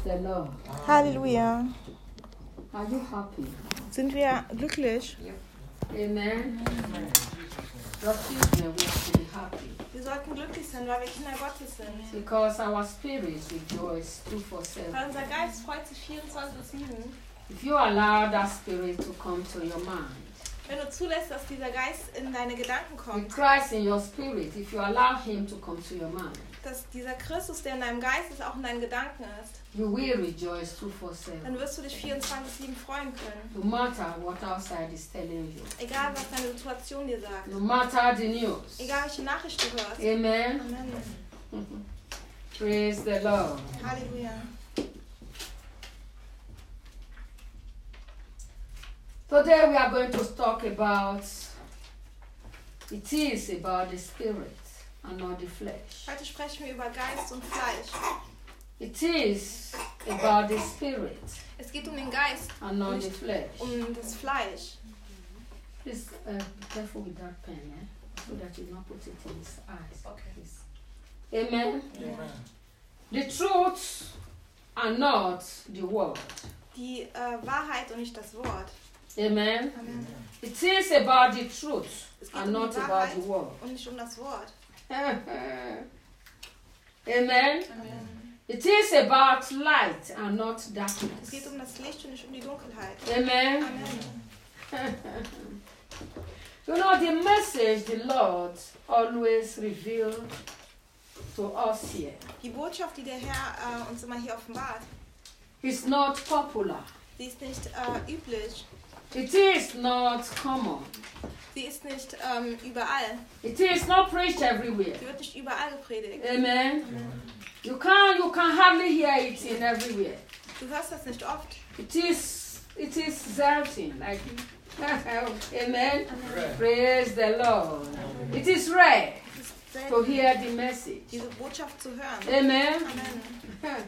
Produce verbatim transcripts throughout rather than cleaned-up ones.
the Lord. Halleluja. Are you happy? Sind wir glücklich? Amen. Your children will have to be happy. Wir sollten glücklich sein, weil wir Kinder Gottes sind. Because our spirit rejoices two four seven. Weil unser Geist freut sich vierundzwanzig sieben. If you allow that spirit to come to your mind, wenn du zulässt, dass dieser Geist in deine Gedanken kommt, with Christ in your spirit, if you allow him to come to your mind, dass dieser Christus, der in deinem Geist ist, auch in deinen Gedanken ist, you will rejoice two four seven. Dann wirst du dich vierundzwanzig sieben freuen können. No matter what outside is telling you. Egal, was deine Situation dir sagt. No matter the news. Egal, welche Nachricht du hörst. Amen. Amen. Praise the Lord. Halleluja. Today we are going to talk about, it is about the spirit and not the flesh. Heute sprechen wir über Geist und Fleisch. It is about the spirit. Es geht um den Geist and not the flesh. Um das Fleisch. Please uh, be careful with that pen, eh? So that you not put it in his eyes. Okay. Please. Amen. Amen. The truth and not the word. Die äh, Wahrheit und nicht das Wort. Amen. Amen. It is about the truth and um not about the word. Und nicht um das Wort. Amen. Amen. It is about light and not darkness. Es geht um das Licht und nicht um die Dunkelheit. Amen. Amen. You know, the message the Lord always reveals to us here. Die Botschaft, die der Herr äh, uns immer hier offenbart, is not popular. Sie ist nicht äh, üblich. It is not common. Sie ist nicht ähm, überall. It is not preached everywhere. Sie wird nicht überall gepredigt. Amen. Amen. You can you can hardly hear it in everywhere. Du hörst das nicht oft. It is it is selten, like Amen. Amen. Praise the Lord. Amen. It is rare to hear the message. Diese Botschaft zu hören. Amen. Amen.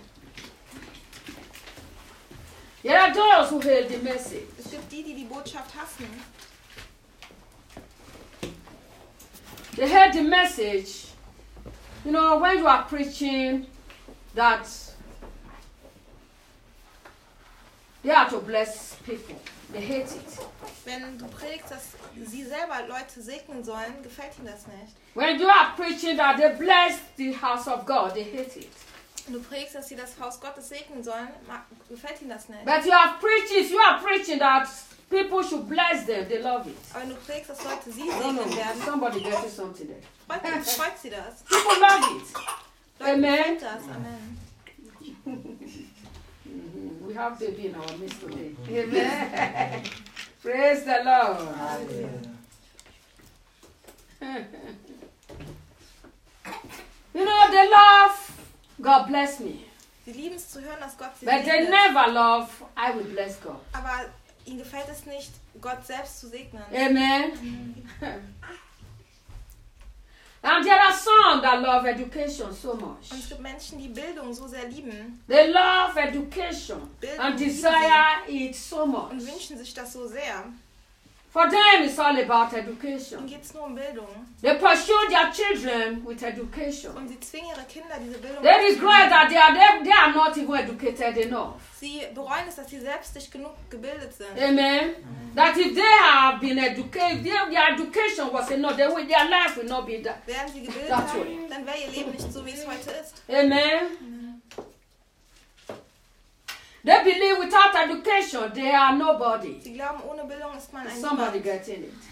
There are those who hear the message. Es gibt die, die die Botschaft hassen. They heard the message. You know, when you are preaching that they are to bless people, they hate it. Wenn du predigst, dass sie selber Leute segnen sollen, gefällt ihnen das nicht. When you are preaching that they bless the house of God, they hate it. Wenn du predigst, dass sie das Haus Gottes segnen sollen, gefällt ihnen das nicht. But you are preaching, if you are preaching that people should bless them, they love it. Aber wenn du predigst, dass Leute sie No, segnen no, werden, somebody gets something there. freut, freut sie das. People love it. Leute Amen. gefällt das. Amen. Mm-hmm. We have baby in our midst today. Amen. Praise the Lord. You know, they love God bless me. Sie lieben es zu hören, dass Gott sie But they segnet. never love I will bless God. Aber ihnen gefällt es nicht, Gott selbst zu segnen. Amen. And there are some that love education so much. Und es gibt Menschen, die Bildung so sehr lieben. They love education Bildung and desire it so much. Und wünschen sich das so sehr. For them, it's all about education. Ihnen geht es nur um Bildung. They pursue their children with education. Und sie zwingen ihre Kinder, diese Bildung They regret that they are, they, they are not even educated enough. Sie bereuen es, dass sie selbst nicht genug gebildet sind. Amen. That if they have been educated, their, their education was enough, they will, their life will not be that. Wären sie gebildet That's haben, right. dann wäre ihr Leben nicht so, wie es heute ist. Amen. They believe without education, they are nobody. Sie glauben, ohne Bildung ist man ein Somebody Niemand. getting it.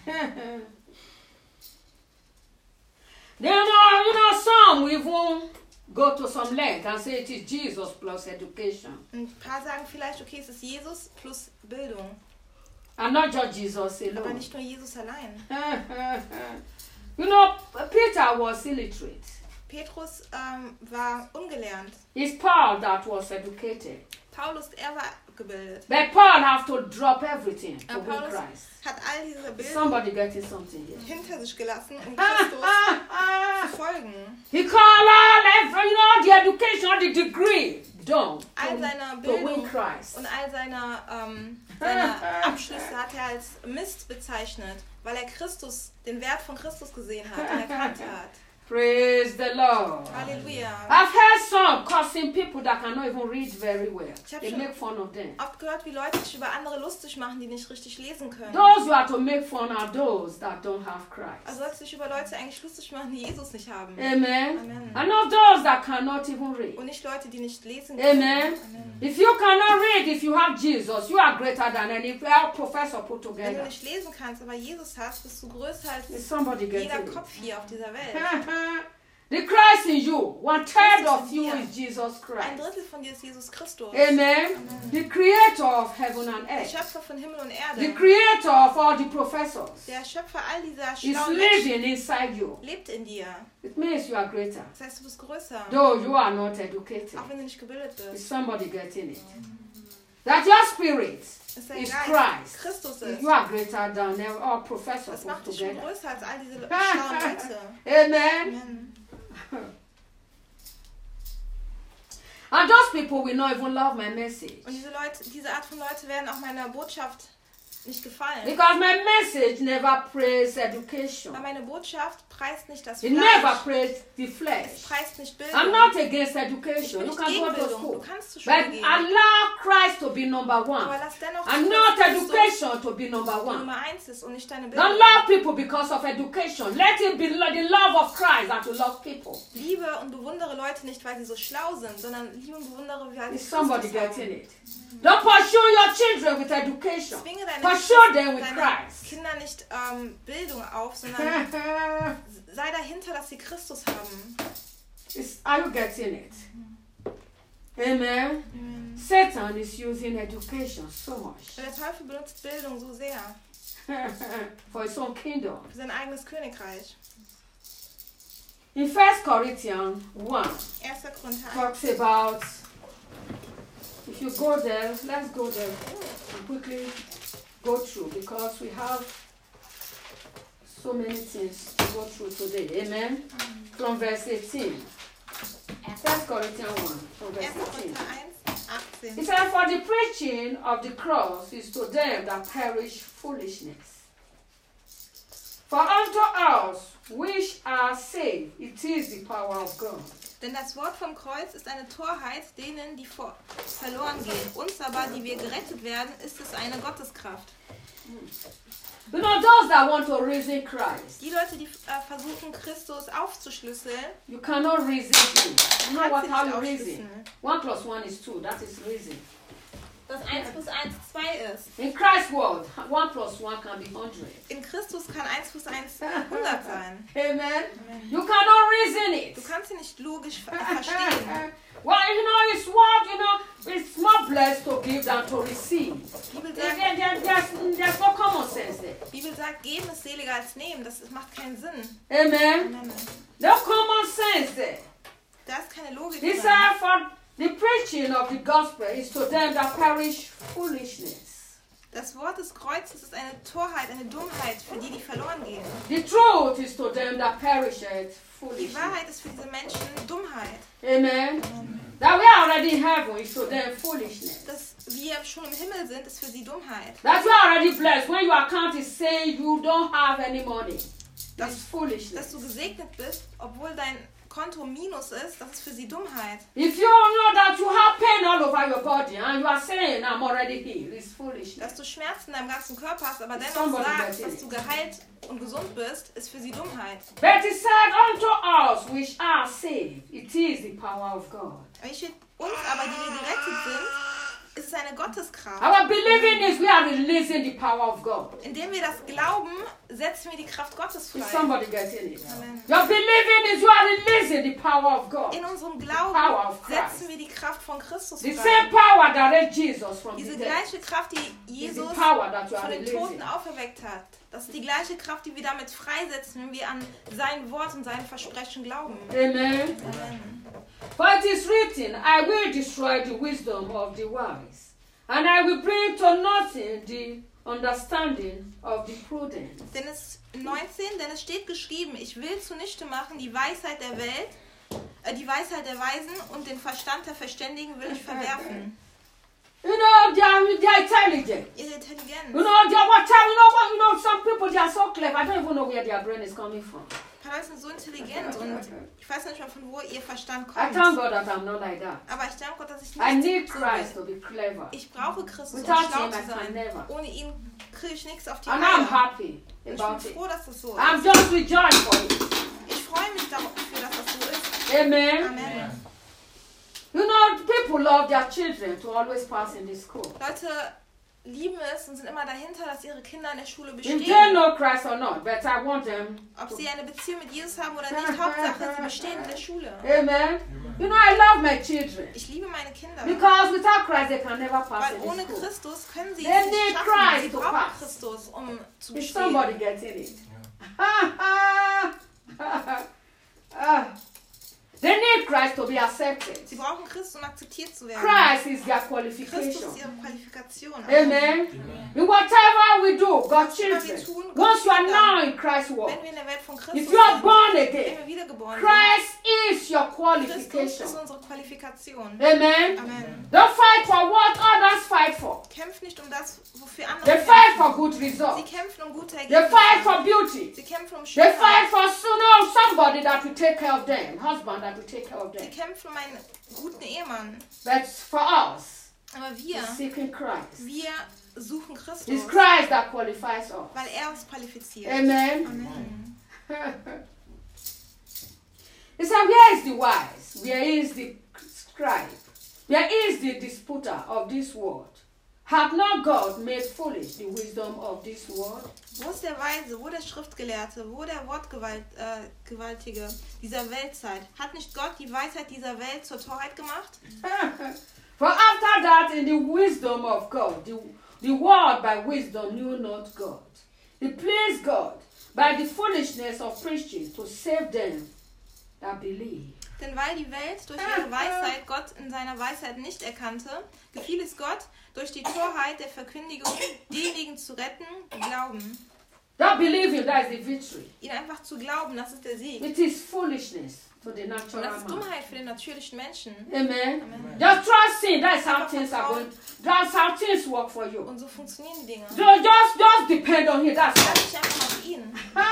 They know, you know, some even go to some length and say it is Jesus plus education. Ein paar sagen vielleicht, okay, es ist Jesus plus Bildung. And not just Jesus Aber alone. nicht nur Jesus allein. You know, Peter was illiterate. Petrus ähm, war ungelernt. It's Paul that was educated. Paulus, er war gebildet. But Paul have to drop everything to Aber win Paulus Christ. hat all diese Bildung Somebody getting something here. hinter sich gelassen, um Christus zu folgen. He called all every, you know, the education, the degree done All to, seiner to win Bildung Christ. und all seine, ähm, seine Abschlüsse hat er als Mist bezeichnet, weil er Christus, den Wert von Christus gesehen hat und erkannt hat. Praise the Lord. Halleluja. I've heard some cursing people that cannot even read very well. Ich hab They schon- make fun of them. Oft gehört, wie Leute sich über andere lustig machen, die nicht richtig lesen können. Those you are to make fun are those that don't have Christ. Also sollst du dich über Leute eigentlich lustig machen, die Jesus nicht haben. Amen. Amen. And not those that cannot even read. Und nicht Leute, die nicht lesen können. Amen. Amen. If you cannot read, if you have Jesus, you are greater than any professor put Wenn du together. nicht lesen kannst, aber Jesus hast, bist du größer als Is somebody jeder getting it? Kopf hier auf dieser Welt. The Christ in you, one third of you is Jesus Ein Christ. Drittel von dir ist Jesus Christus. Amen. The creator of heaven and Der earth. Schöpfer von Himmel und The Erde. creator of all the professors Der Schöpfer all dieser is schlauen Menschen living inside you. lebt in dir. It means you are greater. Das heißt, du bist größer. Though you are not educated. Auch wenn du nicht gebildet Is bist. somebody getting it? That your spirit Dass dein is Geist Christ. Christus ist. You are greater than all professors Das put macht dich schon together. größer als all diese schlauen Leute. Amen. Amen. And those people will not even love my message. Und diese Leute, diese Art von Leute werden auch meiner Botschaft nicht gefallen. Because my message never praise education. Weil meine Botschaft preist nicht das It never Fleisch. praise the Es flesh. preist nicht Bildung. I'm not against Ich education. bin You nicht can gegen go to Bildung. school. Du kannst zur But Schule gehen. allow Christ to be number Aber one. lass dennoch And zu, not dass Christus education to be number die one. Nummer eins ist und nicht deine Don't Bildung. love people because of education. Let it be lo- the love of Christ that to love people. Liebe und bewundere Leute nicht, weil sie so schlau sind, sondern liebe und bewundere, weil sie Is somebody Christus getting haben. it? Don't pursue your children with education. Zwinge deine, Pursue them with deine Christ. Kinder nicht ähm, Bildung auf, sondern sei dahinter, dass sie Christus haben. Is- Are you getting it? Amen. Satan is using education so much Und der Teufel benutzt Bildung so sehr for his own kingdom. für sein eigenes Königreich. In First Corinthians one, erster Korinther eins. talks about, if you go there, let's go there and quickly go through because we have so many things to go through today. Amen. From verse eighteen. First Corinthians one, from verse erster eighteen. Korinther eins, achtzehn. It says, for the preaching of the cross is to them that perish foolishness. For unto us which are saved, it is the power of God. Denn das Wort vom Kreuz ist eine Torheit denen, die vor verloren gehen. Uns aber, die wir gerettet werden, ist es eine Gotteskraft. You know, those that want to reason Christ, Die Leute, die äh, versuchen, Christus aufzuschlüsseln, you cannot reason him. You know kannst what, sie how nicht you reason? aufschlüsseln. One plus one is two, that is reason. Dass eins plus eins zwei ist. In Christ's world, one plus one can be hundred. In Christus kann eins plus eins hundert sein. Amen. You cannot reason it. Du kannst sie nicht logisch ver verstehen. Well, you know, it's what, you know, it's more blessed to give than to receive. Die Bibel There, sagt, there, there's, there's no common sense there. die Bibel sagt, geben ist seliger als nehmen. Das macht keinen Sinn. Amen. Amen. No common sense there. Da ist keine Logik He drin. said, for the preaching of the gospel is to them that perish foolishness. Das Wort des Kreuzes ist eine Torheit, eine Dummheit für die, die verloren gehen. The truth is to them that perisheth Die foolishness. Wahrheit ist für diese Menschen Dummheit. Amen. That we are already in heaven is to them foolishness. Dass wir schon im Himmel sind, ist für sie Dummheit. That you are already blessed when your account is saying you don't have any money. That's Dass foolishness. du gesegnet bist, obwohl dein Konto minus ist, das ist für sie Dummheit. If you know that you have pain all over your body and you are saying I'm already healed, it's foolishness. Dass du Schmerzen in deinem ganzen Körper hast, aber dennoch Somebody sagst, get it. dass du geheilt und gesund bist, ist für sie Dummheit. But he said unto us which are saved, it is the power of God. Hier steht, uns aber, die wir gerettet sind, ist es eine Gotteskraft. Our believing is we are releasing the power of God. Indem wir das glauben, setzen wir die Kraft Gottes Is frei. somebody getting it? Amen. Your believing is you are releasing the power of God. In unserem Power Glauben of Christ. setzen wir die Kraft von Christus The frei. same power that raised Jesus from the Diese dead gleiche Kraft, die is the Jesus power that you are von den releasing. Toten auferweckt hat. Das ist die gleiche Kraft, die wir damit freisetzen, wenn wir an sein Wort und sein Versprechen glauben. Amen. Amen. For it is written, I will destroy the wisdom of the wise, and I will bring to nothing the understanding of the prudent. Denn es neunzehn, denn es steht geschrieben, ich will zunichte machen die Weisheit der Welt, äh, die Weisheit der Weisen und den Verstand der Verständigen will ich verwerfen. You know, they are, they are intelligent. Ihre You Intelligenz. know, they are what time, you know what, you know, some people, they are so clever. I don't even know where their brain is coming from. Ein Paula ist so intelligent und ich weiß nicht mal, von wo ihr Verstand I kommt. thank God that I'm not like that. Aber ich danke Gott, dass ich I nicht need so Christ bin. to be clever. Ich brauche Christus, um Without schlau him, I zu can sein. never. Ohne ihn kriege ich nichts auf die And I'm Reihe. happy Und ich about bin it. froh, dass das so I'm ist. just rejoiced for it. Ich freue mich dafür, dass das so ist. Amen. Amen. You know, people love their children to always pass in the school. Leute lieben es und sind immer dahinter, dass ihre Kinder in der Schule If they bestehen. know Christ or not, but I want them. Ob sie eine Beziehung mit Jesus haben oder nicht, Hauptsache, sie bestehen in der Schule. Amen. You know, I love my children. Ich liebe meine Kinder. Because without Christ, they can never pass Weil in ohne the school. Christus können sie They es need nicht schaffen. Christ Sie to brauchen pass. Christus, um zu Is bestehen. somebody getting it? Ah. They need Christ to be accepted. Sie brauchen Christus, um akzeptiert zu werden. Christ is their Christus qualification. ist ihre Qualifikation. Amen. In whatever we do, God's children, once you are now in Christ's Wenn work, wir in der Welt von Christus if you are sind, born wenn again, wir wiedergeboren Christ is your sind, Christus qualification. ist unsere Qualifikation. Amen. Amen. Don't fight for what others fight for. Kämpft nicht um das, wofür andere They fight kämpfen. for good Sie results. kämpfen um gute They fight for Ergebnisse. beauty. Sie kämpfen um They fight Schönheit. for you know, somebody that will take care of them, husband that will take care of Sie them. kämpfen um einen guten Ehemann. But for us, Aber wir, we're seeking Christ. wir suchen It's Christus, Christ that qualifies us. weil er uns qualifiziert. Amen. Amen. He said, where is the wise? Where is the scribe? Where is the disputer of this world? Hath not God made foolish the wisdom of this world? Wo ist der Weise, wo der Schriftgelehrte, wo der Wortgewaltige äh, Gewaltige dieser Weltzeit? Hat nicht Gott die Weisheit dieser Welt zur Torheit gemacht? For after that, in the wisdom of God, the, the world by wisdom knew not God. It pleased God by the foolishness of preaching to save them that believe. Denn weil die Welt durch ihre Weisheit Gott in seiner Weisheit nicht erkannte, gefiel es Gott, durch die Torheit der Verkündigung diejenigen zu retten, die glauben. That believing, that is the victory. Ihnen einfach zu glauben, das ist der Sieg. It is foolishness to the Und natural das ist man. Dummheit für den natürlichen Menschen. Amen. Amen. Just trust Him. That's how Einfach things are vertrauen. going. That's how things work for you. Und so funktionieren die Dinge. So just, just depend on Him. That's all. Lass dich einfach auf ihn.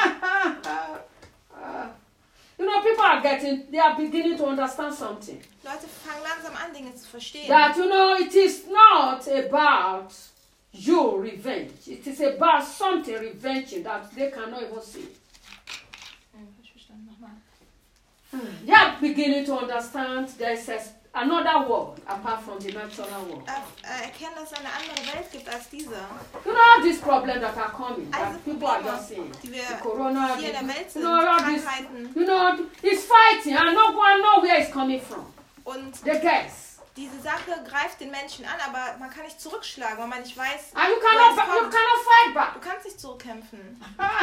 Uh, you know, people are getting, they are beginning to understand something. Leute fangen langsam an, Dinge zu verstehen. That, you know, it is not about you revenge. It is about something revenging that they cannot even see. Hm, hab ich verstanden. Nochmal. They are beginning to understand there is a, another world apart from the natural world. Äh, erkennen, dass es eine andere Welt gibt als diese. You know all these problems that are coming, Also that people are Probleme, just saying. die The wir corona, hier in the, der Welt you sind, know, all this, Krankheiten. you know, it's fighting and no one knows where it's coming from. Und The guess. diese Sache greift den Menschen an, aber man kann nicht zurückschlagen, weil man nicht weiß, And you woher cannot, es ba- you kommt. cannot fight back. Du kannst nicht zurückkämpfen.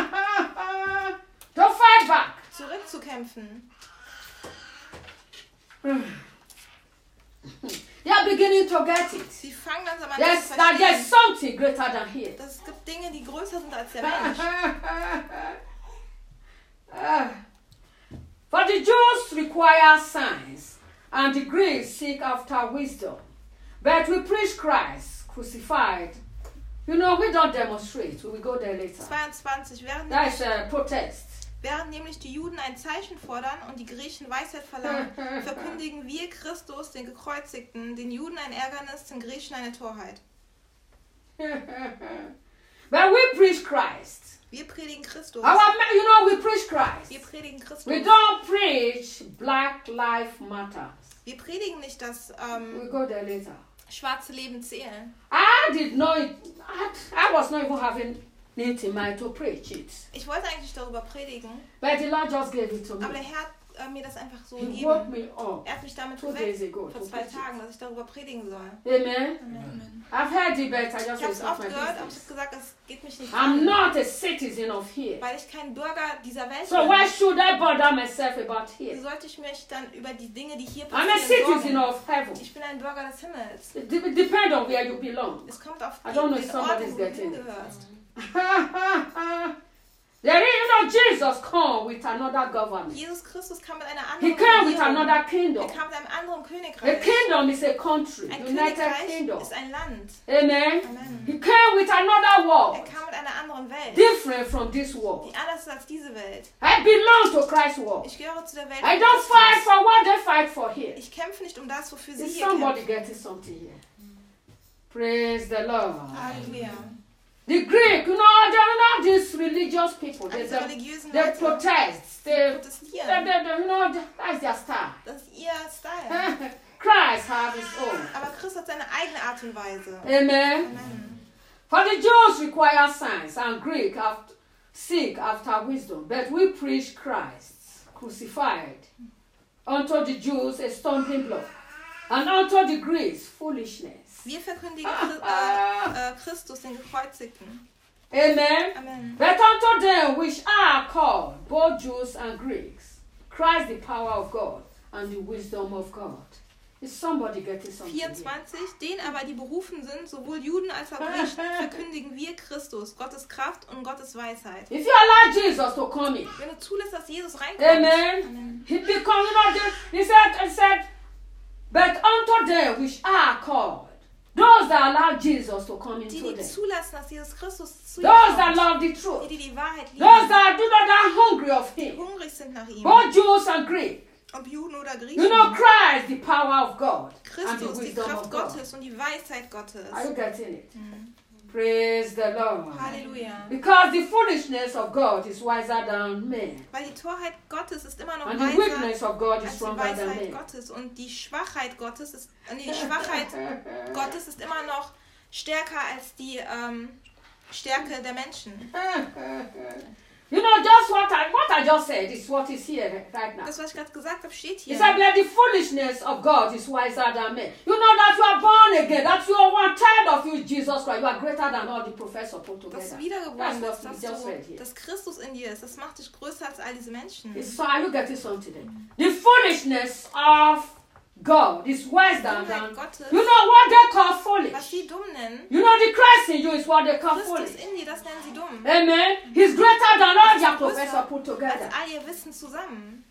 Don't fight back. Zurückzukämpfen. They are beginning to get it. Sie fangen langsam an, das There's, zu that there's verstehen. something greater than here. Dass es gibt Dinge, die größer sind als der Mensch. Ah. For the Jews require signs, and the Greeks seek after wisdom. But we preach Christ crucified. You know, we don't demonstrate. We will go there later. zweiundzwanzig. Während That is nämlich, a protest. während nämlich die Juden ein Zeichen fordern und die Griechen Weisheit verlangen, verkündigen wir Christus, den Gekreuzigten, den Juden ein Ärgernis, den Griechen eine Torheit. But we preach Christ. Wir predigen Christus. Our, ma- you know, we preach Christ. Wir predigen Christus. We don't preach Black Lives Matter. Wir predigen nicht, dass We'll ähm, go there later. schwarze Leben zählen. I did not, I, I was not even having it in mind to preach it. Ich wollte eigentlich darüber predigen, But the Lord just gave it to aber der me. Herr hat äh, mir das einfach so He woke gegeben. me up Er hat mich damit two days geweckt, ago vor to zwei preach Tagen, dass ich darüber predigen soll. it. Amen. Amen. I've heard it, but I just Ich habe it's es not oft my gehört, aber ich habe business. gesagt, es geht mich nicht I'm an, not a citizen of here. weil ich kein Bürger dieser Welt So why bin. should I bother myself about Wie here? sollte ich mich dann über die Dinge, die hier I'm a passieren, citizen sorgen? of heaven. Ich bin ein Bürger des Himmels. It de- depends on where you belong. Es kommt auf I don't know den if Ort, somebody's wo du getting it. hingehörst. There is, you know, Jesus come with another government. Jesus Christus kam mit einer He anderen came with Regierung. another kingdom. Er kam mit einem anderen A Königreich. kingdom is a country, Ein United Königreich Kingdom. ist ein Land. Amen. Amen. He came with another Er world, kam mit einer anderen Welt, different from this world. die anders ist als diese Welt. I belong to Christ's world. Ich gehöre zu der Welt I von don't fight Christus. for what they fight for here. Ich kämpfe nicht um das, wofür sie Is hier somebody kämpfen. getting something here? Praise the Lord. Halleluja. The Greek, you know, they're not these religious people. They, Diese they, religiösen they Leute protest. They, they, protestieren. they, they, you know, that's their style. Das ist ihr Style. Christ has his own. Aber Christus hat seine eigene Art und Weise. Amen. Amen. For the Jews require signs, and Greek have, seek after wisdom. But we preach Christ crucified. Unto the Jews a stumbling block, and unto the Greeks foolishness. Wir verkündigen Chri- äh, äh, Christus, den Gekreuzigten. Amen. Amen. But unto them which are called, both Jews and Greeks, Christ the power of God and the wisdom of God. Is somebody getting something here? vierundzwanzig. Den aber, die berufen sind, sowohl Juden als auch Griechen, verkündigen wir Christus, Gottes Kraft und Gottes Weisheit. If you allow Jesus to come in, Wenn du zulässt, dass Jesus reinkommt, Amen. Amen. He become, you know, the, he said, he said, but unto them which are called, those that allow Jesus to come die, into die them, zulassen, dass Jesus Christus zu those ihnen that kommt, love the die, truth, die die Wahrheit those lieben, that do not are hungry of die Him, hungrig sind nach ihm, both Jews and Greeks. ob Juden oder You Griechen. know, Christ, the power of God and the Christus, die wisdom Kraft of God. Gottes und die Weisheit Gottes. Are you getting it? Praise the Lord. Halleluja. Because the foolishness of God is wiser than men, Weil die Torheit Gottes ist immer noch and the weiser weakness of God is als die stronger than Weisheit men. Gottes. Und die Schwachheit Gottes ist, äh, nee, die Schwachheit Gottes ist immer noch stärker als die ähm, Stärke der Menschen. You know, just what I what I just said is what is here right now. Das, was ich gerade gesagt habe, steht He hier. said that the foolishness of God is wiser than men. You know that you are born again, that you are one third of you, Jesus Christ. You are greater than all the professors put together. Dass du That's wiedergeboren what bist, we dass, just read du, here. dass Christus in dir ist, das macht dich größer als all diese Menschen. It's, so are you getting something then? The foolishness of God is wiser Dummheit than. Gottes, You know what they call was foolish? sie dumm nennen, You know the Christ in you is what they call Christus foolish. in dir, das nennen sie dumm. Amen. He's greater than all their professors put Als together. all ihr Wissen zusammen.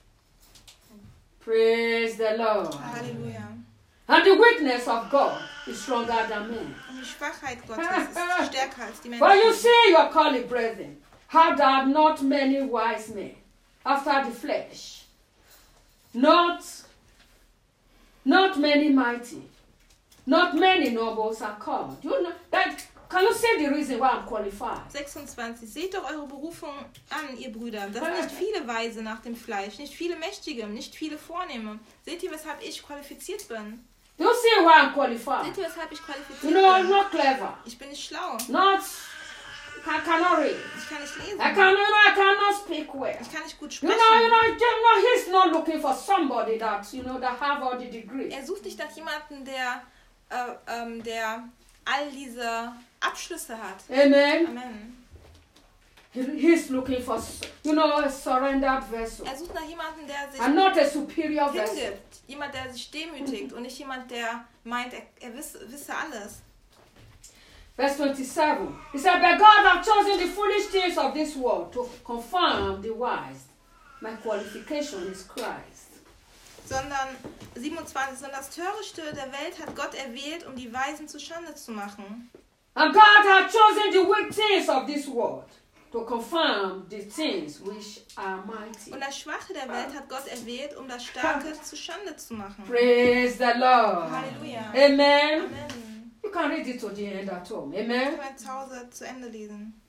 Praise the Lord. Halleluja. And the weakness of God is stronger than men. Und die Schwachheit Gottes ist stärker als die For you Menschen. see your colleague brethren, how there are not many wise men after the flesh, not, not many mighty, not many nobles are called. You know that. Can you see the reason why I'm qualified? sechsundzwanzig. Seht doch eure Berufung an, ihr Brüder. Das sind nicht viele Weise nach dem Fleisch, nicht viele Mächtige, nicht viele Vornehme. Seht ihr, weshalb ich qualifiziert bin? You see why I'm qualified? Seht ihr, weshalb ich You qualifiziert know, I'm bin? not clever, Ich bin nicht schlau. not. I cannot read. Ich kann nicht I lesen. cannot. You know, I cannot speak well. Ich kann nicht gut You know, you sprechen. know, you know, he's not looking for somebody that you know that have all the degree. Er sucht nicht nach jemandem, der, äh, ähm, der all diese Abschlüsse hat. Amen. Amen. He, he's looking for, you know, a surrendered vessel, Er sucht nach jemandem, der sich and not a superior vessel. hingibt. Jemand, der sich demütigt und nicht jemand, der meint, er, er wisse, wisse alles. Verse twenty-seven. He said, "But God hath chosen the foolish things of this world to confirm the wise. My qualification is Christ." Sondern siebenundzwanzig, sondern das Törichte der Welt hat Gott erwählt, um die Weisen zu Schande zu machen. And God hath chosen the weak things of this world to confirm the things which are mighty. Und das Schwache der Welt hat Gott erwählt, um das Starke zu Schande zu machen. Praise the Lord. Halleluja. Amen. Amen. You can read it to the end at home. Können Amen. wir zu Hause zu Ende lesen.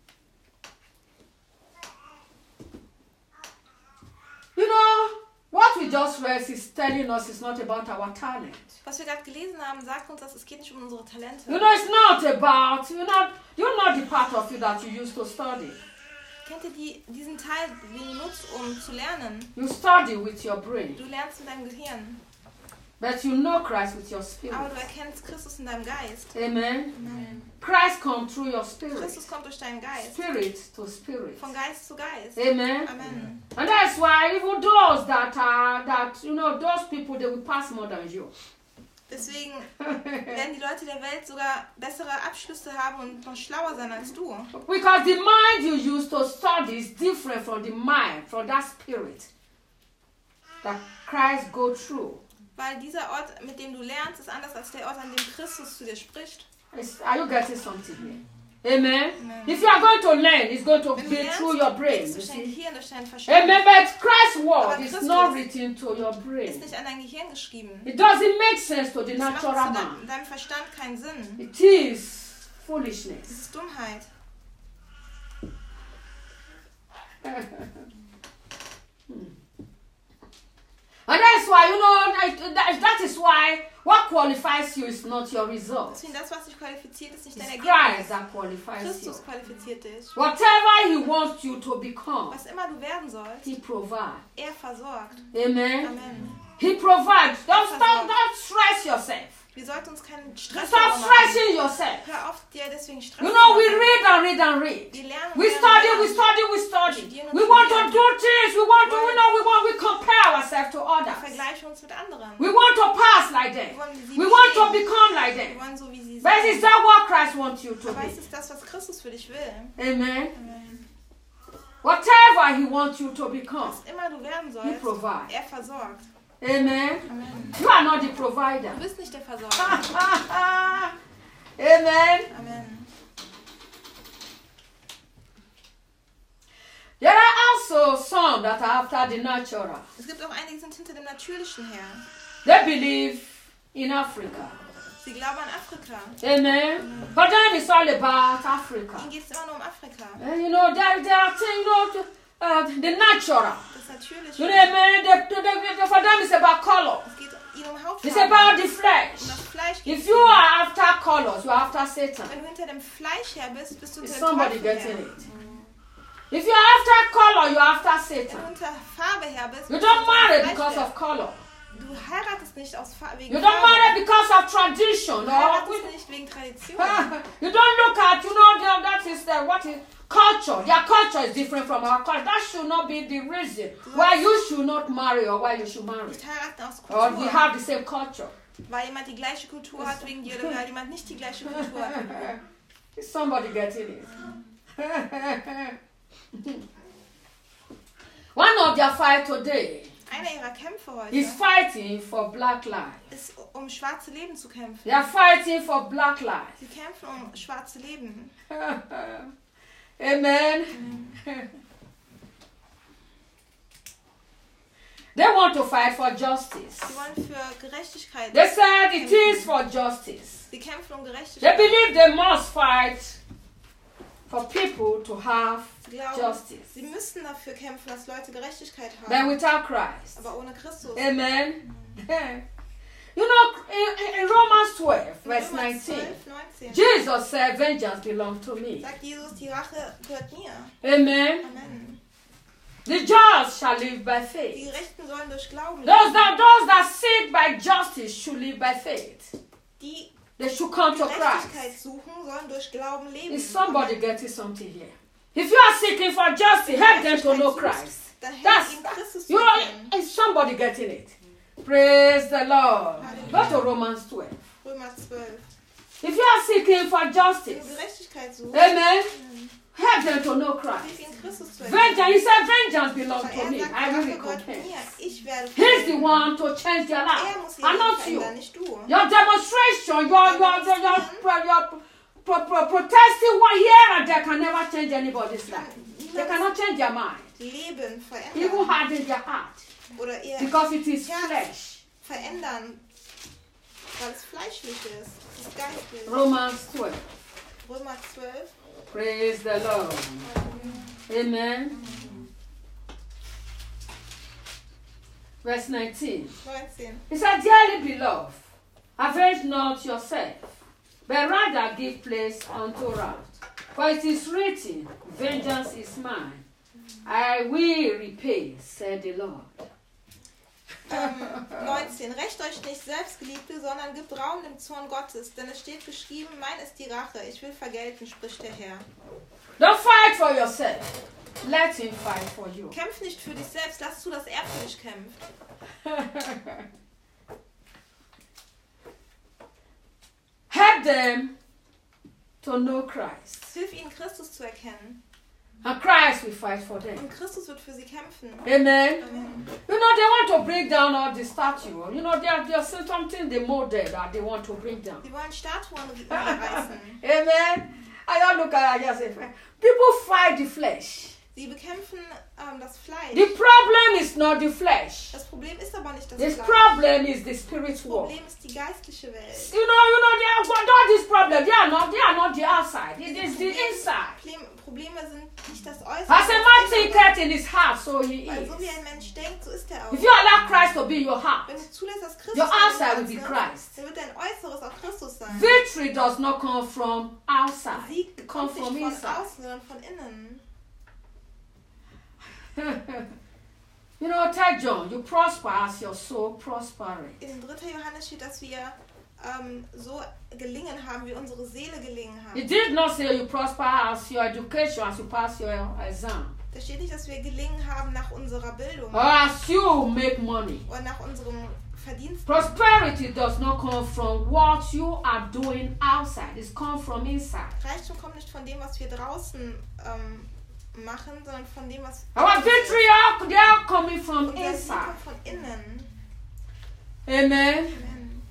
You know, what we just read is telling us it's not about our talent. Was wir gerade gelesen haben, sagt uns, dass es geht nicht um unsere Talente. You know, it's not about, you know, you're not the part of you that you used to study. Kennt ihr die, diesen Teil, den du nutzt, um zu lernen? You study with your brain, Du lernst mit deinem Gehirn, but you know Christ with your aber spirit. du erkennst Christus in deinem Geist. Amen. Amen. Christ comes through your spirit, Christus kommt durch deinen Geist. spirit to spirit. Von Geist zu Geist. Amen. Amen. And that's why even those that are, that, you know, those people, they will pass more than you. Deswegen werden die Leute der Welt sogar bessere Abschlüsse haben und noch schlauer sein als du. Because the mind you use to study is different from the mind, from that spirit that Christ go through. Weil dieser Ort, mit dem du lernst, ist anders als der Ort, an dem Christus zu dir spricht. Is, are you getting something here? Amen? Amen. If you are going to learn, it's going to Wenn be du lernst, through your brain. ist You durch dein see? Gehirn, durch deinen Verstand. Amen. But Christ's word Aber is Christus not written to your Ist brain. nicht an dein Gehirn geschrieben. It doesn't make sense to the Das macht natural zu man. dein, deinem Verstand keinen Sinn. It is Das foolishness. ist Dummheit. Hmm. And that's why, you know, that, that, that is why what qualifies you is not your result. Deswegen das, was dich qualifiziert, ist nicht It's dein Christ Ergebnis. that qualifies you. Christus qualifiziert dich. Whatever he wants you to become, Was immer du werden sollst, he provides. er versorgt. Amen. Amen. He provides. Don't stop, don't stress yourself. Wir sollten uns keinen Stress Stop machen. stressing yourself. Hör auf, dir deswegen Stress You zu know, we machen. read and read and read. Wir lernen, We lernen, study, lernen. we study, we study. Studieren und We want to studieren. do things. We want to, you know, we want, we compare ourselves to Wir others. vergleichen uns mit anderen. We want to pass like Wir them. wollen wie sie We want to bestehen. become like Wir them. wollen so wie sie But is sind. that what Christ wants you to Aber es be? ist das, was Christus für dich will. Amen. Amen. Whatever he wants you to become, Was immer du werden he sollst, provides. er versorgt. Amen. Amen. You are not the provider. Du bist nicht der Versorger. Amen. Amen. There are also some that are after the natural. Es gibt auch einige, die sind hinter dem Natürlichen her. They believe in Africa. Sie glauben an Afrika. Amen. For them, it's all about Africa. Ihnen geht es immer nur um Afrika. And you know, there, there are things, you know, uh, the natural. Das Natürliche. You know, amen. The, the, the, for them, it's about color. Es geht ihnen um It's Hautfarbe. about the Um flesh. das Fleisch geht If es you ihnen. are after colors, you are after Satan. Wenn du hinter dem Fleisch her bist, bist du Is hinter dem somebody Teufel getting her. it? If you are after color, you are after Wenn du Satan. hinter Farbe her bist, You bist du don't hinter dem marry Fleisch because her. of color. Du heiratest nicht aus Fa wegen You don't Farbe. marry because of tradition. Du Or heiratest nicht wegen Tradition. you don't look at, you know, the- that is the, what is culture. Their culture is different from our culture. That should not be the reason why you should not marry or why you should marry. Nicht heiraten aus Or we Kultur. have the same culture. Weil jemand die gleiche Kultur hat wegen dir oder weil jemand nicht die gleiche Kultur hat. wie du. Is somebody getting it? One of their fight today Einer ihrer Kämpfe heute is fighting for black lives. ist, um schwarze Leben zu kämpfen. They are fighting for black lives. Sie kämpfen um schwarze Leben. Amen. They want to fight for justice. Sie wollen für Gerechtigkeit. They said it is for justice. Sie kämpfen um They Gerechtigkeit. believe they must fight for people to have Sie glauben, justice. sie müssten dafür kämpfen, dass Leute Gerechtigkeit But haben. without Christ. Aber ohne Christus. Amen. You know, in, in Romans twelve, In verse Römer nineteen, zwölf, neunzehn Jesus said, vengeance belongs to me. sagt Jesus, die Rache gehört mir. Amen. Amen. The just shall live by Die faith. Gerechten sollen durch Glauben Those leben. that, those that seek by justice should live by faith. Die They should come to Gerechtigkeit Christ. suchen, sollen durch Glauben leben. Is somebody getting something here? If you are seeking for justice, help them to know Christ. Dann hilft That's, ihnen Christus zu you know, kennen. is somebody getting it? Praise the Lord. Go to Romans twelve. Römer zwölf. If you are seeking for Wenn du justice, Gerechtigkeit suchst, amen, help them to know hilf Christ. ihnen Christus zu Vengeance, erkennen. he said, vengeance belongs Weil to er me. sagt, I die will Rache gehört mir. recompense. Ich werde He's the vergelten. one to change their Er life, muss ihr and Leben not you. verändern, nicht du. Your demonstration, your your your your, your, your pro, pro, protesting one here and there can never change anybody's life. They cannot change their mind, Leben even verändern hard in their heart, oder ihr because it is Herz flesh. verändern, weil es fleischlich ist. Es ist geistlich. Romans twelve. Römer zwölf. Praise the Lord. Amen. Verse nineteen. neunzehn. He said, dearly beloved, avenge not yourself, but rather give place unto wrath. For it is written, vengeance is mine. I will repay, said the Lord. Ähm, neunzehn. Recht euch nicht selbst, Geliebte, sondern gebt Raum dem Zorn Gottes, denn es steht geschrieben, mein ist die Rache, ich will vergelten, spricht der Herr. Don't fight for yourself. Let him fight for you. Kämpf nicht für dich selbst, lass zu, dass er für dich kämpft. help them to know Christ. Hilf ihnen, Christus zu erkennen. And Christ will fight for them. Und Christus wird für sie kämpfen. Amen. Amen. You know, they want to break down all the statue. You know, there, there's something they molded that they want to bring down. Sie wollen Statuen reißen. Amen. I don't look at it, I just say, people fight the flesh. Sie bekämpfen ähm, das Fleisch. The problem is not the flesh. Das Problem ist aber nicht das The Fleisch. problem is the Das spiritual. Problem ist die geistliche Welt. You know, you know, they are, not this problem. They are not, they are not the outside. It is the inside. Problem, Probleme sind nicht das Äußere. As a man thinketh in his heart, so he Weil so wie is. ein Mensch denkt, so ist er auch. If you allow Christ to be in your heart, Wenn du zulässt, dass Christus your in deinem outside will be Herzen, Christ. dann wird dein Äußeres auch Christus sein. Victory does not come from outside. Sieg It comes kommt from nicht von inside. außen, sondern von innen. You know, tell John, you prosper as your soul prospering. In dritter Johannes steht, dass wir ähm, so gelingen haben, wie unsere Seele gelingen haben. It did not say you prosper as your education, as you pass your exam. Da steht nicht, dass wir gelingen haben nach unserer Bildung Or as you make money. oder nach unserem Verdienst. Prosperity does not come from what you are doing outside. It comes from inside. Reichtum kommt nicht von dem, was wir draußen ähm, machen, sondern von dem, was Our victory, are, they are coming from unser Sieg inside. kommt von innen. Amen. Amen.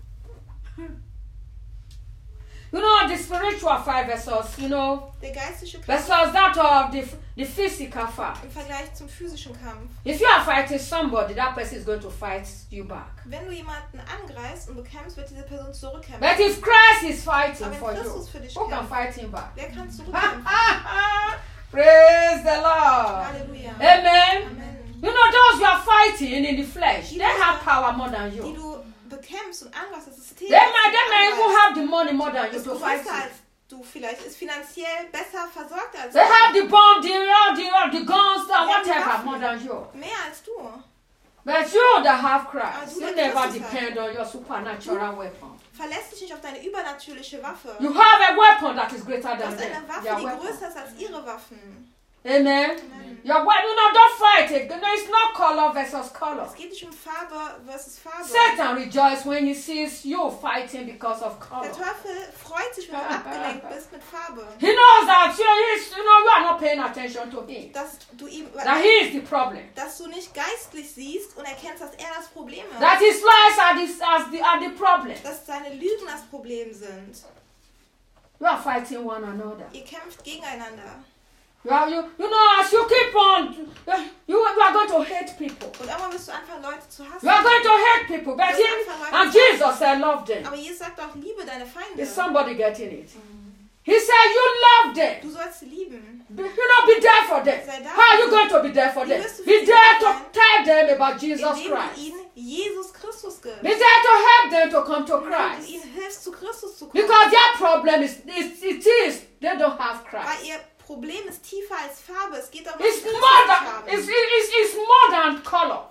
You know, the spiritual fight versus, you know, Der geistliche Kampf versus that of the, the physical fight. im Vergleich zum physischen Kampf. If you are fighting somebody, that person is going to fight you back. Wenn du jemanden angreifst und bekämpfst, wird diese Person zurückkämpfen. But if Christ is fighting Aber wenn for you, Christus für dich who can kämpft, fight him back? wer kann zurückkämpfen? Praise the Lord. Halleluja. Amen. Amen. You know, those you are fighting in the flesh, they have power more than Die you. du bekämpfst und angreifst, das System, They might, they may even have the money more than you ist to fight größer you. als du vielleicht, ist finanziell besser versorgt als They du. have the bomb, the, uh, the, uh, the guns, and whatever more than you. Mehr als du. But you that have Ah, Christ, du you der never Christus depend on your supernatural weapon. Verlässt dich nicht auf deine übernatürliche Waffe. You have a weapon that is greater Du than hast them. eine Waffe, Their die weapon. größer ist als ihre Waffen. Amen. Amen. Your weapon, you know, don't fight it. No, it's not color versus color. Es geht nicht um Farbe versus Farbe. Satan rejoices when he sees you fighting because of color. Der Teufel freut sich, wenn du abgelenkt bist mit Farbe. He knows that you, he's, you know, you are not paying attention to him. Dass du ihm, That he is the problem. dass du nicht geistlich siehst und erkennst, dass er das Problem ist. That his lies are the, as the, are the problem. Dass seine Lügen das Problem sind. You are fighting one another. Ihr kämpft gegeneinander. You, are, you, you know, as you keep on, you, you are going to hate people. Und irgendwann wirst du anfangen, Leute zu hassen. You are going to hate people. But he, and Jesus said, love them. Aber Jesus sagt auch, liebe deine Feinde. Is somebody getting it? He said, you love them. Du sollst sie lieben. Be, you know, be there for them. Sei da How are für you sie. going to be there for Wie them? wirst du für Be sie there da to sein? tell them about Jesus Indem du Christ. ihnen Jesus Christus gibst. Be there to help them to come to Indem du Christ. ihnen hilfst, zu Christus zu kommen. Because their problem is, is it is they don't have Weil Christ. ihr Problem ist tiefer als Farbe. Es geht darum, It's dass sie more Christus than haben. it's, it's, it's more than color.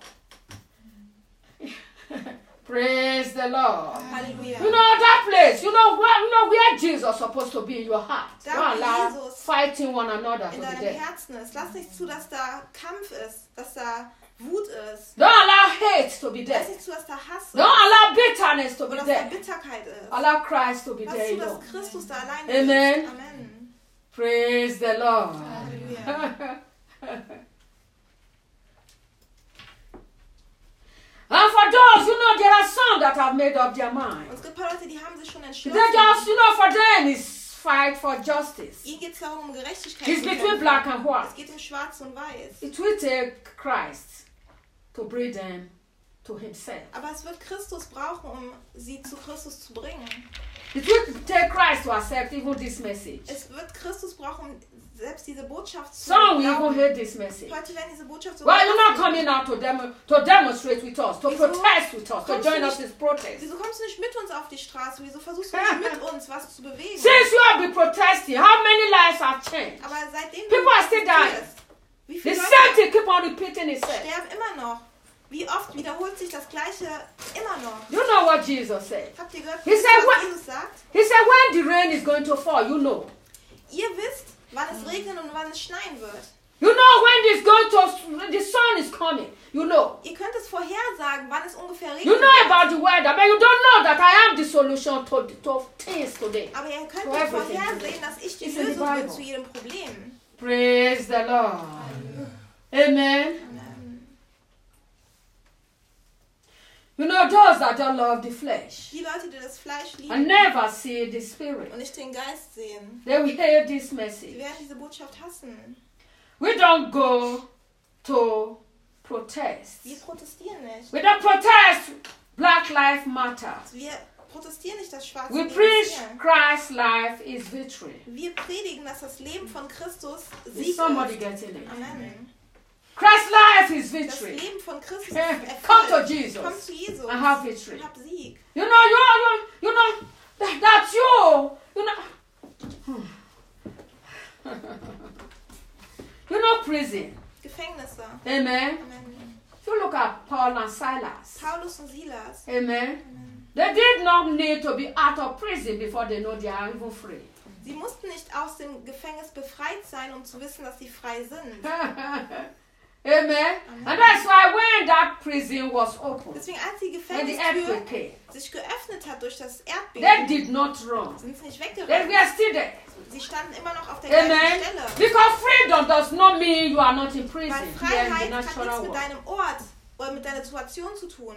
Praise the Lord. Halleluja. You know that place. You know where you know where Jesus is supposed to be in your heart. Da, Don't wo allow Jesus fighting one another to in be deinem there. Herzen ist. Lass nicht zu, dass da Kampf ist, dass da Wut ist. Don't allow hate to be there. Lass nicht zu, dass da Hass Don't ist. allow bitterness to Oder be dass da there. Bitterkeit ist. Allow Christ to be Lass there. zu, You know. dass Christus da alleine Amen. ist. Amen. Praise the Lord. Halleluja. And for those, you know, there are some that have made up their mind. Und es gibt ein paar Leute, die haben sich schon They entschlossen. just, you know, for them is fight for justice. Ihnen geht es darum, um Gerechtigkeit It's zu between kämpfen. black and white. Es geht um Schwarz und Weiß. It will take Christ to bring them to himself. Aber es wird Christus brauchen, um sie zu Christus zu bringen. It will take Christ to accept even this message. Es wird Christus brauchen, um selbst diese Botschaft zu Some will even glauben. hate this message. Heute werden diese Botschaft so Why you're not coming out to, demo, to demonstrate with us, to Wieso protest with us, to kommst join du us in protest? Wieso kommst du nicht mit uns auf die Straße? Wieso versuchst du nicht mit uns was zu bewegen? Since you have been protesting, how many lives have changed? Aber seitdem du People are still dying. protestierst, wie The viele same Leute thing keep on repeating itself. sterben immer noch? Wie oft wiederholt sich das Gleiche immer noch? You know what Jesus said? Habt ihr gehört, He said, was what- Jesus sagt? He said, when the rain is going to fall, you know. Ihr wisst, wann es regnen und wann es schneien wird. You know when it's going to, the sun is coming. You know. Ihr könnt es vorhersagen, wann es ungefähr regnet. You know about the weather, but you don't know that I am the solution to, to things today. Aber ihr könnt To nicht everything vorhersehen, today. dass ich die It's in the Lösung bin Bible. zu jedem Problem. Praise the Lord. Amen. You know, those that don't love the flesh Die Leute, die das Fleisch and lieben never see the spirit, und nicht den Geist sehen, they will hear this die message. werden diese Botschaft hassen. We don't go to protest. Wir protestieren nicht. We don't protest Black Lives Matter. Wir protestieren nicht das schwarze We Leben. preach hier. Christ's life is victory. Wir predigen, dass das Leben von Christus Is Sieg somebody ist. getting it? Amen. Christ's life is Das victory. Leben von Christus ist Eh, erfüllt. Come to Jesus Komm zu Jesus and have victory. und hab Sieg. You know, you, you, you know, that, that's you. You know, you know, prison. Gefängnisse. Amen. Amen. If you look at Paul and Silas, Paulus und Silas. amen, they did not need to be out of prison before they know they are even free. Sie mussten nicht aus dem Gefängnis befreit sein, um zu wissen, dass sie frei sind. Amen. And that's why when that prison was opened, Deswegen, als die when the earthquake Gefängnistür came, sich geöffnet hat durch das they Erdbeben, did not run. sind sie nicht They weggerannt. were still there. Sie standen immer noch auf der Amen. gleichen Stelle. Because freedom does not mean you are not in prison. Weil Here in the Freiheit hat nichts natural mit world. deinem Ort oder mit deiner Situation zu tun.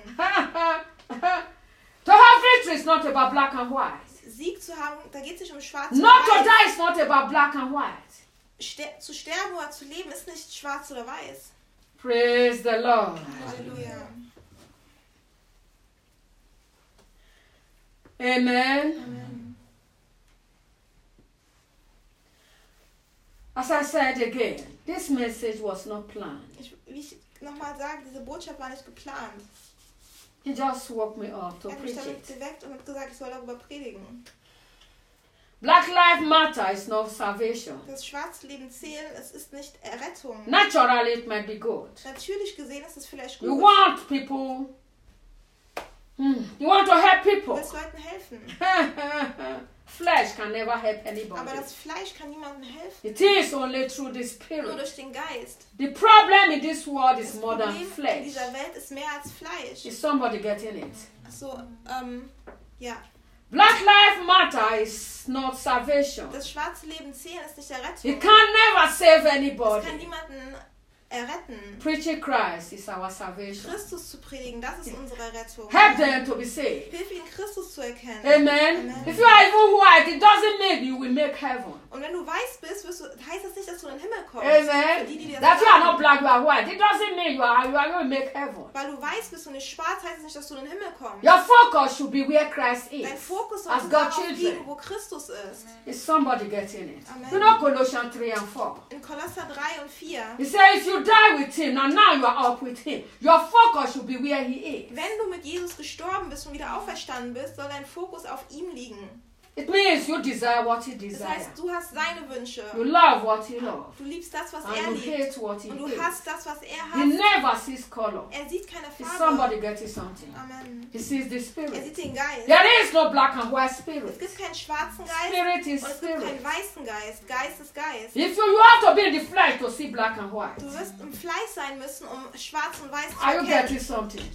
To have victory is not about black and white. Sieg zu haben, da geht es nicht um schwarz und Not to weiß. die is not about black and white. Ster zu sterben oder zu leben ist nicht schwarz oder weiß. Praise the Lord. Halleluja. Amen. Amen. As I said again, this message was not planned. Ich, wie ich nochmal sage, diese Botschaft war nicht geplant. He just woke me up to Er hat mich preach damit it. geweckt und hat gesagt, ich soll darüber predigen. Black Lives Matter is not salvation. Das schwarze Leben zählen, es ist nicht Errettung. Naturally, it might be good. Natürlich gesehen ist es vielleicht You gut. want people. Hmm, you want to help Du people. willst Leuten helfen. Flesh can never help Aber anybody. das Fleisch kann niemandem helfen. It is only through the Nur Spirit. durch den Geist. The problem in this world is Das more than Problem in flesh. dieser Welt ist mehr als Fleisch. Is somebody getting it? So, ähm, ja. Black Lives Matter is not salvation. Das schwarze Leben zählen ist nicht You Errettung. can never save Es kann anybody. niemanden erretten. Preaching Christ is our salvation. Christus zu predigen, das ist unsere Rettung. Help them to be saved. Hilf ihnen, Christus zu erkennen. Amen. Amen. If you are even white, it doesn't mean you will make heaven. Und wenn du weiß bist, wirst du, heißt das nicht, dass du in den Himmel kommst. Für Amen. die, die das That you are not glauben. black, you are white. It doesn't mean you are you are going to make heaven. Weil du weiß bist und nicht schwarz, heißt es nicht, dass du in den Himmel kommst. Your focus should be where Christ Dein is. Fokus As sollte God's darauf children. liegen, wo Christus ist. Is somebody getting it? Amen. You know Colossians three and four. In Kolosser drei und vier. He says if you die with him, and now you are up with him, your focus should be where he is. Wenn du mit Jesus gestorben bist und wieder auferstanden bist, soll dein Fokus auf ihm liegen. It means you desire what he Das desires. heißt, du hast seine Wünsche. You love what he loves. Du liebst das, was And er you liebt. hate what he Und du hates. hast das, was er He hasst. never sees color. Er sieht keine Is Farbe. somebody getting something? Amen. He sees the Er spirit. sieht den Geist. There is no black and white Es spirit. gibt keinen schwarzen Geist Spirit is und es gibt spirit. keinen weißen Geist. Geist ist Geist. If you, you have to be in the flesh to see black and white. Du wirst im Fleisch sein müssen, um schwarz und weiß zu Are you erkennen. getting something?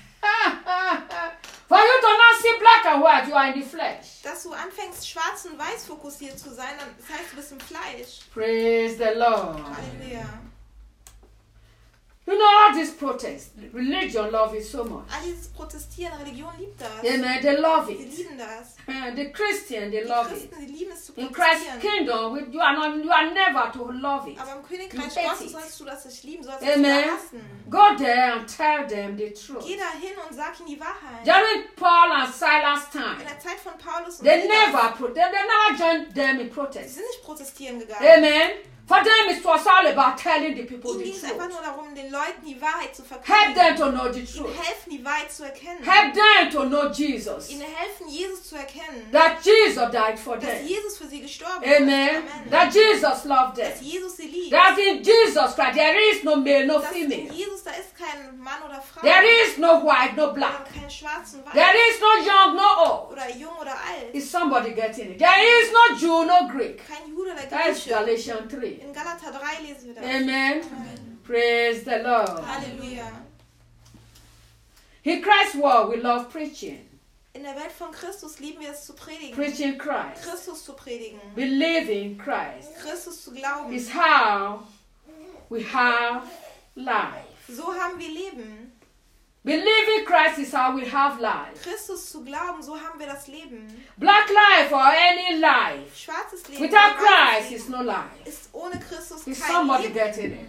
For you to not see black and white, you are in the flesh. Dass du anfängst, schwarz und weiß fokussiert zu sein, dann das heißt, du bist im Fleisch. Praise the Lord. Halleluja. You know all this protest, religion love it so much. All dieses Protestieren, Religion liebt das. Amen. They love Sie it. lieben das. And the Christian, they Die love it. Christen, sie lieben es zu In Christ's protestieren. kingdom, we- you are not, you are never to love it. Aber im Königreich You hate Gottes it. sollst du das nicht lieben, sollst du es Amen. sogar hassen. Go there and tell them the truth. Geh da hin und sag ihnen die Wahrheit. During Paul and Silas' In time, der Zeit von Paulus und they Silas, never pro- they, they never joined them in sie protest. sind nicht protestieren gegangen. Amen. For them, it was all about telling the people Ihnen the ging es einfach truth. nur darum, den Leuten die Wahrheit zu Help verkünden. them to know the Ihnen truth. helfen, die Wahrheit zu erkennen. Help them to know Jesus. Ihnen helfen, Jesus zu erkennen. That Jesus died for Dass them. Jesus für sie gestorben ist. Amen. That Jesus loved Dass them. Jesus sie liebt. That in Jesus Christ there is no male, no Dass in female. Jesus, da ist kein Mann oder Frau. There is no white, no Oder black. kein Schwarz und Weiß. There is no young, no old. Oder jung oder alt. Is somebody getting it? There is no Jew, no Greek. Kein Jude oder That's Grieche. Galatians three. In Galater drei lesen wir das. Amen. Amen. Praise the Lord. Halleluja. In Christ's word, we love preaching. In der Welt von Christus lieben wir es zu predigen. Preaching Christ, Christus zu predigen. believing Christ Christus zu glauben. is how we have life. So haben wir Leben. Believing Christ is how we have life. Christus zu glauben, so haben wir das Leben. Black life or any life Schwarzes Leben without oder weißes Christ Leben is no life. ist ohne Christus Is kein somebody Leben. getting it?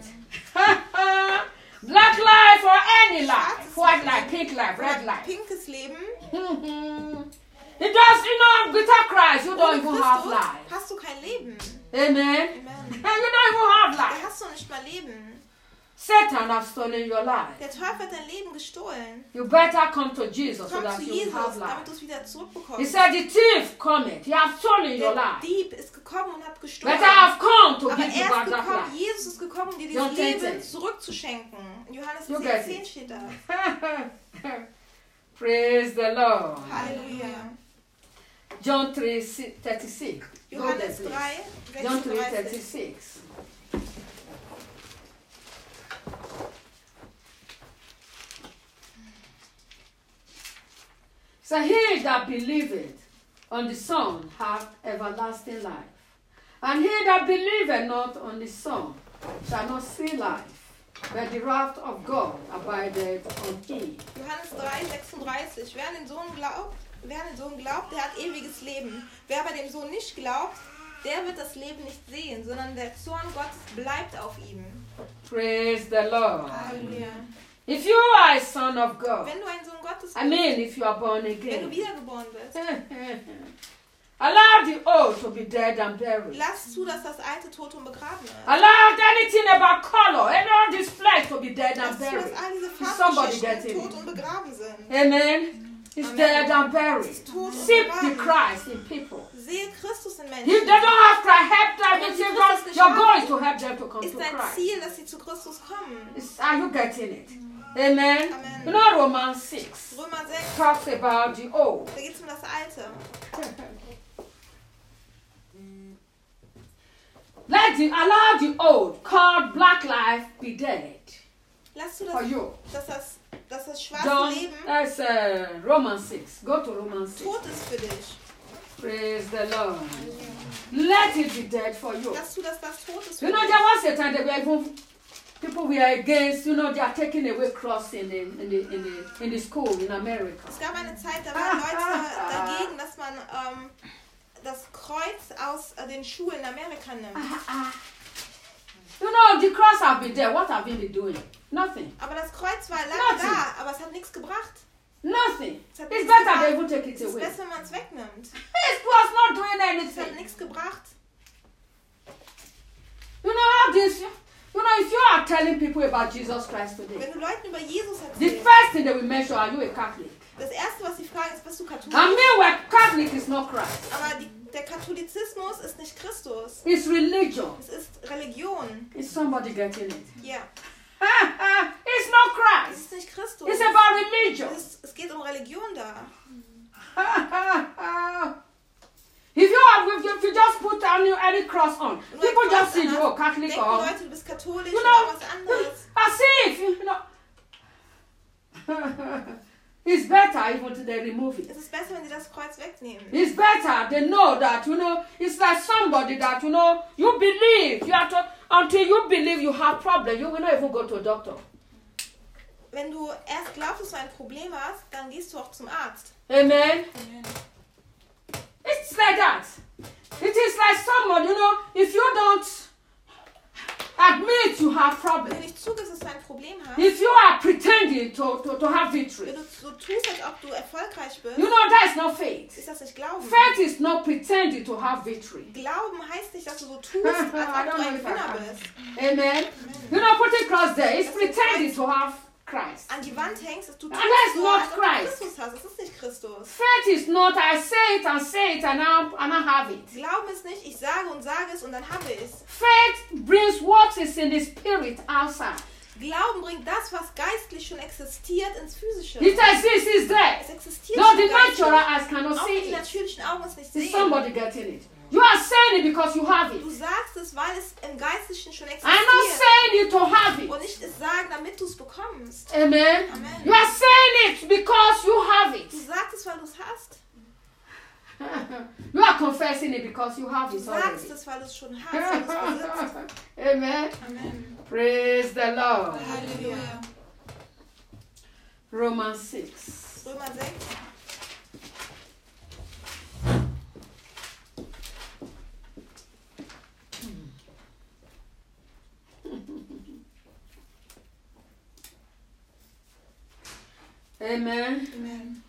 Black life or any life, white life, pink life, red Oder life. pinkes Leben. It does, you know, without Christ, you don't Ohne even have Christus life. hast du kein Leben. Amen. Amen. And you don't even have Da life. hast du nicht mal Leben. Satan has stolen your life. Der Teufel hat dein Leben gestohlen. You better come to Jesus so Komm that zu you Jesus, will have damit life. du es wieder He zurückbekommst. said, the thief cometh. He has stolen your Der life. Dieb ist gekommen und hat gestohlen. But I have come to Aber give you er back ist that gekommen, life. Jesus ist gekommen, um dir John dieses ten, Leben ten. zurückzuschenken. In Johannes You zehn, get zehn it. steht da. Praise the Lord. Halleluja. John three thirty-six. Go there, Johannes please. drei, John three sechsunddreißig. thirty-six. So he that believeth on the Son hath everlasting life, and he that believeth not on the Son shall not see life, but the wrath of God abideth on him. Johannes drei, sechsunddreißig. Wer an den Sohn glaubt, wer an den Sohn glaubt, der hat ewiges Leben. Wer aber dem Sohn nicht glaubt, der wird das Leben nicht sehen, sondern der Zorn Gottes bleibt auf ihm. Praise the Lord. Halleluja. If you are a son of God, Wenn du ein Sohn Gottes I bist, mean if you are born wenn du again, wiedergeboren bist, allow the old to be dead and buried. lass zu, dass das alte tot und begraben ist. Allow anything about color, and all this flesh to be dead Lass and zu, dass buried. all diese Is somebody Farbgeschichten getting tot it? und begraben sind. Amen. It's Amen. dead and buried. Tot und Seek the begraben. Christ in people. Sehe Christus in If Menschen. they don't have Christ, help them. Wenn If sie you Christus don't, nicht you're haben, going to help them to come Ist to dein Christ. Ziel, dass sie zu Christus kommen. Is- Are you getting it? Amen. Amen. You know Romans six Römer sechs, talks about the old. da geht es um das Alte. Let the allow the old called black life be dead Lass du for das, you. dass das, dass das schwarze John, Leben that's uh, Romans six. Go to Romans six. tot ist für dich. Praise the Lord. Let it be dead for you. Lass du, dass das tot ist für You know, dich. there was a time that were even people were against. You know, they are taking away cross in the in the in the in the school in America. Es gab eine Zeit, da waren Leute dagegen, dass man ähm, das Kreuz aus äh, den Schulen in Amerika nimmt. You know, the cross have been there. What have been they doing? Nothing. Aber das Kreuz war lange Nothing. da, aber es hat nichts gebracht. Nothing. Es hat It's nichts better they gebracht. will take it Es ist away. besser, wenn man es wegnimmt. It was not doing Es hat anything. nichts gebracht. You know how this. You know, if you are telling people about Jesus Christ today, Wenn du Leuten über Jesus the erzählst, first thing they will mention, are you a Catholic? das Erste, was sie fragen, ist, bist du I katholisch? mean, well, Catholic is not Christ. Aber die, der Katholizismus ist nicht Christus. It's religion. Es ist Religion. Is somebody getting it? Ja, It's not es Christ. ist nicht Christus. It's about religion. Es, ist, es geht um Religion da. If you have, if you, if you just put any, any cross on, Und people ein just Kreuz see you, oh, anhast, Catholic denken or, Leute, du bist katholisch you oder know, was anderes. as if, you know. It's better even to they remove it. Es ist besser, wenn sie das Kreuz wegnehmen. It's better they know that, you know, it's like somebody that, you know, you believe, you have to, until you believe you have problem, you will not even go to a doctor. Wenn du erst glaubst, dass du ein Problem hast, dann gehst du auch zum Arzt. Amen. It's like that. It is like someone, you know, if you don't admit you have Wenn du problems, nicht zugibst, dass du ein Problem hast, if you are pretending to, to, to have victory, wenn du so tust, als ob du erfolgreich bist, you know, that is not faith. ist das nicht Glauben. Faith is not pretending to have victory. Glauben heißt nicht, dass du so tust, als ob du ein Gewinner bist. Amen. You know, putting cross there is pretending to have Christ. An die Wand hängst, dass du tust, And that's so, not als ob du Christ. Christus hast. Das ist nicht Christus. Faith is not I say it and say it and I, and I have it. Glauben ist nicht, ich sage und sage es und dann habe ich es. Faith brings what is in the spirit outside. Glauben bringt das, was geistlich schon existiert, ins Physische. It exists, it's there. Es existiert No, schon the geistlich. natural eyes cannot Auch see die it. natürlichen Augen es nicht Is sehen. somebody getting it? You are saying it because you have it. Du sagst es, weil es im Geistlichen schon I'm existiert. not saying it to have it. Und nicht es sagen, damit du es bekommst. Amen. Amen. You are saying it because you have it. Du sagst es, weil du es hast. are confessing it because you have Du it sagst already. es, weil du es schon hast, weil du es besitzt. Amen. Amen. Praise the Lord. Halleluja. Romans six. Römer sechs. Amen. Amen.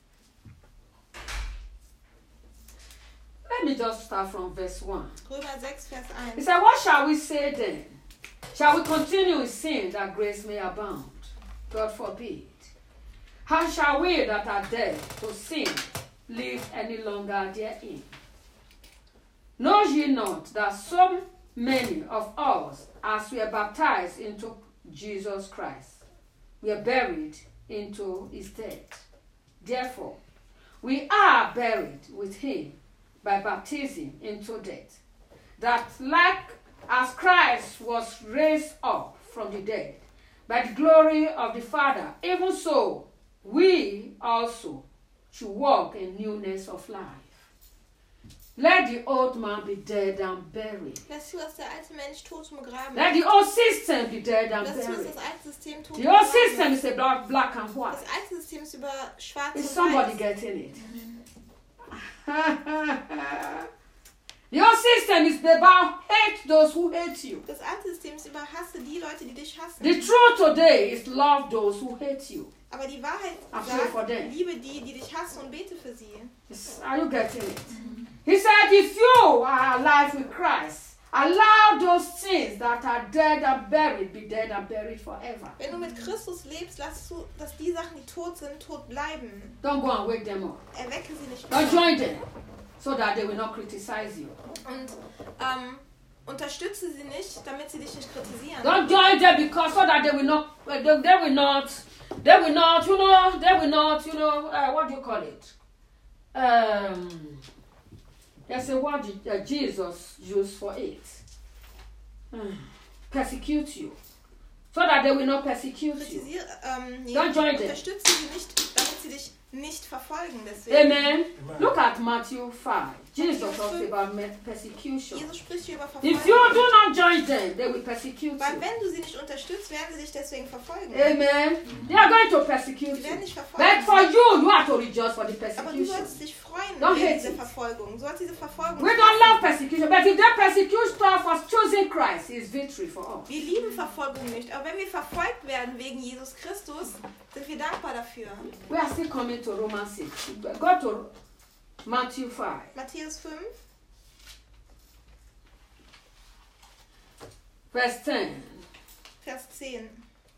Let me just start from verse one. Römer sechs, Vers He eins. said, what shall we say then? Shall we continue in sin that grace may abound? God forbid. How shall we that are dead to sin live any longer therein? Know ye not that so many of us, as we are baptized into Jesus Christ, we are buried into his death? Therefore, we are buried with him by baptism into death, that like as Christ was raised up from the dead by the glory of the Father, even so we also should walk in newness of life. Let the old man be dead and buried. Lass zu, dass der alte Mensch tot und begraben Let ist. the old system be dead and Lass zu, dass buried. das alte System tot und The old begraben system ist. is about black and white. Das alte System ist über schwarz Is und somebody weiß. getting it? The old system is about hate those who hate you. Das alte System ist über hasse die Leute, die dich hassen. The truth today is love those who hate you. Aber die Wahrheit I pray for sagt, them. liebe die, die dich hassen und bete für sie. Is- Are you getting it? He said, if you are alive with Christ, allow those things that are dead and buried be dead and buried forever. Wenn du mit Christus lebst, lass zu, dass die Sachen, die tot sind, tot bleiben. Don't go and wake them up. Erwecke sie nicht Don't mehr. join them so that they will not criticize you. Und ähm, unterstütze sie nicht, damit sie dich nicht kritisieren. Don't join them because so that they will not, uh, they, they will not, they will not, you know, they will not, you know, uh, what do you call it? Um, there's a word uh, Jesus used for it. Hmm. Persecute you. So that they will not persecute you. Kritisiere, ähm, nee, Don't join them. unterstütze sie nicht, damit sie dich nicht verfolgen. Deswegen. Amen. Look at Matthew five. Jesus talks about me- persecution. Jesus spricht hier über If you Verfolgung. do not join them, they will persecute Weil you. wenn du sie nicht unterstützt, werden sie dich deswegen verfolgen. Amen. They are going to persecute Sie werden you. dich But verfolgen. for you, you have to rejoice for the Aber du persecution. sollst dich freuen Don't wegen hate dieser it. Verfolgung. Du sollst diese Verfolgung We nicht don't hassen. love persecution, but if they persecute us for choosing Christ, is victory for us. Wir lieben Verfolgung nicht, aber wenn wir verfolgt werden wegen Jesus Christus, sind wir dankbar dafür. We are still coming to Romans six. Go to Matthew five. Matthäus fünf, Verse ten. Vers zehn.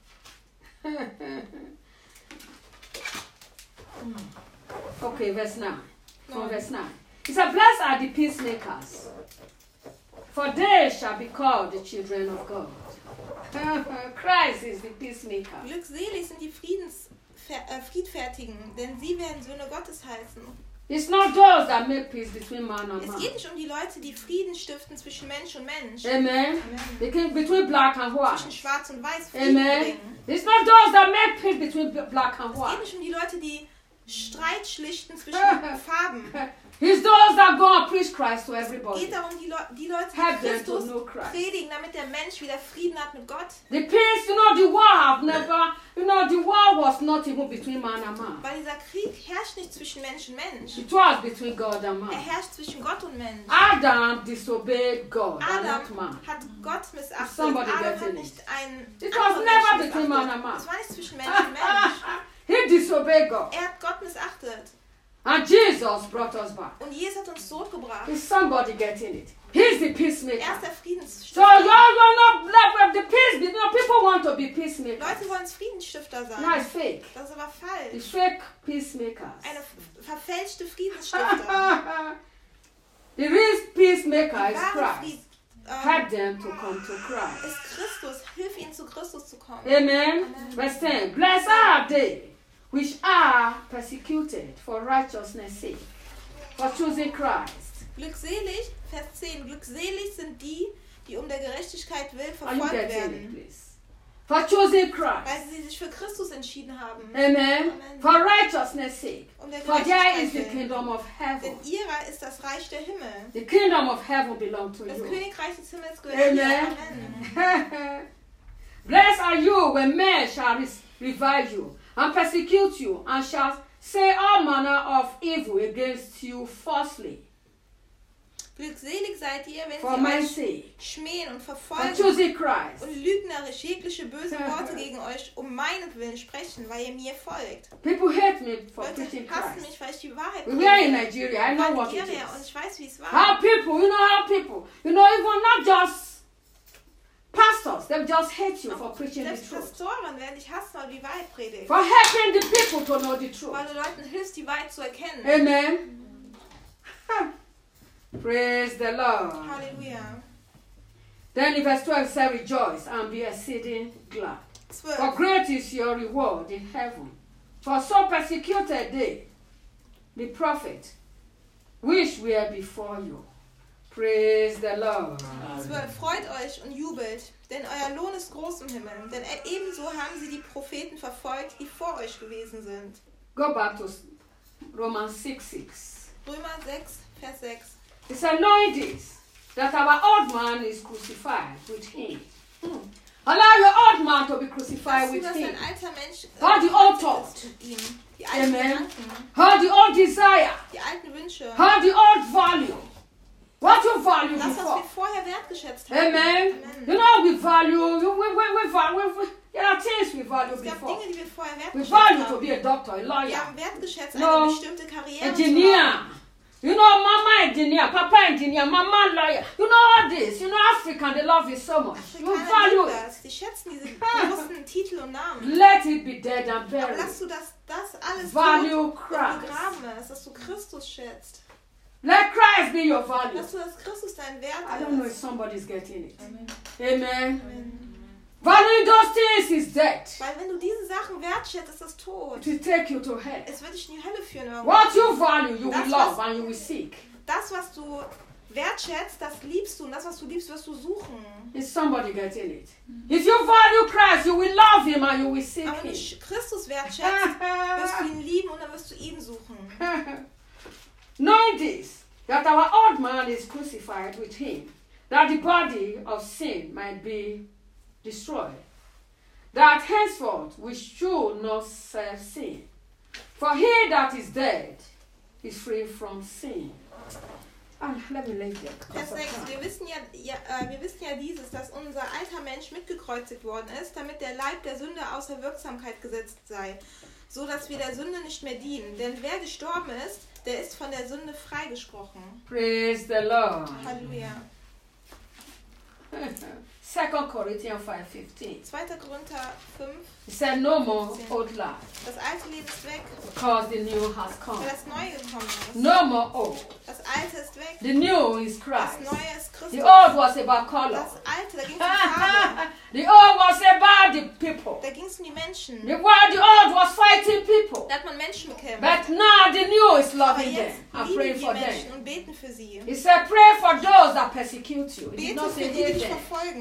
Okay, verse nine. From Nine. verse nine. It said, blessed are the peacemakers, for they shall be called the children of God. Christ is the peacemaker. Glückselig sind die Friedens, äh, Friedfertigen, denn sie werden Söhne Gottes heißen. It's not those that make peace between man and Es man. geht nicht um die Leute, die Frieden stiften zwischen Mensch und Mensch. Amen. Between, between black and white. Zwischen Schwarz und Weiß Frieden Amen. bringen. It's not those that make peace between black and Es geht white. nicht um die Leute, die Streit schlichten zwischen Farben. It's those that go and preach Christ to Es everybody. geht darum, die, Le die Leute, Help die them to Christus know Christ. predigen, damit der Mensch wieder Frieden hat mit Gott. The peace, you know, the war have never, you know, the war was not even between man and man. Weil dieser Krieg herrscht nicht zwischen Mensch und Mensch. It was between God and Er man. herrscht zwischen Gott und Mensch. Adam disobeyed God and not Adam man. hat Gott missachtet. Somebody Adam getting hat it. nicht einen It was anderen never Menschen between man and missachtet. man. Es war nicht zwischen Mensch und Mensch. He disobeyed God. Er hat Gott missachtet. And Jesus brought us back. Und Jesus hat uns zurückgebracht. Is somebody getting it? He's the Er peacemaker. ist der So Friedensstifter. you're, you're not like the peace. You know, people want to be peacemakers. Leute wollen Friedensstifter No, sein. it's fake. Das ist aber The falsch. fake peacemakers. Eine f- verfälschte Friedensstifter. The real peacemaker Die is wahre Christ. Fried, Help ähm, them to come to Christ. ist Christus. Hilf ihnen zu Christus zu kommen. Amen. Verse ten. Blessed are they which are persecuted for righteousness' sake, for choosing Christ. Glückselig, Vers zehn. Glückselig sind die, die um der Gerechtigkeit willen Are you verfolgt getting it, werden. please? For choosing weil Christ. sie sich für Christus entschieden haben. Amen. Amen. For righteousness' sake. Um der For there is the Gerechtigkeit willen. kingdom of heaven. Denn ihrer ist das Reich der Himmel. The kingdom of heaven belongs to Das you. Königreich des Himmels gehört dir. Amen. Amen. Blessed are you when men shall re- revile you and persecute you and shall say all manner of evil against you falsely. Glückselig seid ihr, wenn For sie my euch sake. schmähen und For verfolgen choosing Christ. und lügnerisch jegliche böse Worte gegen euch um meinetwillen sprechen, weil ihr mir folgt. People hate me for Leute preaching hassen Christ. mich, weil ich die Wahrheit We are in predige. Nigeria. I Ich know war what in it Nigeria und is. ich weiß, wie es war. How people, you know how people, you know, even not just pastors, they just hate you for preaching the Selbst truth. Pastoren werden dich hassen, weil du die Wahrheit predigst. For helping the people to know the truth. Weil du Leuten hilfst, die Wahrheit zu erkennen. Amen. Ha. Praise the Lord. Halleluja. Then in verse twelve it says, rejoice and be exceeding glad. For zwölf. great is your reward in heaven. For so persecuted they, the prophet, which were before you. Praise the Lord. zwölf. Freut euch und jubelt, denn euer Lohn ist groß im Himmel. Denn ebenso haben sie die Propheten verfolgt, die vor euch gewesen sind. Go back to Romans six six. Römer sechs, Vers sechs. It said, knowing this, that our old man is crucified with him. Hmm. Allow your old man to be crucified Weißt du, with dass him. ein alter Mensch äh, How the old gekreuzigt thought. ist mit ihm? Die alten Amen. Gedanken, How the old desire. die alten Wünsche, How the old value. What you value das, was before. wir vorher wertgeschätzt haben. Amen. You know we value, we, we, we value, we, there are things we value Es gab before. Dinge, die wir vorher We wertgeschätzt value to haben. be a doctor, a Wir lawyer, haben wertgeschätzt, No. eine bestimmte Karriere zu engineer. haben. You know, mama engineer, papa engineer, mama lawyer. You know all this. You know African, they love it so much. You Afrikaner value lieben it. das. Die schätzen diese großen Titel und Namen. Let it be dead and Aber buried. lass du, dass das alles Value tot und Christ. begraben ist, dass du Christus schätzt. Let Christ be your value. Dass du, dass Christus dein Wert I don't know if ist. somebody's getting it. Amen. Amen. Valuing those things is dead. Weil wenn du diese Sachen wertschätzt, ist das tot. It will take you to hell. Es wird dich in die Hölle führen. irgendwann. What you value, you will Das, love was- and you will seek. Das, was du wertschätzt, das liebst du. Und das, was du liebst, wirst du suchen. Is somebody getting it? If you value Christ, you will love him and you will seek Aber wenn him. du Christus wertschätzt, wirst du ihn lieben und dann wirst du ihn suchen. Knowing this, that our old man is crucified with him, that the body of sin might be destroyed, that henceforth we should not serve sin. For he that is dead is free from sin. Ah, let me leave there. Vers sechs. Wir wissen ja, ja, äh, wir wissen ja dieses, dass unser alter Mensch mitgekreuzigt worden ist, damit der Leib der Sünde außer Wirksamkeit gesetzt sei, so dass wir der Sünde nicht mehr dienen. Denn wer gestorben ist, der ist von der Sünde freigesprochen. Praise the Lord. Halleluja. Second Corinthians five fifteen. zweiter Korinther fünf. He said, no more old life, Das alte Leben ist weg, because the new has come. weil das Neue gekommen ist. No more old. Das Alte ist weg, The new is das Christ. Neue ist The Christus. old was about color. Das Alte, da ging es um Farbe, The old was about the people. da ging es um die Menschen. The, well, the old was fighting people. Da hat man Menschen bekämpft. But now the new is Aber loving jetzt them and lieben praying wir for Menschen them. und beten für sie. He said, pray for those that persecute you. He did Bete not für say die, die hate dich them. verfolgen.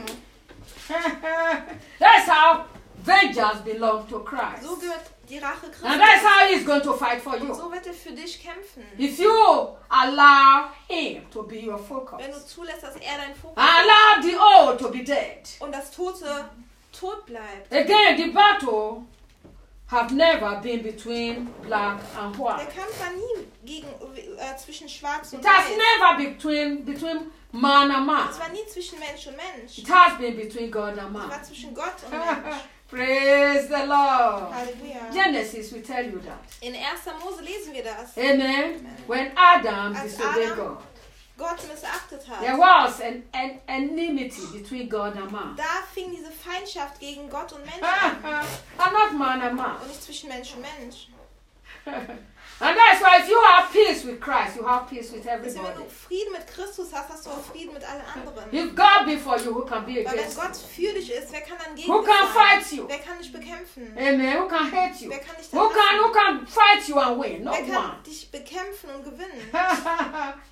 That's how vengeance belongs to Christ. So gehört die Rache And that's Christus. how he's going to fight for Und you. so wird er für dich kämpfen. If you allow him to be your Wenn du focus. zulässt, dass er dein Fokus And ist allow the old to be dead. und das Tote tot bleibt. Again, the battle have never been between black and Der white. Kampf war nie gegen, äh, zwischen Schwarz und It has Weiß. never between between man and man. Es war nie zwischen Mensch und Mensch. It has been between God and Es man. war zwischen Gott und Mensch. Praise the Lord. Halleluja. Genesis will tell you that. In erster Mose lesen wir das. Amen. When Adam Als disobeyed Adam God, Gott missachtet there hat. was an, an enmity between God and man. Da fing diese Feindschaft gegen Gott und Mensch an. And not man and man. Und nicht zwischen Mensch und Mensch. And that's why if you have peace with Christ, you have peace with Deswegen, wenn everybody. du Frieden mit Christus hast, hast du auch Frieden mit allen anderen. If God be for you, who can be Weil wenn against Gott you? für dich ist, wer kann dann gegen Who dich can sein? fight you? Wer kann dich bekämpfen? Amen. Who can hate you? Wer kann dich Who can who dann can fight you and win? No Wer one. kann dich bekämpfen und gewinnen?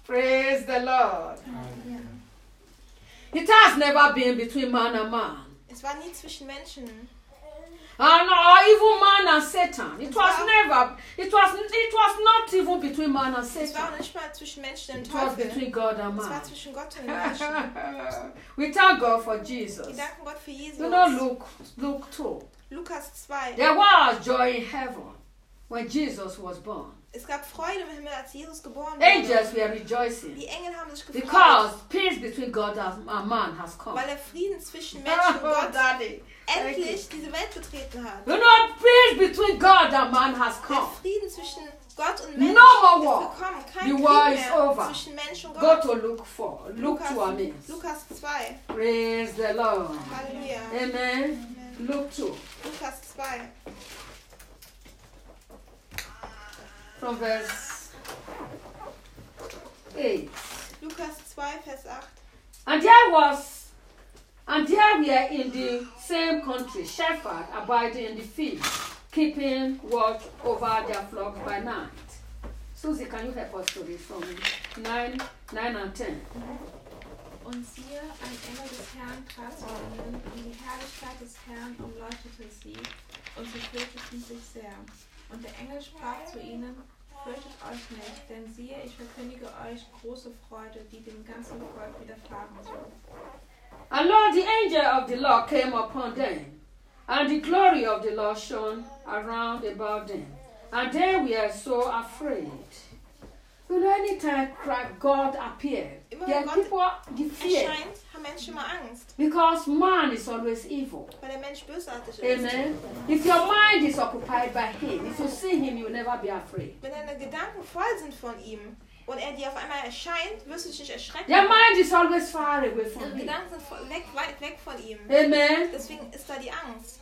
Praise the Lord. It has never been between man and man. Es war nie zwischen Menschen. And or even man and Satan. It was never, it was it was not even between man and Es war Satan. auch nicht mal zwischen Menschen und It was Teufel. between God and Es war man. zwischen Gott und den Menschen. We thank God for Wir Jesus. danken Gott für Jesus. You know, Luke, Luke two. Lukas zwei. There was joy in heaven when Jesus was born. Es gab Freude im Himmel, als Jesus geboren Angels wurde. were rejoicing Die Engel haben sich gefreut, because peace between God and man has come. weil der Frieden zwischen Menschen und Oh, Gott Daddy. Thank you. endlich diese Welt betreten hat. You know, peace between God and man has Der come. Frieden zwischen Gott und Mensch No more ist war. gekommen. The Kein war Krieg is mehr over. zwischen Mensch und Go Gott. to Luke four. Luke two, I mean. Lukas zwei. Praise the Lord. Halleluja. Amen. Luke two. Lukas zwei. From verse eight. Lukas zwei, Vers acht. And there was, and there were in the same country shepherds abiding in the field, keeping watch over their flocks by night. Susie, can you help us to read from nine, nine and ten? Und siehe, ein Engel des Herrn trat zu ihnen, und die Herrlichkeit des Herrn umleuchtete sie, und sie fürchteten sich sehr. Und der Engel sprach zu ihnen: Fürchtet euch nicht, denn siehe, ich verkündige euch große Freude, die dem ganzen Volk widerfahren soll. And lo, the angel of the Lord came upon them, and the glory of the Lord shone around about them, and they were so afraid. You know, anytime Christ- God appeared, Immer there wenn are Gott people die fear, erscheint, haben Menschen immer Angst, because man is always evil. weil der Mensch bösartig ist. Amen. If your mind is occupied by him, if you see him, you will never be afraid. Wenn deine Gedanken voll sind von ihm und er dir auf einmal erscheint, wirst du dich nicht erschrecken. Their mind is always far away from Ihre him. Gedanken sind voll- weg, weit weg von ihm. Amen. Deswegen ist da die Angst.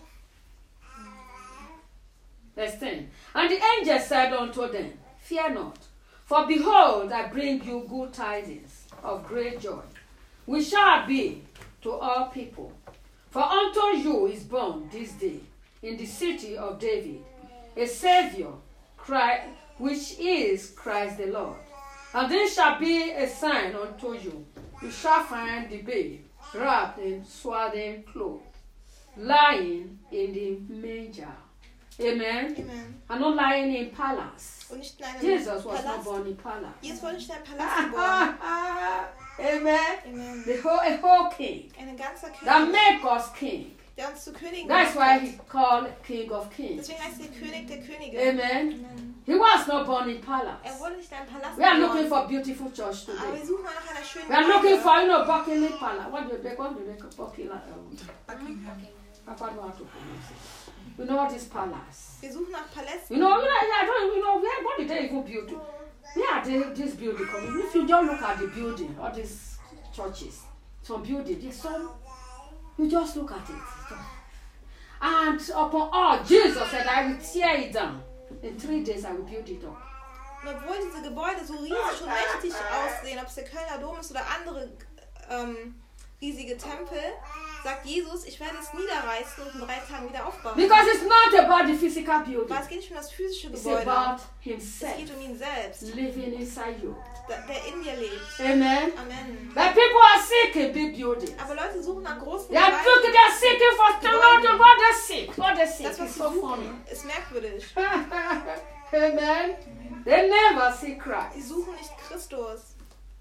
Verse ten. And the angel said unto them, Fear not, for behold, I bring you good tidings of great joy, which shall be to all people. For unto you is born this day in the city of David a Savior, Christ, which is Christ the Lord. And this shall be a sign unto you. You shall find the babe wrapped in swaddling clothes, lying in the manger. Amen. Amen. And not lying in palace. Und nicht in einem Jesus was not Palast. born in palace. Jesus wurde nicht in einem Palast geboren. Amen. Amen. The whole, a whole king Ein ganzer that König, make us king. der uns zu Königen That's gemacht why hat. he called King of Kings. Deswegen heißt er König der Könige. Amen. Amen. He was not born in Er palace. wurde nicht in einem Palast We are looking geboren. for beautiful church Aber wir today. suchen nach einer schönen We are looking Gemeinde. for, you know, Buckingham Palace. What do they call it? Buckingham. Um, I don't know how to pronounce it. You know what is palace? Wir suchen nach Palästen. You know, you know, I don't, you know, where, what did they even build? Where did this building coming? If you just look at the building, all these churches, some building, there's some, you just look at it. And upon all, Jesus said, I will tear it down. In three days, I will build it up. Und obwohl diese Gebäude so riesig und mächtig aussehen, ob es der Kölner Dom ist oder andere ähm, riesige Tempel, sagt Jesus, ich werde es niederreißen und in drei Tagen wieder aufbauen. Because it's not about the physical building. Aber es geht nicht um das physische It's Gebäude. about Es himself geht um ihn selbst, living inside you. der der in dir lebt. Amen. Amen. But people are seeking big buildings. Aber Leute suchen nach großen They are looking, Gebäuden. they are seeking for to know to what they seek. What they seek Das, was is sie so funny. suchen, ist merkwürdig. Amen. They never see Sie Christ. suchen nicht Christus.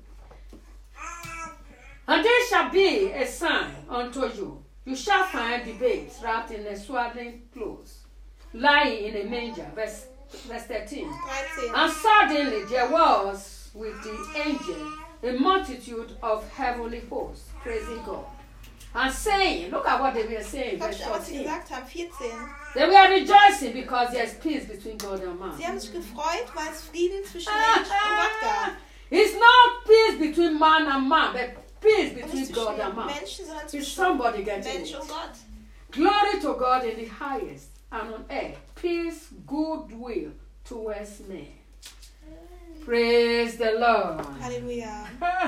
And there shall be a sign unto you. You shall find the babes wrapped in a swaddling clothes, lying in a manger. Verse, verse thirteen. dreizehn. And suddenly there was with the angel a multitude of heavenly hosts praising God and saying, look at what they were saying, Hab verse ich auch, was sie fourteen. gesagt haben, vierzehn. They were rejoicing because there is peace between God and man. Sie haben sich gefreut, weil es Frieden zwischen Mensch und Gott gab. It's not peace between man and man, but peace Und between nicht God zwischen and man. Menschen, sondern Is zwischen somebody getting Mensch und it? Gott. Glory to God in the highest, and on earth peace, goodwill towards men. Praise the Lord. Halleluja.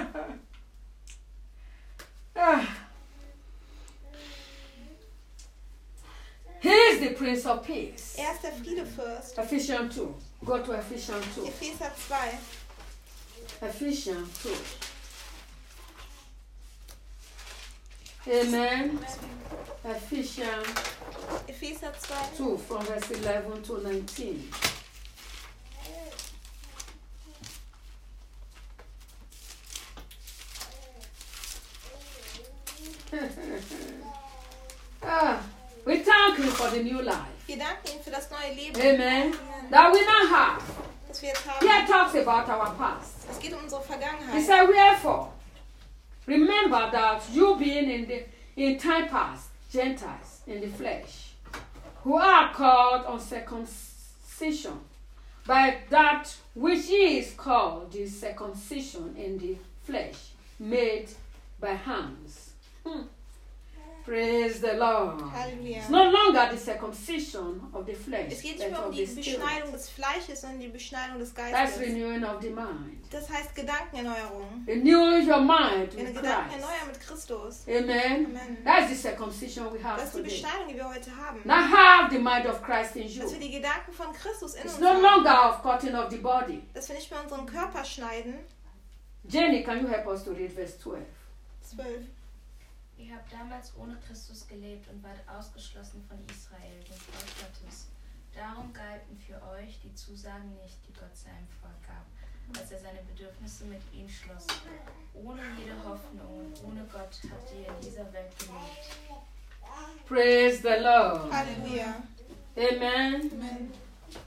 Ah. He is the Prince of Peace. Er ist der Friedefürst. Ephesians two. Go to Ephesians two. Epheser zwei. Ephesians two. Amen. Ephesians Epheser zwei, two from verse eleven to nineteen. Ah, we thank you for the new life. wir danken ihm für das neue Leben, Amen. That we now have. das wir jetzt haben. Here talks about our past. Es geht um unsere He Vergangenheit. said, wherefore, remember that you being in the in time past, Gentiles in the flesh, who are called uncircumcision, by that which is called the circumcision in the flesh, made by hands. Hmm. Praise the Lord. Halleluja. It's no longer the circumcision of the flesh, Es geht but nicht mehr um of die the spirit. Beschneidung des Fleisches, sondern die Beschneidung des That's Geistes. renewing of the mind. Das heißt Gedankenerneuerung. Renew your mind Eine with Christ. Gedankenerneuerung mit Christus. Amen. Amen. That's the circumcision we have Das ist die today. Beschneidung, die wir heute haben. Now have the mind of Christ in you. Dass wir die Gedanken von Christus in It's uns no haben. longer of cutting of the body. Dass wir nicht mehr unseren Körper schneiden. Jenny, can you help us to read verse twelve? zwölf. Ihr habt damals ohne Christus gelebt und wart ausgeschlossen von Israel, dem Volk Gottes. Darum galten für euch die Zusagen nicht, die Gott seinem Volk gab, als er seine Bedürfnisse mit ihnen schloss. Ohne jede Hoffnung und ohne Gott habt ihr in dieser Welt gelebt. Praise the Lord. Halleluja. Amen. Amen.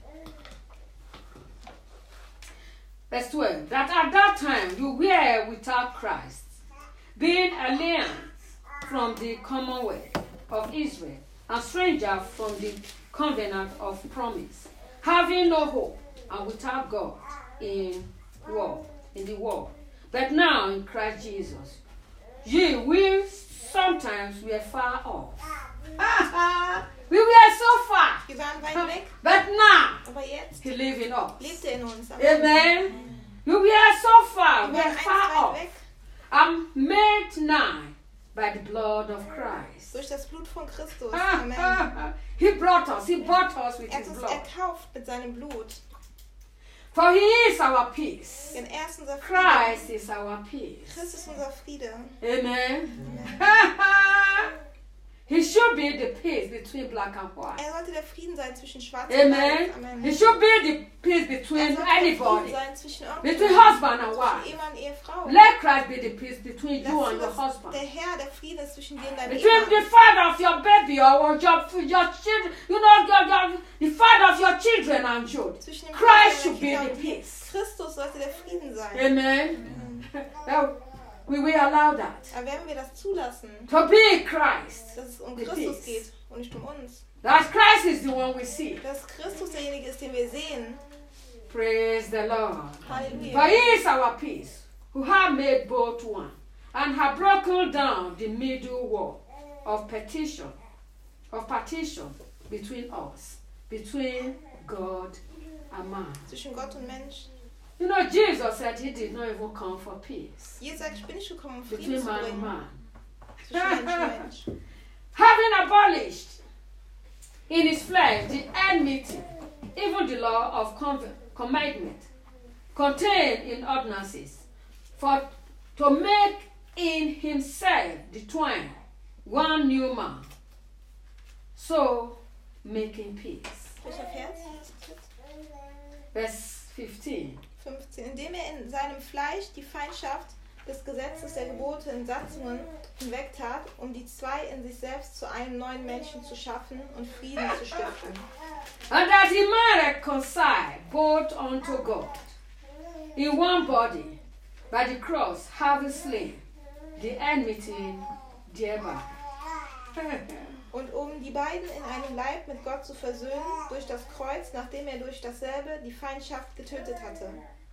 Verse twelve. That at that time you were without Christ, being aliens from the commonwealth of Israel, and stranger from the covenant of promise, having no hope and without God in world, in the world. But now in Christ Jesus, ye we sometimes were far off. We were so far, Wir waren weit weg, but now aber jetzt He lives in us. lebt er in uns. Amen. We were so far, Wir we waren were einst far weit off. weg. I'm made nigh by the blood of Christ. Durch das Blut von Christus. Amen. He brought us, He bought us with Er hat His uns blood. erkauft mit seinem Blut. For He is our peace. Denn er ist unser Friede. Christ is our peace. Christus ist unser Friede. Amen. He should be the peace between black and white. Er sollte der Frieden sein zwischen Schwarz und Weiß. Amen. Amen. He should be the peace Er between sollte der Frieden anybody, sein zwischen between irgendjemandem, husband and zwischen wife. Ehemann und Ehefrau. Let Christ be the peace between Lass you du, and your dass husband. der Herr der Frieden ist zwischen dir und deinem Between the Ehemann. father of your baby or your, your children, you know, your, your, the father of your children and you. Zwischen dem Christ Vater should und be deinen the Kindern. peace. Christus sollte der Frieden sein. Amen. Now, we will allow that. Aber werden wir das zulassen, To be Christ. dass es um The Christus peace. geht und nicht um uns? That Christ is the one we see. Dass Christus derjenige ist, den wir sehen. Praise the Lord. For Halleluja. He is our peace, who have made both one, and have broken down the middle wall of petition, of partition between us, between God and man. Zwischen Gott und Mensch. You know, Jesus said He did not even come for peace Jesus sagt, ich bin nicht gekommen, um Frieden between zu man and bringen. man. Zwischen Mensch und Mensch. Having abolished in His flesh the enmity, even the law of conv- commandment contained in ordinances, for to make in Himself the twain one new man, so making peace. Welcher Vers? Verse fifteen. fünfzehn. Indem er in seinem Fleisch die Feindschaft des Gesetzes der Gebote in Satzungen hinwegtat, um die zwei in sich selbst zu einem neuen Menschen zu schaffen und Frieden zu stiften. And that He might reconcile both unto God in one body by the cross, having slain the enmity thereby. Und um die beiden in einem Leib mit Gott zu versöhnen durch das Kreuz, nachdem er durch dasselbe die Feindschaft getötet hatte.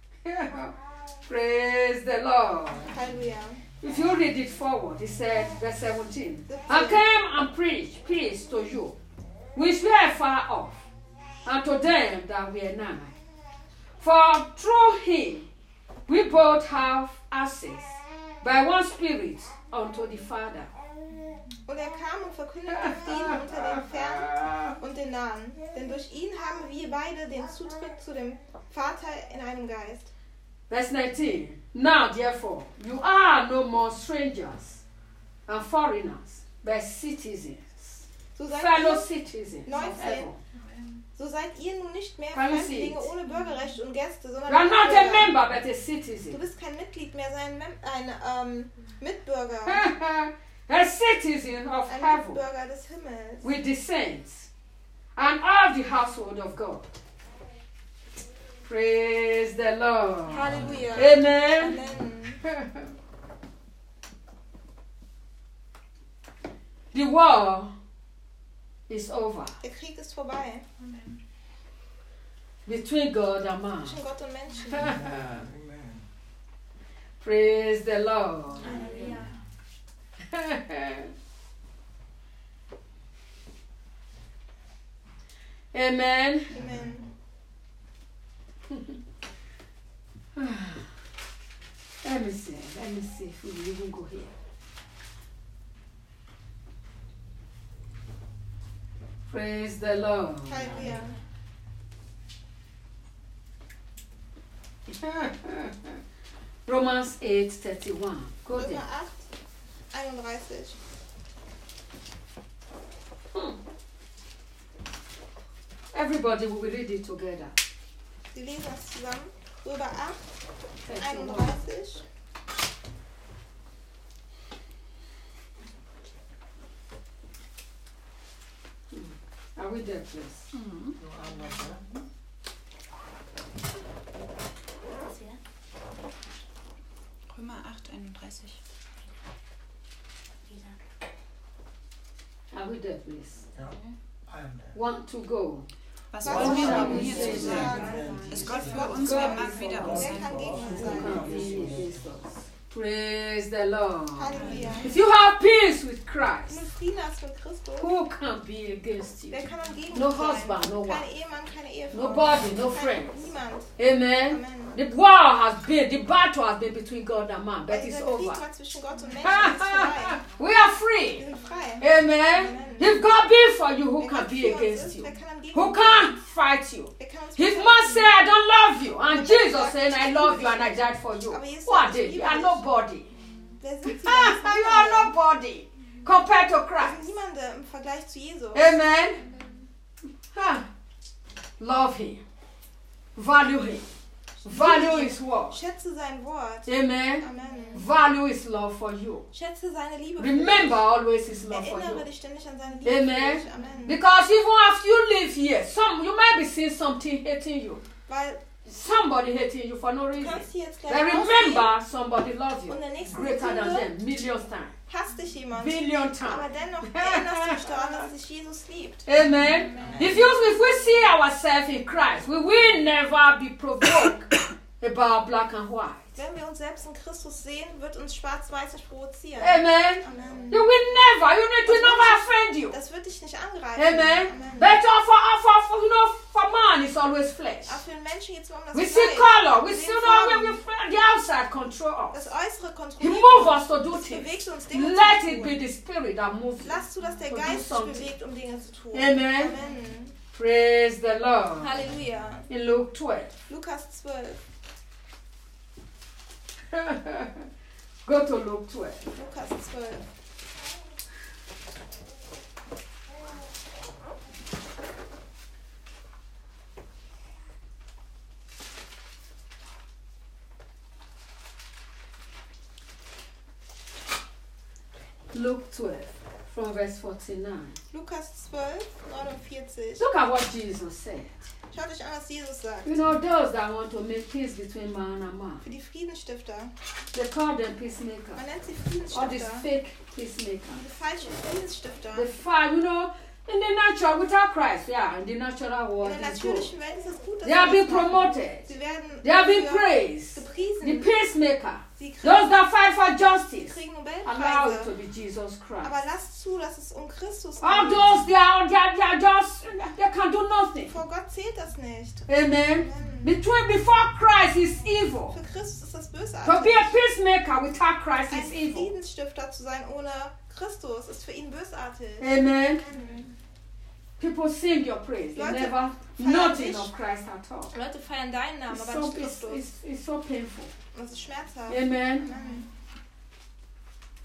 Praise the Lord. Halleluja. If you read it forward, he said, verse seventeen, I came and preached peace to you, which were far off, and to them that were nigh. For through Him we both have access by one Spirit unto the Father. Und er kam und verkündete Frieden unter den Fernen und den Nahen, denn durch ihn haben wir beide den Zutritt zu dem Vater in einem Geist. Verse nineteen, now therefore you are no more strangers and foreigners, but citizens, So seid, fellow ihr, citizens of neunzehn. heaven. so seid ihr nun nicht mehr Can you see Fremdlinge it? ohne Bürgerrecht und Gäste, sondern You are not a Mitbürger. member, but a Du citizen. bist kein Mitglied mehr, sondern ein, Mem ein ähm, Mitbürger. A citizen of Ein heaven Mitbürger des Himmels. with the saints and of the household of God. Praise the Lord. Halleluja. Amen. Amen. The war is over Der Krieg ist vorbei. between God and man. Zwischen Gott und Menschen. Amen. Praise the Lord. Halleluja. Amen. Amen. Let me see. Let me see if we will even go here. Praise the Lord. Halleluja. Romans eight thirty-one. Go Römer there. acht, einunddreißig. Everybody will read it together. Wir lesen das zusammen. Römer acht, thirty-one. einunddreißig. Are we there, please? No, I'm not there. Das hier? Römer acht, einunddreißig. Wieder. Are we there, please? Ja, I am there. Want to go? Was Was wollen wir sollen nun wir hierzu hierzu sagen? sagen? Ist Gott für uns, wer mag wieder uns Wer sein? kann gegen uns Who sein? can be against us? Praise the Lord. Halleluja. If you have peace with Wenn Christ, du Frieden hast mit Christus, who can be against you? wer kann dann gegen No uns sein? husband, no Kein wife. Ehemann, keine Ehefrau. Nobody, no Kein- friends. Niemand. Amen. Amen. The war has been, the battle has been between God and man, but Weil it's dieser Krieg over. war zwischen Gott und Menschen, ist vorbei. We are Wir free. sind frei. Amen. If God be for you, who Wer can Gott be für uns against ist, you? wer kann dann gegen Who uns can sein? fight you? Wer kann uns His verteidigen? man said, I don't love you. And Jesus said, I love you and I died for you. Who are they? You are nobody. Wer sind sie? Ah, Das you sind are niemande. nobody compared to Das sind Christ. niemande im Vergleich zu Jesus. Amen. Ah. Love him. Value him. Value his word. Schätze sein Wort. Amen. Amen. Value his love for you. Schätze seine Liebe für Remember dich. always his love for Erinnere you. dich ständig an seine Liebe Amen. für dich. Amen. Because even after you live here, some you might be seeing something hating you. Weil Somebody hating you for no du reason. kannst hier jetzt But gleich rausgehen remember, somebody loves you und der nächsten greater than Sekunde them, millions times, hasst dich jemand. billion Aber times. dennoch erinnerst du dich daran, dass dich Jesus liebt. Amen. If you if we see ourselves in Christ, we will never be provoked about black and white. Wenn wir uns selbst in Christus sehen, wird uns Schwarz-Weiß nicht provozieren. Amen. Amen. You will never, you need to never offend you. Das wird dich nicht angreifen. Amen. Amen. But uh, for, uh, for, for you know, for man, it's always flesh. Aber für den Menschen geht es nur um das We see Fleisch. color. We Wir see sehen you know, Farben. we, we, the outside control us. Das Äußere He kontrolliert moves us to do uns. things. Bewegt uns, Dinge Let zu it be tun. the spirit that moves you. Lass zu, dass der To do Geist sich something. bewegt, um Dinge zu tun. Amen. Amen. Praise the Lord. Halleluja. In Luke twelve. Lukas zwölf. Go to Luke twelve. Lukas zwölf. Luke twelve, from verse forty-nine. Lukas zwölf, neunundvierzig. Look at what Jesus said. Schaut euch an, was Jesus sagt. You know, those that want to make peace between man and man, Für die Friedensstifter. they call them peacemakers. Man nennt sie All these Friedensstifter. fake peacemakers. Diese falschen Friedensstifter. The fight, you know, in the natural, without Christ, yeah, in the natural In world, der it's good. natürlichen Welt ist es gut, dass They have sie been das machen. promoted. Sie werden They have been dafür praised. The gepriesen. peacemaker, Sie kriegen, those that fight for justice, kriegen allow it to Nobelpreise. be Jesus Christ. Aber lasst zu, dass es um Christus All geht. those, they are, they are, they are just, they can do nothing. Vor Gott zählt das nicht. Amen. Amen. Between, before Christ is evil. Für Christus ist das To be bösartig. a peacemaker without Christ Ein is evil. Friedensstifter zu sein ohne Christus ist für ihn bösartig. Amen. Amen. People sing your praise. They Leute never feiern nothing dich. of Christ at all. Leute feiern deinen Namen, It's aber so, nicht it's, Christus. it's, it's so painful. Das ist schmerzhaft. Amen. Amen.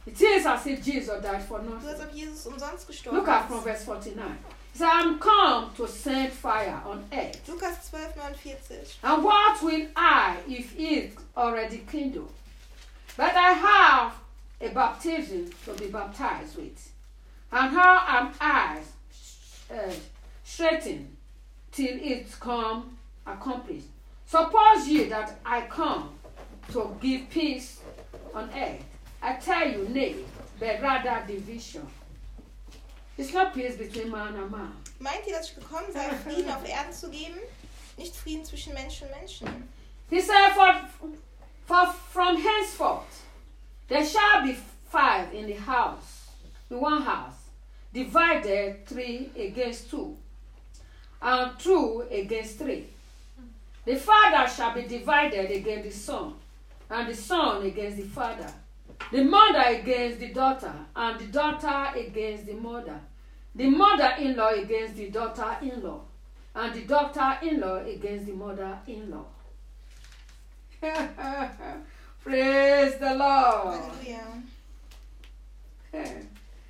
It is as if Jesus died for So als nothing. ob Jesus umsonst gestorben Look at from ist. verse forty-nine. He said, I'm come to send fire on earth. Lukas zwölf neunundvierzig. And what will I if it already kindled? But I have a baptism to be baptized with. And how am I uh, straightened till it come accomplished? Suppose ye that I come to give peace on earth. I tell you, nay, but rather division. It's not peace between man and man. Meint ihr, dass ich gekommen sei, Frieden auf Erden zu geben? Nicht Frieden zwischen Menschen und Menschen. He said, for, for from henceforth there shall be five in the house, in one house, divided three against two, and two against three. The father shall be divided against the son, and the son against the father, the mother against the daughter, and the daughter against the mother, the mother-in-law against the daughter-in-law, and the daughter-in-law against the mother-in-law. Praise the Lord. Halleluja.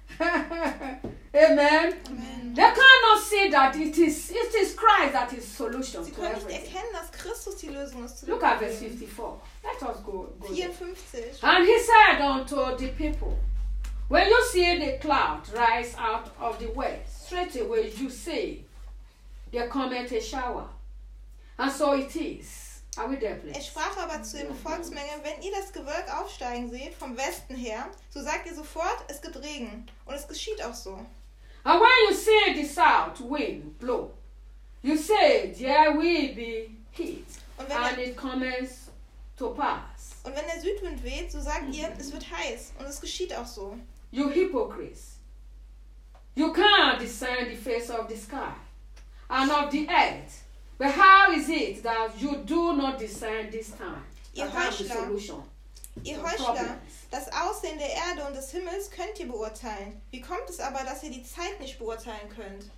Amen. Amen. They cannot see that it is it is Christ that is solution Sie to können nicht everything. erkennen, dass Christus die Lösung ist zu dem Look at verse Problem. fifty-four. Let us go. go there. vierundfünfzig. And he said unto the people, when you see the cloud rise out of the west, straightway you say, there cometh a shower. And so it is. Are we there, Er please? sprach aber zu der Volksmenge, wenn ihr das Gewölk aufsteigen seht, vom Westen her, so sagt ihr sofort, es gibt Regen. Und es geschieht auch so. And when you see the south wind blow, you say, there will be heat, Und wenn, and der, it comes to pass. und wenn der Südwind weht, so sagt ihr, es wird heiß. Und es geschieht auch so. You hypocrites, you can't discern the face of the sky and of the earth. But how is it that you do not discern this time? Ihr That that's the Heuchler. solution. Ihr to Heuchler, problems. das Aussehen der Erde und des Himmels könnt ihr beurteilen. Wie kommt es aber, dass ihr die Zeit nicht beurteilen könnt?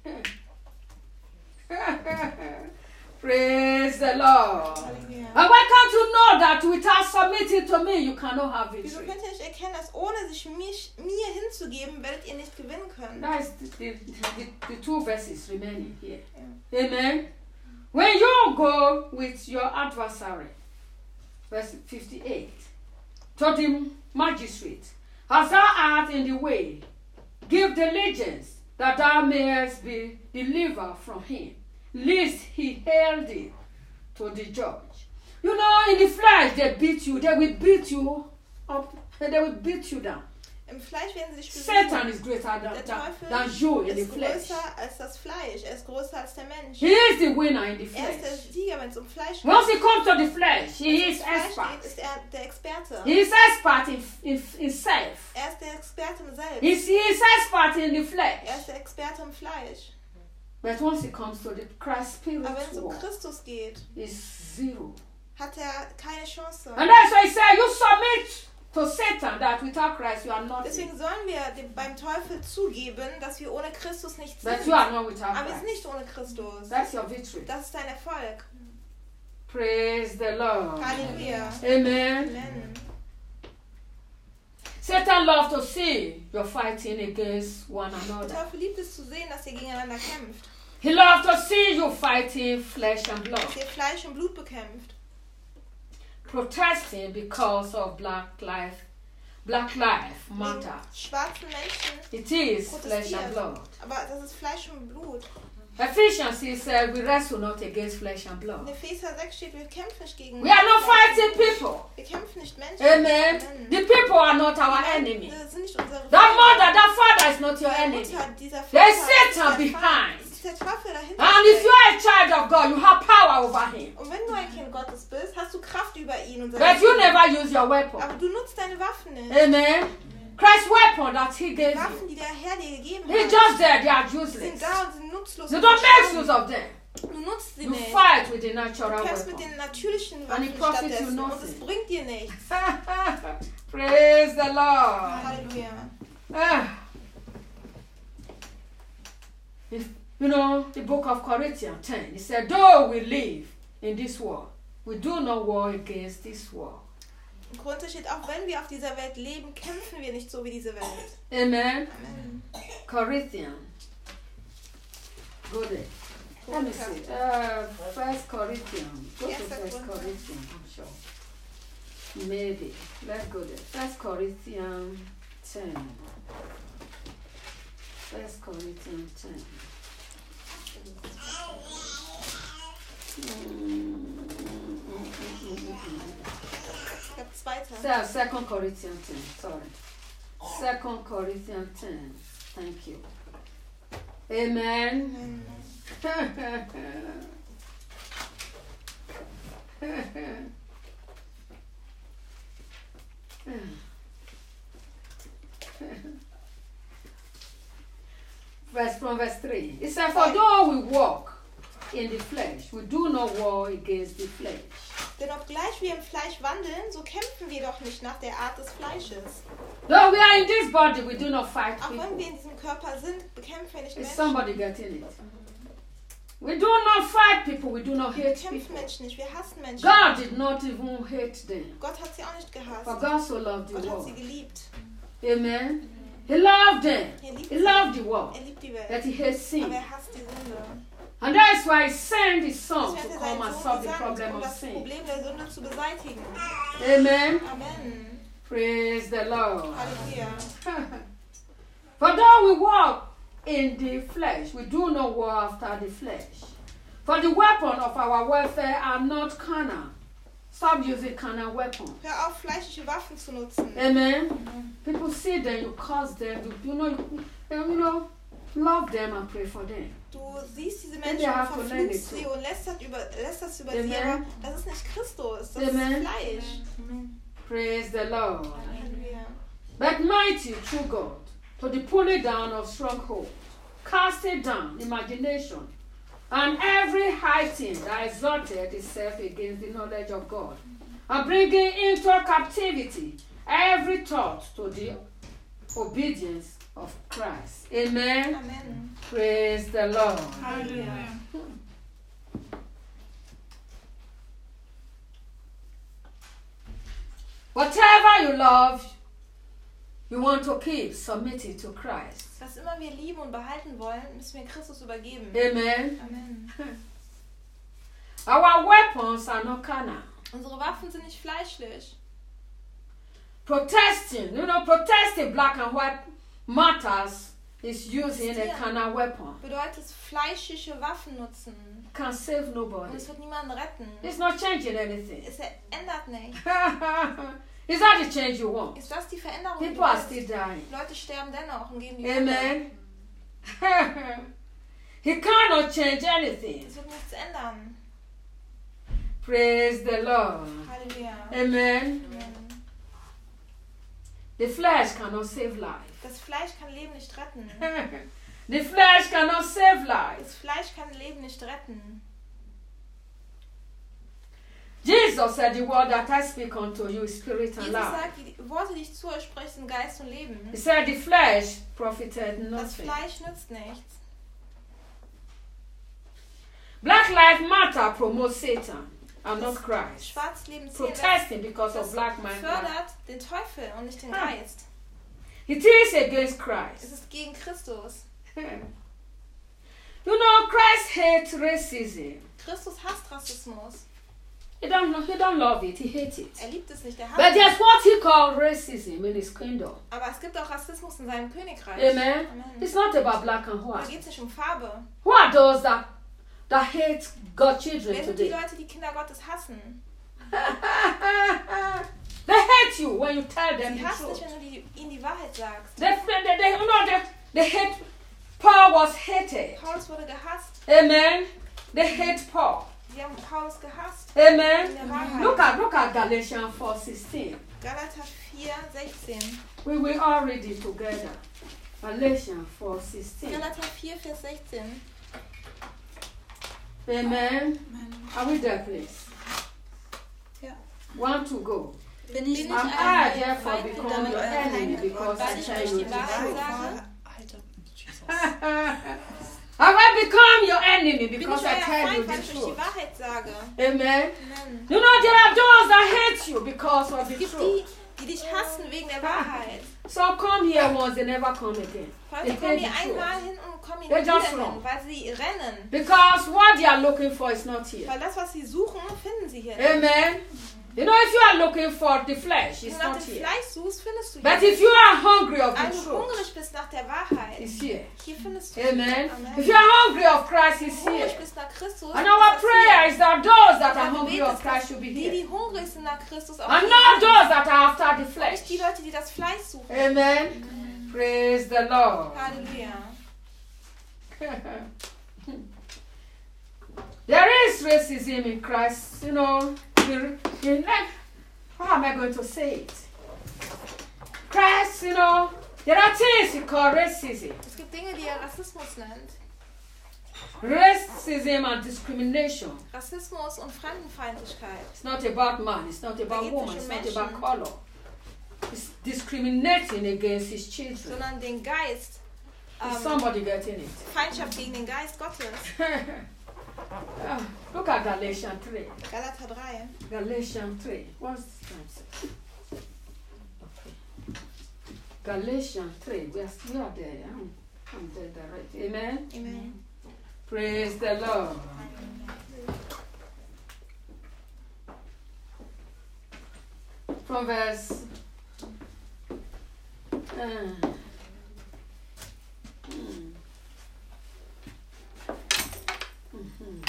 Praise the Lord. Halleluja. And why can't you know that without submitting to me, you cannot have Wieso victory? könnt ihr nicht erkennen, dass ohne sich mich, mir hinzugeben, werdet ihr nicht gewinnen können? That is the, the, the, the two verses remaining here. Amen. When you go with your adversary, verse fifty-eight, to the magistrate, as thou art in the way, give diligence that thou mayest be delivered from him, lest he hail thee to the judge. You know, in the flesh they beat you, they will beat you up, they will beat you down. Im Fleisch werden sie dich Satan besiegen. is greater than, Der than, Teufel than you in the ist flesh. größer als das Fleisch. Er ist größer als der Mensch. He is the winner in the Er ist der flesh. Sieger, wenn es um Fleisch geht. Once he comes to the flesh, he Wenn es is um Fleisch expert. geht, ist er der Experte. He is expert in, in, in self. Er ist der Experte im Selbst. He's, he is expert in the Er flesh. ist der Experte im Fleisch. But once he comes to the Christ spirit Aber wenn es um world, Christus geht, it's zero. hat er keine Chance. And that's why he said, you submit to Satan that without Christ you are nothing. Deswegen sollen wir dem, beim Teufel zugeben, dass wir ohne Christus nichts But sind. you are not without Aber wir sind Christ. nicht ohne Christus. That's your victory. Das ist dein Erfolg. Praise the Lord. Halleluja. Amen. Amen. Satan loves to see you're fighting against one Der another. Teufel liebt es zu sehen, dass ihr gegeneinander kämpft. He loves to see you fighting flesh and blood. Dass ihr Fleisch und Blut bekämpft. Protesting because of black life, black life matter. Wegen schwarzen Menschen. It is flesh and Protestiert. blood. Aber das ist Fleisch und Blut. Ephesians says we wrestle not against flesh and In blood. Epheser sechs steht, wir kämpfen nicht gegen We are not fighting people. Wir kämpfen nicht Menschen. Amen. Amen. The people are not our Die enemy. Menschen sind nicht unsere That mother, Feinde. that father is not your Deine enemy. Mutter, dieser There is Vater ist Satan der behind. Feind. Es ist der Teufel dahinter. And if steckt. you are a child of God, you have power over him. Und wenn du ein Kind Gottes bist, hast du Kraft über ihn und But seine you Liebe. never use your weapon. Aber du nutzt deine Waffen nicht. Amen. Christ's weapon that he Die gave Waffen, you. die der Herr dir gegeben He's hat, just there, they are sind useless. da und sind nutzlos. You und don't make verschwunden. use of them. Du nutzt sie You nicht. fight with the Du natural kämpfst mit weapon. den natürlichen And Waffen it profits you stattdessen und es nothing. bringt dir nichts. Praise the Lord. Halleluja. Ah. If, you know, the book of Corinthians ten, it said, though we live in this world, we do not war against this world. Im Korinther steht, auch wenn wir auf dieser Welt leben, kämpfen wir nicht so wie diese Welt. Amen. Amen. Corinthians. Go there. Let me see. Uh, First Corinthians. Go to Yes, that's First one. Corinthians, I'm sure. Maybe. Let's go there. First Corinthians ten. First Corinthians ten. Ich habe zweite. So, Second Corinthians ten. Sorry. Second Corinthians ten. Thank you. Amen. Verse from verse three. It says, for though we walk in the flesh, we do not war against the flesh. Denn obgleich wir im Fleisch wandeln, so kämpfen wir doch nicht nach der Art des Fleisches. Though we are in this body, we do not fight Auch wenn wir people. in diesem Körper sind, bekämpfen wir nicht Is Menschen. somebody getting it? We do not fight people, we do not Wir hate kämpfen people. Menschen nicht, wir hassen Menschen. God did not even hate them. Gott hat sie auch nicht gehasst. For God so loved the Gott hat sie world. geliebt. Amen. He loved them. Er liebt He sie. loved the world. Er liebt die That Welt. he hates Aber sin. er hasst die Sünde. And that's why he sent his son Deswegen to hat er come and seinen solve Sohn the gesandt, problem um of das sin. Problem der Sünde zu beseitigen. Amen. Amen. Praise the Lord. Halleluja. For though we walk in the flesh, we do not war after the flesh. For the weapon of our warfare are not carnal. Stop using carnal weapons. Hör auf, fleischliche Waffen zu nutzen. Amen. People see them, you curse them, you, you know, you, you know, love them and pray for them. Du siehst diese Then Menschen they und have to learn it verfluchst too. sie und lässt das über, lässt das über Amen. sie, aber das ist nicht Christus, das Amen. ist Fleisch. Praise the Lord. Halleluja. But mighty through God to the pulling down of stronghold, casting down imagination, and every high thing that exalted itself against the knowledge of God, and bringing into captivity every thought to the obedience of Christ. Amen. Amen. Praise the Lord. Halleluja. Whatever you love, you want to keep, submit it to Christ. Was immer wir lieben und behalten wollen, müssen wir Christus übergeben. Amen. Amen. Our weapons are not carnal. Unsere Waffen sind nicht fleischlich. Protesting, you know, protesting black and white matters is using a carnal weapon. Bedeutet fleischliche Waffen nutzen. Can save Und nobody. es wird niemanden retten. It's not changing anything. Es ändert nicht. Is that the change you want? Ist das die Veränderung, die People du are willst? still dying. Leute sterben dennoch und geben die Amen. He cannot change anything. Es wird nichts ändern. Praise the Lord. Halleluja. Amen. Amen. The flesh cannot save life. Das Fleisch kann Leben nicht retten. The flesh cannot save life. Das Fleisch kann Leben nicht retten. Jesus said, the word that I speak unto you is spirit and Jesus life. sagt, die Worte, die ich zu euch spreche, sind Geist und Leben. He said, the flesh profited Das nothing. Fleisch nützt nichts. Black Lives Matter promotes Satan and not Christ. Schwarzleben zählt, Protesting because of das black man. fördert den Teufel und nicht den Ah. Geist. It is against Es Christ. ist gegen Christus. You know, Christ hates racism. Christus hasst Rassismus. He don't, he don't love it, he hates it. Er liebt es nicht, er But hasst there's es. what he called racism in his kingdom. Aber es gibt auch Rassismus in seinem Königreich. Amen. Amen. It's not about black and Da white. geht es nicht um Farbe. Who are those that, that hate God's children Wer sind die today? Leute, die Kinder Gottes hassen? They hate you when you tell them Sie the hassen truth. dich, wenn du die, ihnen die Wahrheit sagst. They, they, they, you know, they, they hate, Paul was hated. Paulus wurde gehasst. Amen. They hate Paul. Sie haben Paulus gehasst. Amen. In der Wahrheit. Look at look at Galatians four sixteen. Galater vier, sechzehn. We will all read it together. Galatians four sixteen. Galater vier, Vers sechzehn. Amen. Are we there, please? Ja. Want to go? Bin Bin ich ich Am ein I therefore Feind become damit your euer enemy Feind because weil I ich tell euch you die the Wahrheit truth? sage? Alter. Jesus. Have I become your enemy Bin ich because I euer tell you Feind, the weil ich euch die truth. Wahrheit sage. Amen. Amen. You know, there are those that hate you because of the Es gibt truth. die, die dich hassen wegen der Wahrheit. Some come here once, they never come again. They Leute kommen hate hier the einmal truth. hin und kommen hier They're nicht wieder just hin, wrong. weil sie rennen. Because what they are looking for is not here. Weil das, was sie suchen, finden sie hier nicht. Amen. You know, if you are looking for the flesh, Wenn it's du nach not dem here. Fleisch suchst, findest du But hier if you are hungry of Wenn the du truth, hungrig bist nach der Wahrheit, it's here. hier findest du Amen. Amen. If you are hungry of Christ, it's hungrig here. bist nach Christus, And ist our das prayer hier. is that those that are Ja, du hungry of betest, Christ dass should be die, here. die hungrig sind nach Christus, auch And hier not sind. those that are after the flesh. Nicht die Leute, die das Fleisch suchen. Amen. Praise the Lord. Halleluja. There is racism in Christ, you know. In, in, how am I going to say it? Christ, you know, there are things he called racism. Es gibt Dinge, die er Rassismus nennt. Racism and discrimination. Rassismus und Fremdenfeindlichkeit. It's not about man, it's not about geht's woman, nicht it's um not Menschen. about color. It's discriminating against his children. Sondern den Geist, Is ähm, somebody getting it? Feindschaft gegen den Geist Gottes. Ah, look at Galatians three. Galater drei. Galatians three. What's this time say? Okay. Galatians three. We are, we are there. I'm, I'm there direct. Amen. Amen. Praise the Lord. From verse. Uh, hmm. Mhm.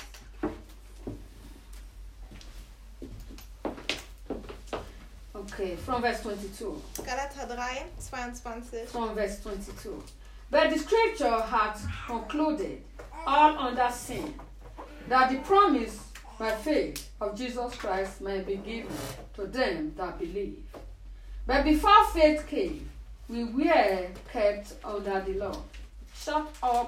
Okay, from verse twenty-two. Galater drei, zweiundzwanzig. From verse twenty-two. But the scripture had concluded all under sin, that the promise by faith of Jesus Christ might be given to them that believe. But before faith came, we were kept under the law, shut up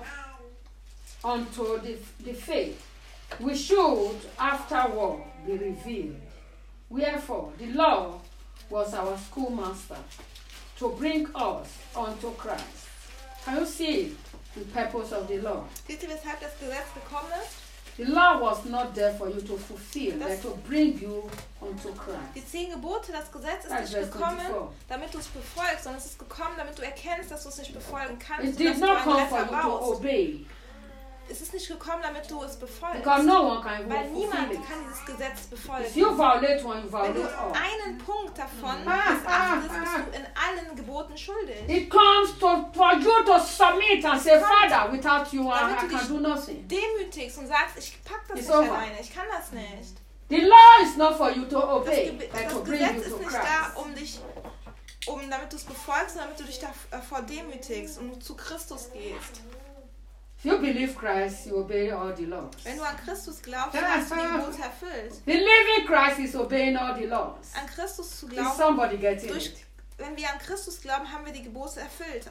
unto the, the faith we should afterward be revealed. Wherefore the law was our schoolmaster to bring us unto Christ. Can you see the purpose of the law? Seht ihr, weshalb das Gesetz gekommen ist? The law was not there for you to fulfill, Das- but to bring you unto Christ. Die zehn Gebote, das Gesetz ist That's nicht verse gekommen, twenty-four. damit du es befolgst, sondern es ist gekommen, damit du erkennst, dass du es nicht befolgen kannst It und did dass du not einen come for Retter you to brauchst. obey, Es ist nicht gekommen, damit du es befolgst. because no one can Weil fulfill niemand it. kann dieses Gesetz If befolgen. you violate one, you Wenn du violate all. einen Punkt davon Ah, missachtest, ah, bist ah. du in allen Geboten schuldig. It comes to, for you to submit and say, Father, without you, I, Damit I du can dich do nothing. demütigst und sagst, ich pack das It's nicht over. alleine, ich kann das nicht. The law is not for you to Das, obey, Gebe- but to das bring you Gesetz to ist nicht da, Christ. um dich, um, damit du es befolgst, sondern damit du dich davor demütigst und zu Christus gehst. If you believe Christ, you obey all the laws. Wenn du an Christus glaubst, dann hast du die Gebote erfüllt. Believing Christ is obeying all the laws. An Christus zu Is glauben, somebody getting durch, it? wenn wir an Christus glauben, haben wir die Gebote erfüllt.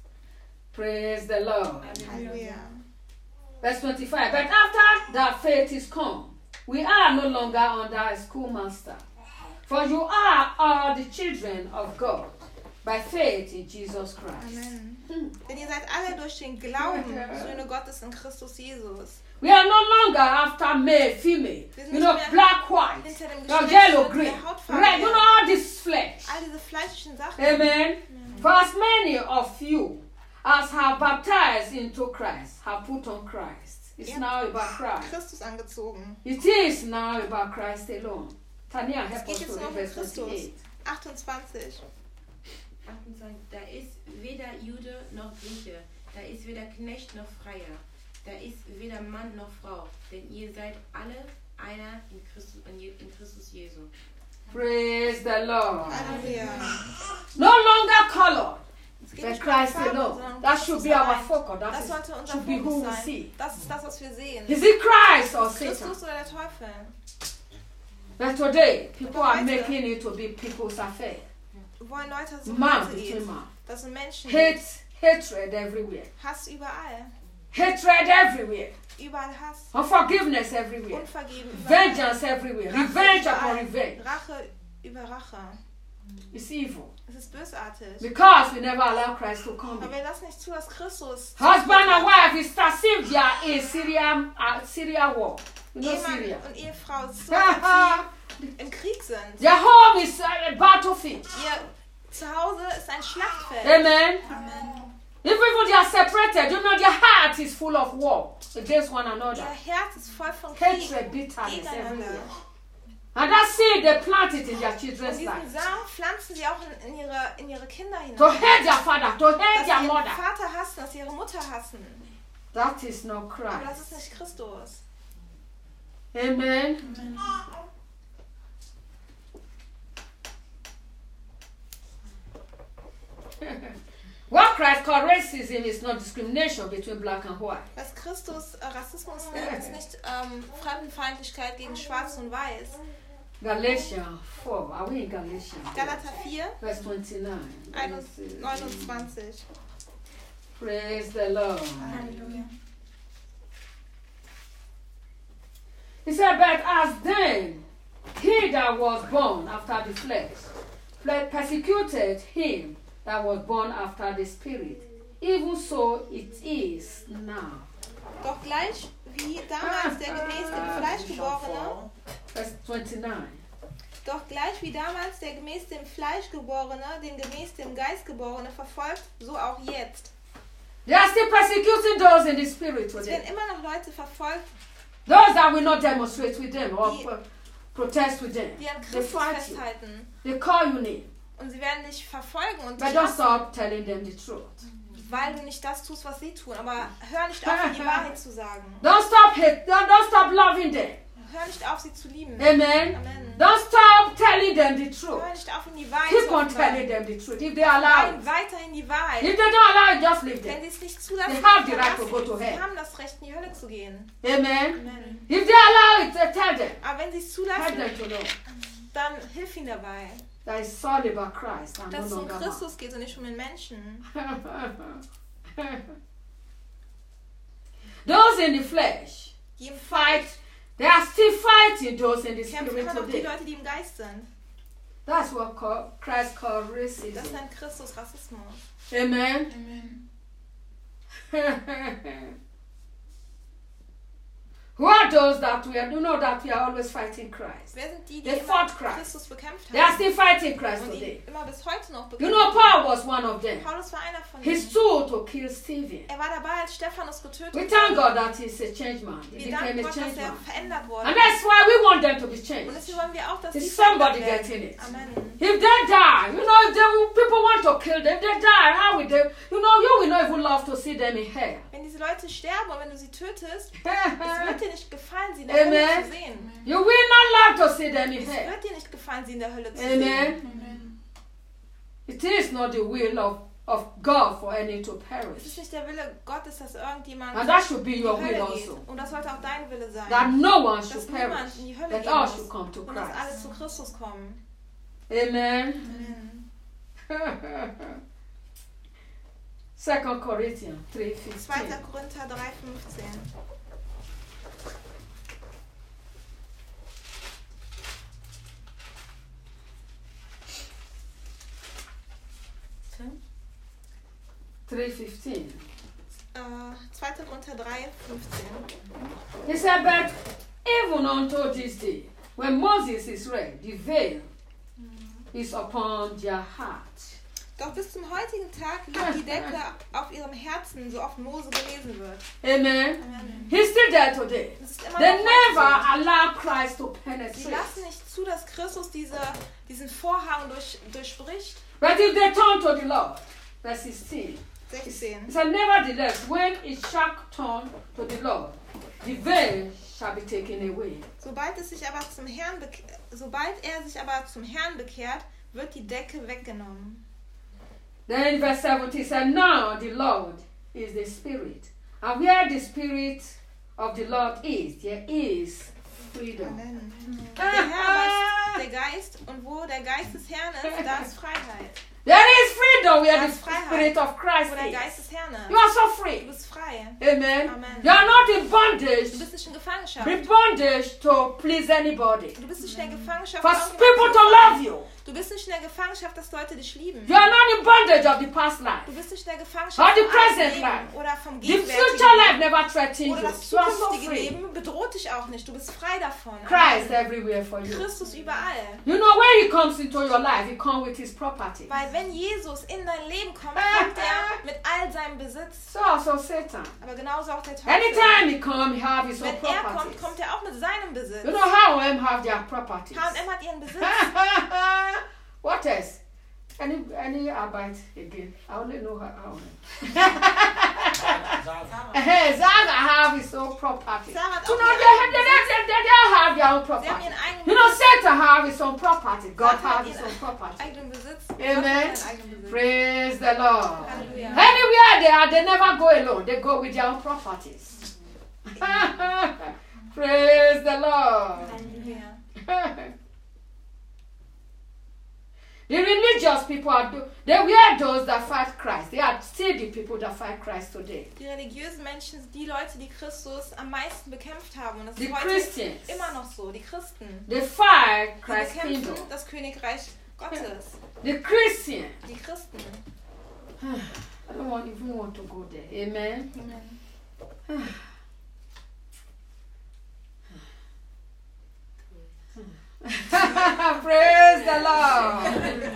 Praise the Lord. Halleluja. Verse twenty-five. But after that faith is come, we are no longer under a schoolmaster. For you are all the children of God by faith in Jesus Christ. Amen. Hmm. Denn ihr seid alle durch den Glauben Söhne Gottes in Christus Jesus. We are no longer after male, female, Wir sind you nicht know, mehr black, white, hinter dem no, Geschlecht yellow, und green, der Hautfarbe red, you her. know, all this flesh. All diese fleischlichen Sachen. Amen. For as many of you as have baptized into Christ have put on Christ. It's Ja. now about Christ. Christus angezogen. It is now about Christ alone. Tanya, Es help geht us jetzt to nur um read verse Christus. twenty-eight. achtundzwanzig. achtundzwanzig. Da ist weder Jude noch Grieche, da ist weder Knecht noch Freier, da ist weder Mann noch Frau, denn ihr seid alle einer in Christus, in Je- in Christus Jesu. Praise the Lord. Halleluja. No longer colored, Es geht but nicht mehr um Christ Farbe, alone. sondern That Christus should be our allein. focus. That Das is, sollte unser should be who Fokus we sein. see. Das ist das, was wir sehen. Is it Christ or Satan? Christus oder der Teufel? But today, people are Heute. making it to be people's affair. Wir wollen Leute, dass es Man Leute geht. between man. Dass es Menschen Hate, gibt. hatred everywhere. Hass überall. Hatred everywhere. Überall Hass. Unforgiveness everywhere. Unvergeben überall. Vengeance everywhere. Rache Revenge überall. upon revenge. Rache über Rache. It's evil. Es ist bösartig. Because we never allow Christ to come Aber in. wir lassen nicht zu, dass Christus Husband and wife is as if they are in Syria, uh, Syria war. You know Ehemann Syria. und Ehefrau so, als sie im Krieg sind. Their home is a battlefield. Ihr Zuhause ist ein Schlachtfeld. Amen. Amen. If even they are separated, you know their heart is full of war against one another. Ihr Herz ist voll von Krieg Hatred, bitterness gegeneinander. everywhere. And that seed they plant it in their Und children's diesen lives. Samen pflanzen sie auch in, in, ihre, in ihre Kinder hinein. To hate their father, to hate Dass sie their ihren mother. Vater hassen, dass sie ihre Mutter hassen. That is not Aber das ist Christ. nicht Christus. Amen. What Christ called racism is not discrimination between black and white. Was Christus äh, Rassismus nennt, ist nicht ähm, Fremdenfeindlichkeit gegen Schwarz und Weiß. Galatians four. Are we in Galatians? Galater vier, Verse twenty-nine. neunundzwanzig. Praise the Lord. Halleluja. He said, but as then he that was born after the flesh, flesh persecuted him that was born after the spirit, even so it is now. Doch gleich wie damals der gemäß dem Fleisch geborene, Verse twenty-nine. doch gleich wie damals der gemäß dem Fleisch geborene, den gemäß dem Geist geborene verfolgt, so auch jetzt. They are still persecuting those in the spirit Es today. werden immer noch Leute verfolgt, Those that will not demonstrate with them or Die- pro- protest with them. die an They Christus fight you. festhalten. They call you name. Und sie werden dich verfolgen und But dich don't hassen, stop telling them the truth. weil du nicht das tust, was sie tun. Aber hör nicht auf, ihnen die Wahrheit zu sagen. Don't stop hate. Don't, don't stop loving them. Hör nicht auf, sie zu lieben. Amen. Amen. Don't stop telling them the truth. Hör nicht auf, ihnen die Wahrheit Keep zu on offenbaren. telling them the truth. If they allow Nein, it. weiterhin die Wahrheit. If they don't allow it, just leave Wenn them. sie es nicht zulassen, They have the right verlassen to go to sie. hell. Sie haben das Recht, in die Hölle zu gehen. Amen. Amen. If they allow it, they tell them. Aber wenn sie es Help zulassen, them to know dann hilf ihnen dabei. that it's all about Christ and Dass no es um longer man. Christus geht und nicht um den Menschen. Those in the flesh Die im fight. They are still fighting those in the kämpfen spirit immer noch die today. Leute, die im Geist sind. That's what call, Christ called Das racism. nennt Christus Rassismus. Amen. Amen. Who are those that we are? You know that we are always fighting Christ. Wer sind die, die They immer fought Christ. Christus bekämpft They are haben? still fighting Christ Und today. ihn immer bis heute noch You bekämpfen. know, Paul was one of them. Paulus war einer von He ihnen. stood to kill Stephen. Er war dabei, als Stephanus getötet We thank wurde. God that he's a change man. He Wir became danken a Gott, change dass er man. verändert wurde. And that's why we want them to be Und changed. deswegen wollen wir auch, dass Is die somebody verändert getting werden. it? Amen. If they die, you know, if they, people want to kill them, they die. How will they? You know, you will not even love to see them in hell. Wenn diese Leute sterben und wenn du sie tötest, es wird dir nicht gefallen, sie in der Amen. Hölle zu sehen. You will not love to see them in Es hell. wird dir nicht gefallen, sie in der Hölle zu Amen. sehen. It is not the will of, of God for any to Es ist perish. nicht der Wille Gottes, dass irgendjemand And that should be in die your will Hölle geht. also. Und das sollte auch dein Wille sein. That no one Dass should niemand perish. in die Hölle That gehen all muss. should come to Und dass alle Christ. zu Christus kommen. Amen. Amen. Second Corinthians three fifteen. zweiter Korinther drei fünfzehn. three fifteen. Äh, zweiter Korinther drei fünfzehn. He said, but even unto this day, when Moses is read, the veil is upon their heart. Doch bis zum heutigen Tag liegt die Decke auf ihrem Herzen, so oft Mose gelesen wird. Amen. Amen. He's still there today. Es ist immer They noch never heute allow Christ to so. Sie penetrate. lassen nicht zu, dass Christus diese, diesen Vorhang durch, durchbricht. But if they turn to the Lord, verse sixteen. sechzehn. It said, nevertheless, when it shall turn to the Lord, the veil shall be taken away. Sobald, es sich aber zum Herrn beke- Sobald er sich aber zum Herrn bekehrt, wird die Decke weggenommen. Then in verse seventeen it said, now the Lord is the Spirit. And where the Spirit of the Lord is, there is freedom. Amen. Der Herr aber ist der Geist und wo der Geist des Herrn ist, da ist Freiheit. There is freedom where Da the ist Freiheit. Spirit of Christ Wo der Geist is. des Herrn You ist. are so Du free. bist frei. Amen. Amen. You are not in bondage. Du bist nicht in Gefangenschaft. Be bondage to please anybody. Du bist nicht in der Gefangenschaft, For irgendjemanden people zu to love gefallen. you. Du bist nicht in der Gefangenschaft, dass Leute dich lieben. You are not in bondage of the past life. Du bist nicht in der Or Gefangenschaft the vom alten present Leben life. oder vom The gegenwärtigen future life Leben. never threatens you. Oder das You are so zukünftige free. Leben bedroht dich auch nicht. Du bist frei davon. Christ Amen. everywhere for you. Christus überall. You know when he comes into your life, he comes with his property. Weil wenn Jesus in dein Leben kommt, kommt er mit all seinem Besitz. So also Satan. Aber genauso auch der Teufel. Anytime he comes, he have his own Wenn er kommt, properties. kommt er auch mit seinem Besitz. You know how H and M have their properties. H und M hat ihren Besitz. What else? Any any Arbeit again? I only know how. how. Hey, Zaga have his own property. Sarah hat You auch know they, ihren they, they, they, they have their own Sie haben property. ihren eigenen You know Besitz. Satan have his own property. God Satan hat has his ihren own property. eigenen Besitz. Amen. Gott hat seinen eigenen Besitz. Praise the Lord. Halleluja. Anywhere they are, they never go alone. They go with their own properties. Praise the Lord. Halleluja. The religious people are do, they were those that fight Christ. They are still the people that fight Christ today. Die religiösen Menschen sind die Leute, die Christus am meisten bekämpft haben. Und das The ist heute Christians. immer noch so. Die Christen. They fight Die Christ's bekämpfen kingdom. das Königreich Gottes. The Christian. Die Christen. I don't want, even want to go there. Amen. Amen. Praise the Lord.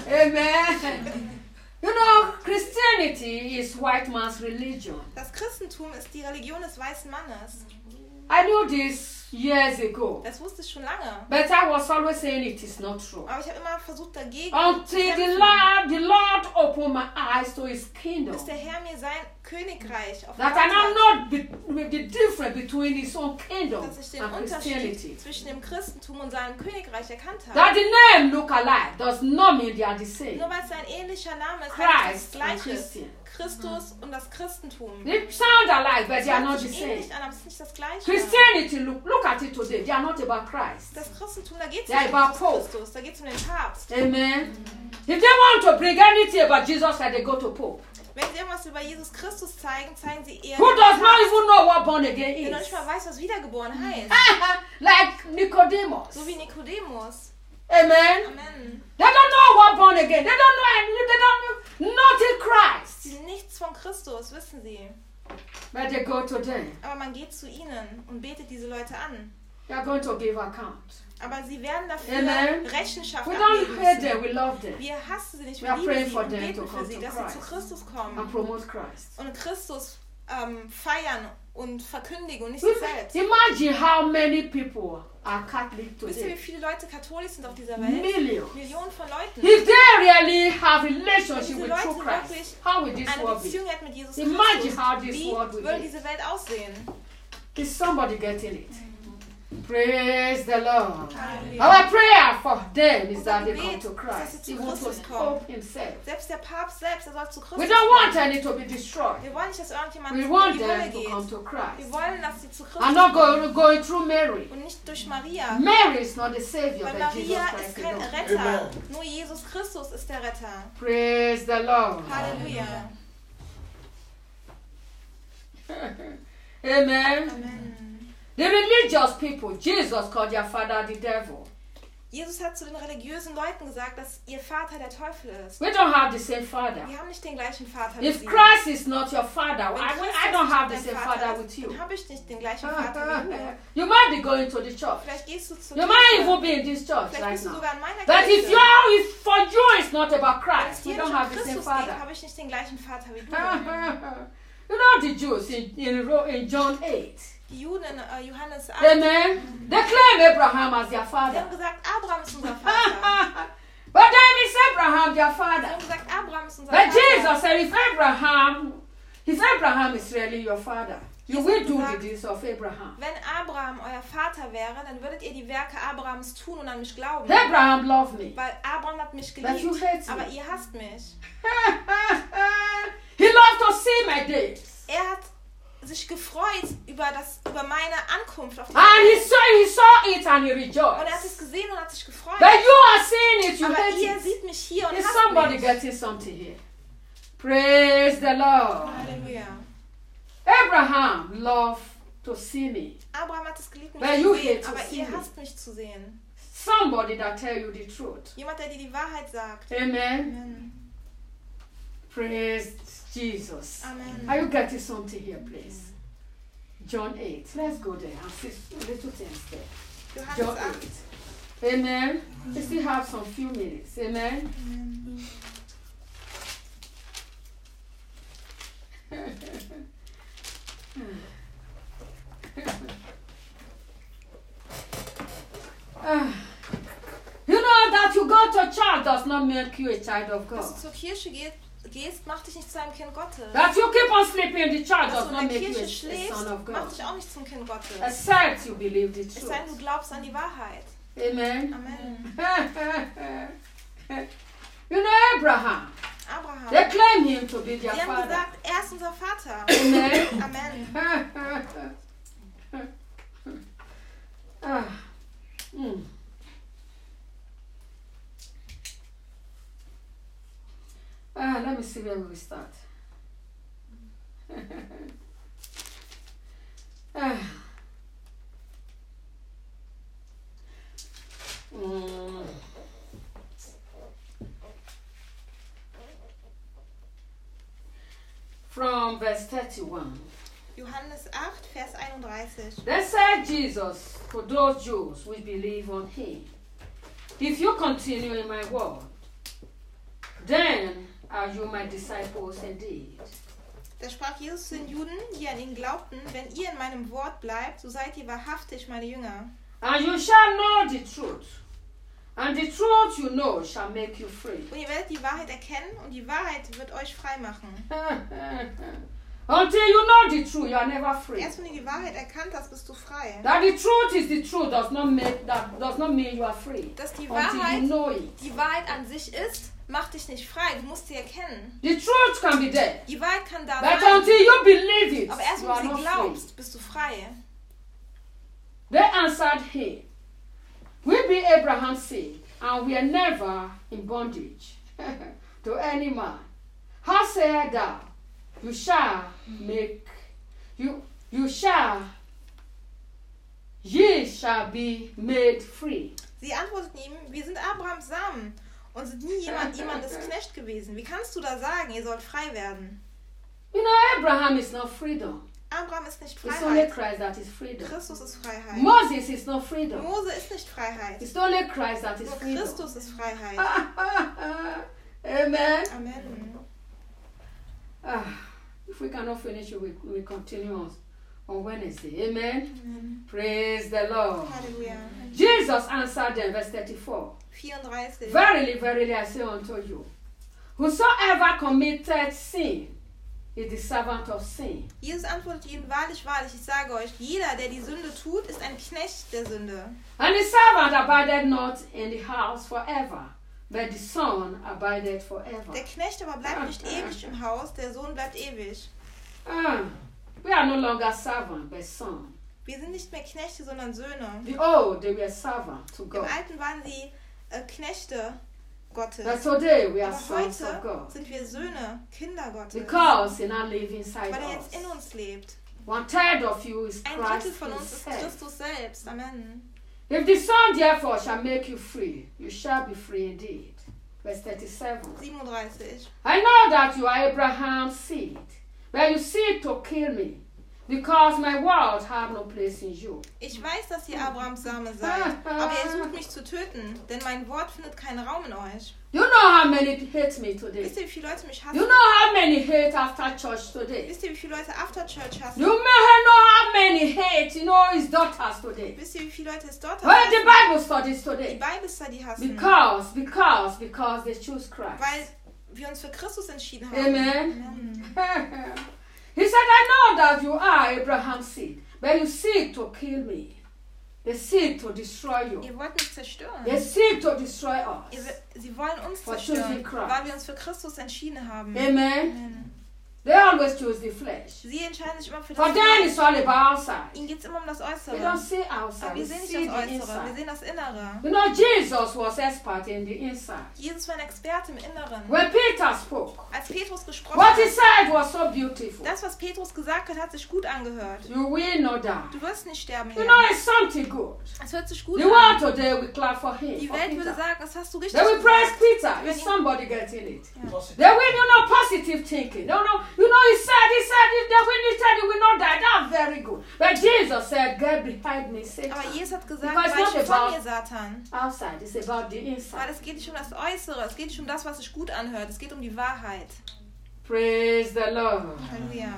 Amen. You know, Christianity is white man's religion. Das Christentum ist die Religion des weißen Mannes. I knew this years ago, Das wusste ich schon lange. but I was always saying it is not true. Aber ich habe immer versucht dagegen zu Until the kämpfen, Lord, the Lord opened my eyes to His kingdom, bis der Herr mir sein Königreich that I offenbart now hat. know the, the difference between His own kingdom Dass ich den and Unterschied Christianity. zwischen dem Christentum und seinem Königreich erkannt habe. That the name look alike does not mean they are the same. Nur weil es ein ähnlicher Name ist, heißt es Christ das and Gleiche. Christian. Christus und das Christentum. They sound alike, but they are not Das the hört sich same. ähnlich an, aber es ist nicht das Gleiche. Christianity, look, look at it today. They are not about Christ. Das Christentum, da geht es Ja, nicht über um Jesus Pope. Christus, da geht es um den Papst. Amen. If they want to bring anything about Jesus, like they go to Pope, Wenn sie irgendwas über Jesus Christus zeigen, zeigen sie eher who den does not Papst, even know what born again der noch is. nicht mal weiß, was Wiedergeboren heißt. Like Nicodemus. So wie Nikodemus. Amen. Amen. They don't know what born again. They don't know anything. They don't know nothing Christ. Sie sind nichts von Christus, wissen sie. But they go to them. Aber man geht zu ihnen und betet diese Leute an. They are going to give account. Aber sie werden dafür Amen. Rechenschaft We ablegen don't hate müssen. them. We love them. Wir hassen sie nicht, We wir are lieben praying sie for und them beten to für come sie, to dass sie zu Christ. Christus And kommen promote Christ. und Christus ähm, feiern und verkündigen und nicht We- sich selbst. Imagine how many people are Catholic Wisst ihr, wie today. viele Leute katholisch sind auf dieser Welt? Millions. Millionen von Leuten. If they really have Wenn relationship diese with Leute true Christ, wirklich how will this eine world be? Beziehung hätten mit Jesus Imagine Christus, how this wie world will würde be. diese Welt aussehen? Is somebody getting it? Praise the Lord. Halleluja. Our prayer for them is Unser that they Gebet come to ist, dass Christ. sie He zu wants to Christus kommen. help himself. Selbst der Papst selbst, er soll zu Christus We don't want kommen. any to be destroyed. Wir wollen nicht, dass irgendjemand We in want die Hölle them to come geht. to Wir Christ. wollen, dass sie zu Christus And not kommen go, going through Mary. und nicht durch Maria. Mary is not the Savior, Weil but Jesus Maria Christ ist kein alone. Retter. Amen. Nur Jesus Christus ist der Retter. Praise the Lord. Halleluja. Amen. Amen. The religious people, Jesus called their father the devil. Jesus hat zu den religiösen Leuten gesagt, dass ihr Vater der Teufel ist. We don't have the same father. Wir haben nicht den gleichen Vater wie If sie. Christ is not your father, Wenn I, Christus I don't nicht have the dein same Vater father ist, with you. dann habe ich nicht den gleichen Vater wie du. You might be going to the church. Vielleicht gehst du zur You might Kirche. even be in this church Vielleicht right bist du now. sogar in meiner But if Kirche. you are, if for you it's not about Wenn es Christ, we dir don't nicht um have the same Christus geht, father. habe ich nicht den gleichen Vater wie du. You know the Jews in, in, Ro- in John eight. Die Juden in äh, Johannes acht, Amen. They claim Abraham as their die father. haben gesagt, Abraham ist unser Vater. But then it's Abraham their Die father. haben gesagt, Abraham ist unser But Vater. Jesus said, if Abraham, if Abraham is really your father, you will do the deeds of Abraham. Wenn Abraham euer Vater wäre, dann würdet ihr die Werke Abrahams tun und an mich glauben. Abraham loved me. Weil Abraham hat mich But you geliebt, hate me. aber ihr hasst mich. He loved to see my days. Er hat sich gefreut über, das, über meine Ankunft auf die And he Welt. saw, he saw it and he Und er hat rejoiced. es gesehen und hat sich gefreut. But you are seeing it, you Aber hate ihr it. seht mich hier und Is hasst somebody mich. getting something here? Praise the Lord. Halleluja. Abraham loved to see me. Abraham hat es geliebt, mich But zu you sehen, hate to aber see ihr me. hasst mich zu sehen. Somebody that tell you the truth. Jemand, der dir die Wahrheit sagt. Amen. Amen. Praise Jesus. Amen. Are you getting something here, please? John eight. Let's go there and see little things there. John Johannes acht. eight. Amen. We still have some few minutes. Amen. Amen. Ah. You know that you go to church does not make you a child of Dass God. du zur Kirche geht, gehst, macht dich nicht zu einem Kind Gottes. That you keep on sleeping in the church Dass does du not in der make you a, Kirche a schläfst, son of macht God. dich auch nicht zum Kind Gottes. Except you believe the Es sei denn, du truth. glaubst an die Wahrheit. Amen. Amen. You know Abraham. Abraham. They claim him to be their Sie haben father. gesagt, er ist unser Vater. Amen. Amen. ah. mm. Ah, let me see where we start. ah. Mm. From verse thirty-one. Johannes acht, Vers einunddreißig. Then said Jesus to those Jews which believe on him, if you continue in my word, then are you my disciples indeed. Da sprach Jesus zu den Juden, die an ihn glaubten, wenn ihr in meinem Wort bleibt, so seid ihr wahrhaftig meine Jünger. And you shall know the truth, and the truth you know shall make you free. Und ihr werdet die Wahrheit erkennen und die Wahrheit wird euch frei machen. Until you know the truth, you are never free. Erst wenn du die Wahrheit erkannt hast, bist du frei. That the truth is the truth does not make that does not mean you are free. Dass die Until Wahrheit you know it. die Wahrheit an sich ist, macht dich nicht frei. Du musst sie erkennen. The truth can be there. Die Wahrheit kann da But sein. until you believe it, Aber erst you wenn are du not sie free. glaubst, bist du frei. They answered him, we be Abraham's seed, and we are never in bondage to any man. How sayest thou, you shall make, you, you shall, ye shall be made free. Sie antworteten ihm, wir sind Abrahams Samen und sind nie jemand jemandes Knecht gewesen. Wie kannst du da sagen, ihr sollt frei werden? You know, Abraham is not freedom. Abraham ist nicht It's only Freiheit. Christ that is freedom. Christus ist Freiheit. Moses is not freedom. Mose ist nicht Freiheit. It's only Christ that is Nur freedom. Christus ist Freiheit. Amen. Amen. Ah, if we cannot finish it, we, we continue on, on Wednesday. Amen. Amen. Praise the Lord. Halleluja. Jesus answered them, verse thirty-four. vierunddreißig. Verily, verily, I say unto you, whosoever committed sin is the servant of sin. Jesus antwortet ihnen, wahrlich, wahrlich, ich sage euch, jeder, der die Sünde tut, ist ein Knecht der Sünde. And the servant abideth not in the house forever, but the son abideth forever. Der Knecht aber bleibt nicht ewig im Haus, der Sohn bleibt ewig. Ah, we are no longer servant, but son. Wir sind nicht mehr Knechte, sondern Söhne. The old, they were servant to Im God. Alten waren sie äh, Knechte Gottes. But today we are Aber sons of heute God. sind wir Söhne, Kinder Gottes. Because he now lives inside Weil er us. jetzt in uns lebt. One third of you is Ein Drittel Christ von uns ist himself. Christus selbst. Amen. If the Son therefore shall make you free, you shall be free indeed. Verse thirty-seven. siebenunddreißig. I know that you are Abraham's seed, but you seek to kill me, because my words have no place in you. Ich weiß, dass ihr Abrahams Same seid, aber ihr sucht mich zu töten, denn mein Wort findet keinen Raum in euch. You know how many hate me today. Wisst ihr, wie viele Leute mich You hassen? know how many hate after church today. Wisst ihr, wie viele Leute After Church hassen? You may know how many hate, you know, his daughters today. Wisst ihr, wie viele Leute es dort Well, the hassen? Bible studies Die today. Bibelstudy hassen. Because, because, because they choose Christ. Weil wir uns für Christus entschieden haben. Amen. Amen. He said, I know that you are Abraham's seed, but you seek to kill me. They seek to destroy you. Ihr wollt mich zerstören. They seek to destroy Ihr, us. will- sie wollen uns For zerstören, choosing Christ. weil wir uns für Christus entschieden haben. Amen. Amen. They always choose the flesh. Sie entscheiden sich immer für For das them, Fleisch. it's all about outside. Ihnen geht es immer um das We Äußere. don't see Aber outside. wir We sehen nicht see das the Äußere, wir inside. sehen das Innere. You know, Jesus was expert in the inside. Jesus war ein Experte im Inneren. When Peter spoke, Als Petrus gesprochen what he hat, said was so beautiful. das, was Petrus gesagt hat, hat sich gut angehört. You will not die. Du wirst nicht sterben, You know, Herr. it's something good. Es hört sich gut The world an. today will clap for him. Die For Welt würde Peter. sagen, das hast du richtig They will praise gesagt. Peter. Wenn Is ihn- somebody getting it? Positive. They will, you know, positive thinking. No, no, you know, he said, he said, if they will, he said, he will not die. That's very good. But Jesus said, get behind me, Satan. Aber Jesus hat gesagt, Because it's weiche not von about mir, Satan. outside, it's about the Weil inside. es geht nicht um das Äußere, es geht nicht um das, was sich gut anhört, es geht um die Wahrheit. Praise the Lord. Halleluja.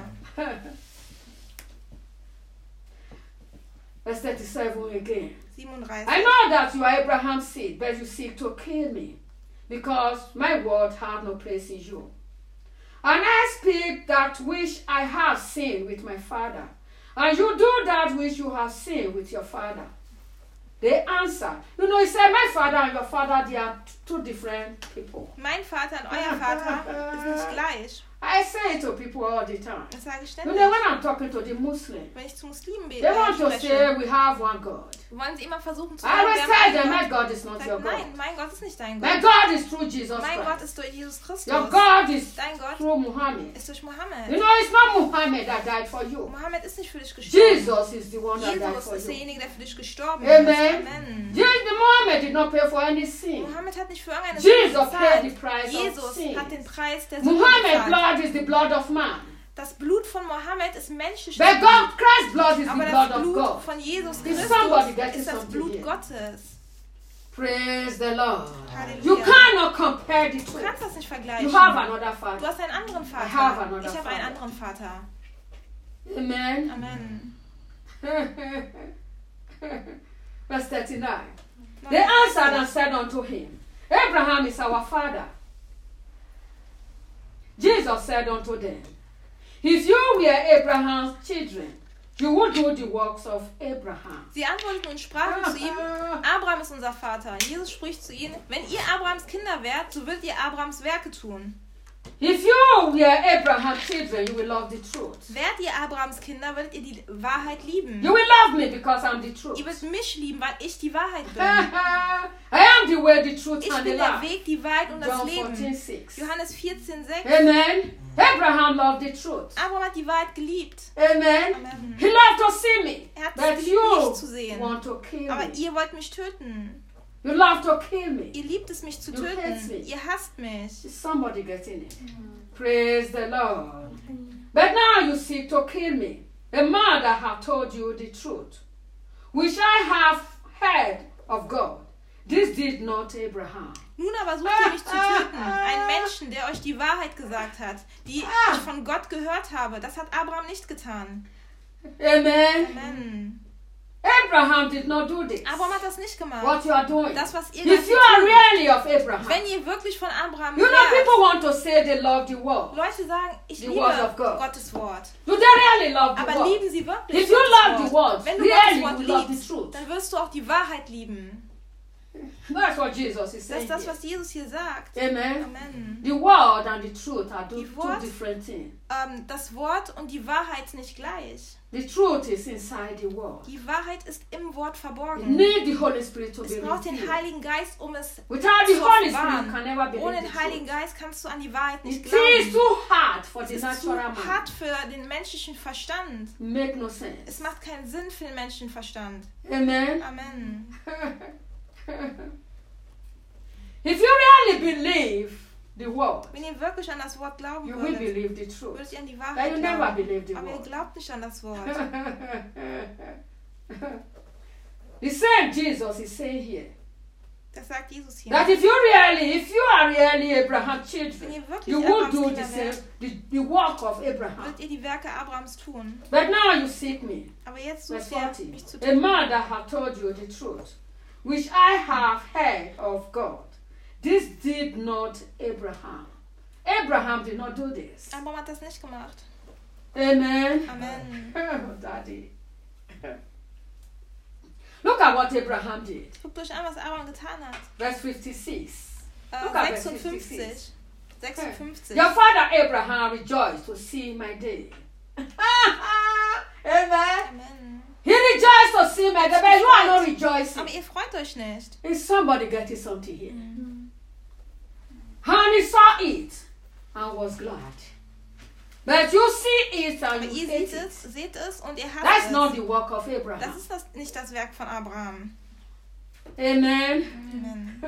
Verse thirty-seven again. siebenunddreißig. I know that you are Abraham's seed, but you seek to kill me, because my word had no place in you. And I speak that which I have seen with my father, and you do that which you have seen with your father. They answered. You know, he said, my father and your father, they are t- two different people. Mein Vater und euer Vater ist nicht gleich. I say it to people all the time. Das sage ich You know, ständig. when I'm talking to the Muslim, Wenn ich zu Muslimen bete, they want to spreche, say we have one God. wollen sie immer versuchen zu I sagen, always wir tell haben them, einen my Gott. God is not Sag, your God. nein, mein Gott ist nicht dein My Gott. God is through Jesus Mein Gott Christ. ist durch Jesus Christus. Your God is Dein Gott through Muhammad. ist durch You Mohammed. know, it's not Muhammad that died for you. Mohammed ist nicht für dich gestorben. Jesus is the one that died Jesus for ist you. derjenige, der für dich gestorben Amen. ist. Amen. Jesus, the Muhammad did not pay for any sin. Mohammed hat nicht für irgendeine Sünde Jesus paid the gezahlt. price of Jesus sin. hat den Preis der Sünde Muhammad's gezahlt. blood is the blood of man. Das Blut von Mohammed ist menschliches But Blut. God, Christ's blood is the Aber blood das of Blut God. von Jesus Is Christus somebody getting ist das something Blut here? Gottes. Praise the Lord. Halleluja. You cannot compare the Du two. kannst das nicht vergleichen. You have another Du father. hast einen anderen I have Vater. another Ich habe einen father. anderen Vater. Amen. Amen. Verse thirty-nine. They answered and said unto him, Abraham is our father. Jesus said unto them, if you were Abraham's children, you would do the works of Abraham. Sie antworteten und sprachen zu ihm, Abraham ist unser Vater. Jesus spricht zu ihnen, wenn ihr Abrahams Kinder wärt, so würdet ihr Abrahams Werke tun. If you were Abraham's children, you will love the truth. Wärt ihr Abrahams Kinder, würdet ihr die Wahrheit lieben. You will love me because I'm the truth. Ihr würdet mich lieben, weil ich die Wahrheit bin. I am the way, the truth, Ich and the bin der life. Weg, die Wahrheit und das John fourteen Leben. six. Johannes vierzehn sechs. Amen. Abraham loved the truth. Abraham hat die Wahrheit geliebt. Amen. Amen. He loved to see me. Er hat But es geliebt, mich zu you sehen. want to kill Aber me. ihr wollt mich töten. You love to kill me. Ihr liebt es, mich zu You hate me. töten. Ihr hasst mich. Is somebody getting it? Praise the Lord. But now you seek to kill me, a man that have told you the truth, which I have heard of God. This did not Abraham. Nun aber sucht ihr mich zu töten. Einen Menschen, der euch die Wahrheit gesagt hat, die ich von Gott gehört habe. Das hat Abraham nicht getan. Amen. Amen. Abraham did not do this. Abraham hat das nicht gemacht. What you are doing. Das, was ihr If gerade you are tut. really of Abraham, Wenn ihr wirklich von Abraham you know wärt, people want to say they love the world. Leute sagen, ich The liebe word of God. Gottes Wort. Do they really love the Aber world? lieben sie wirklich If you Gottes love the Wort? word, Wenn du really Gottes you Wort love the liebst, truth. dann wirst du auch die Wahrheit lieben. That's what Jesus is Das saying. ist das, here. was Jesus hier sagt. Amen. Amen. The word and the truth are two, Die two Wort- different things. Ähm, das Wort und die Wahrheit sind nicht gleich. The truth is inside the word. Die Wahrheit ist im Wort You verborgen. need the Holy Spirit to Es be braucht den revealed. Heiligen Geist, um es Without the zu Holy Spirit, you offenbaren. can never Ohne believe den the Heiligen truth. Geist kannst du an die Wahrheit nicht It is glauben. too hard for Es the ist zu natural man. hart für den menschlichen Verstand. Make no sense. Es macht keinen Sinn für den menschlichen Verstand. Amen. Amen. If you really believe the word, Wenn ihr wirklich an das Wort glauben you will würdet, believe the truth. würdet ihr an die But Wahrheit you never glauben. believe the Aber ihr word. glaubt nicht an das Wort. The same Jesus is saying here Das sagt Jesus hier. that if you really, if you are really Abraham's Wenn children, ihr wirklich you will Abrahams do the Kinder same, wärt, the, the work of Abraham. würdet ihr die Werke Abrahams tun. But now you seek me. Aber jetzt Verse sucht ihr forty. mich zu A töten. man that have told you the truth, which I have heard of God. This did not Abraham. Abraham did not do this. Abraham hat das nicht gemacht. Amen. Amen. Oh, Daddy. Look at what Abraham did. Guckt euch an, was Abraham getan hat. Verse fifty-six. Äh, Look at verse sechsundfünfzig. fifty-six. sechsundfünfzig. Your father Abraham rejoiced to see my day. Amen. Amen. He rejoiced to see my day, but you are not rejoicing. Aber ihr freut euch nicht. Is somebody getting something here? And he saw it and was glad. But you see it and Aber you ihr hate seht it. es, seht es und ihr hasst That's es. not the work of Das Abraham. ist das, nicht das Werk von Abraham. Amen. Amen.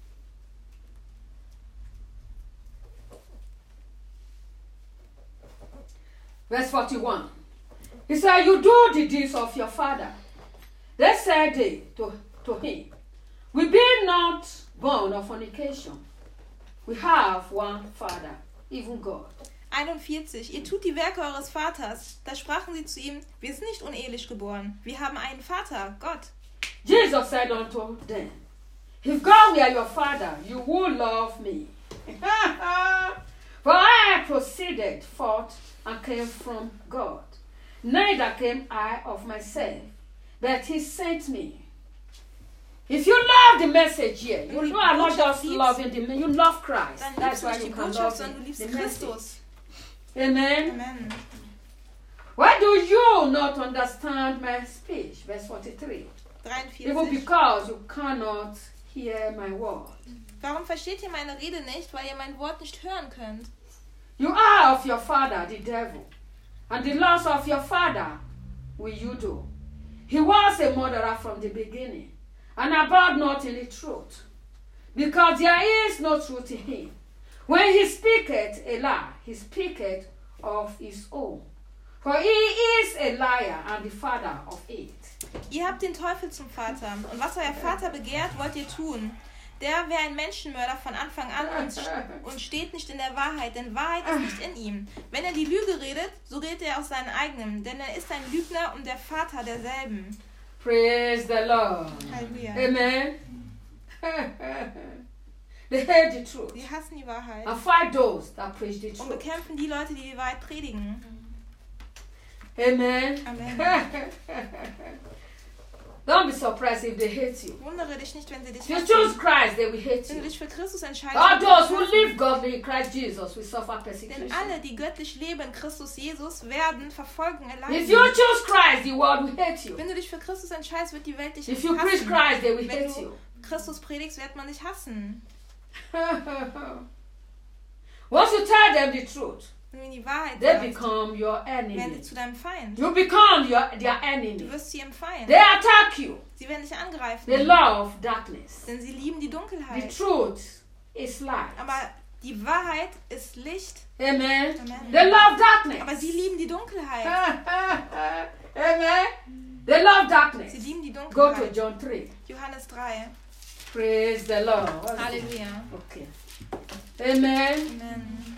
Verse forty-one. He said, you do the deeds of your father. Then said they to, to him, we be not born of fornication. We have one father, even God. einundvierzig. Ihr tut die Werke eures Vaters. Da sprachen sie zu ihm, wir sind nicht unehelich geboren. Wir haben einen Vater, Gott. Jesus said unto them, if God were your father, you would love me. For I proceeded forth and came from God. Neither came I of myself, but he sent me. If you love the message here, you, you are not just loving the you love Christ. Dann That's liebst du why nicht die you can Botschaft, love sondern du the, liebst the message. Christus. Amen. Amen. Why do you not understand my speech? Verse forty-three. Even dreiundvierzig. because you cannot hear my word. Warum versteht ihr meine Rede nicht, weil ihr mein Wort nicht hören könnt? You are of your father, the devil, and the laws of your father will you do. He was a murderer from the beginning, and abode not in the truth, because there is no truth in him. When he speaketh a lie, he speaketh of his own. For he is a liar and the father of it. Ihr habt den Teufel zum Vater, und was euer Vater begehrt, wollt ihr tun. Der wäre ein Menschenmörder von Anfang an und, und steht nicht in der Wahrheit, denn Wahrheit ist nicht in ihm. Wenn er die Lüge redet, so redet er aus seinem eigenen, denn er ist ein Lügner und der Vater derselben. Praise the Lord. Halleluja. Amen. They hate the truth Sie hassen die Wahrheit and fight those that preach the und truth. bekämpfen die Leute, die die Wahrheit predigen. Amen. Amen. Don't be surprised if they hate you. Wundere dich nicht, wenn sie dich If you hassen. choose Christ, they will hate Wenn du you. dich für Christus entscheidest, All werden sie those dich who hassen. live godly in Christ Jesus will suffer Denn persecution. alle, die göttlich leben in Christus Jesus, werden Verfolgung If erleiden. you choose Christ, the world will hate you. Wenn du dich für Christus entscheidest, wird die Welt dich If you preach hassen. Christ, they will Wenn hate you. du Christus predigst, wird man dich hassen. Once you tell them the truth, Wenn du ihnen die Wahrheit they sagst, become your werden sie enemy. zu deinem Feind. You become your, their Du enemy. wirst sie im Feind. They attack you. Sie werden dich angreifen. They love darkness. Denn sie lieben die The Dunkelheit. truth is light. Aber die Wahrheit ist Licht. Amen. Amen. They love darkness. Aber sie lieben die Dunkelheit. Amen. They love darkness. Sie lieben die Go to Dunkelheit. John three. Johannes drei. Praise the Lord. Halleluja. Okay. Amen. Amen.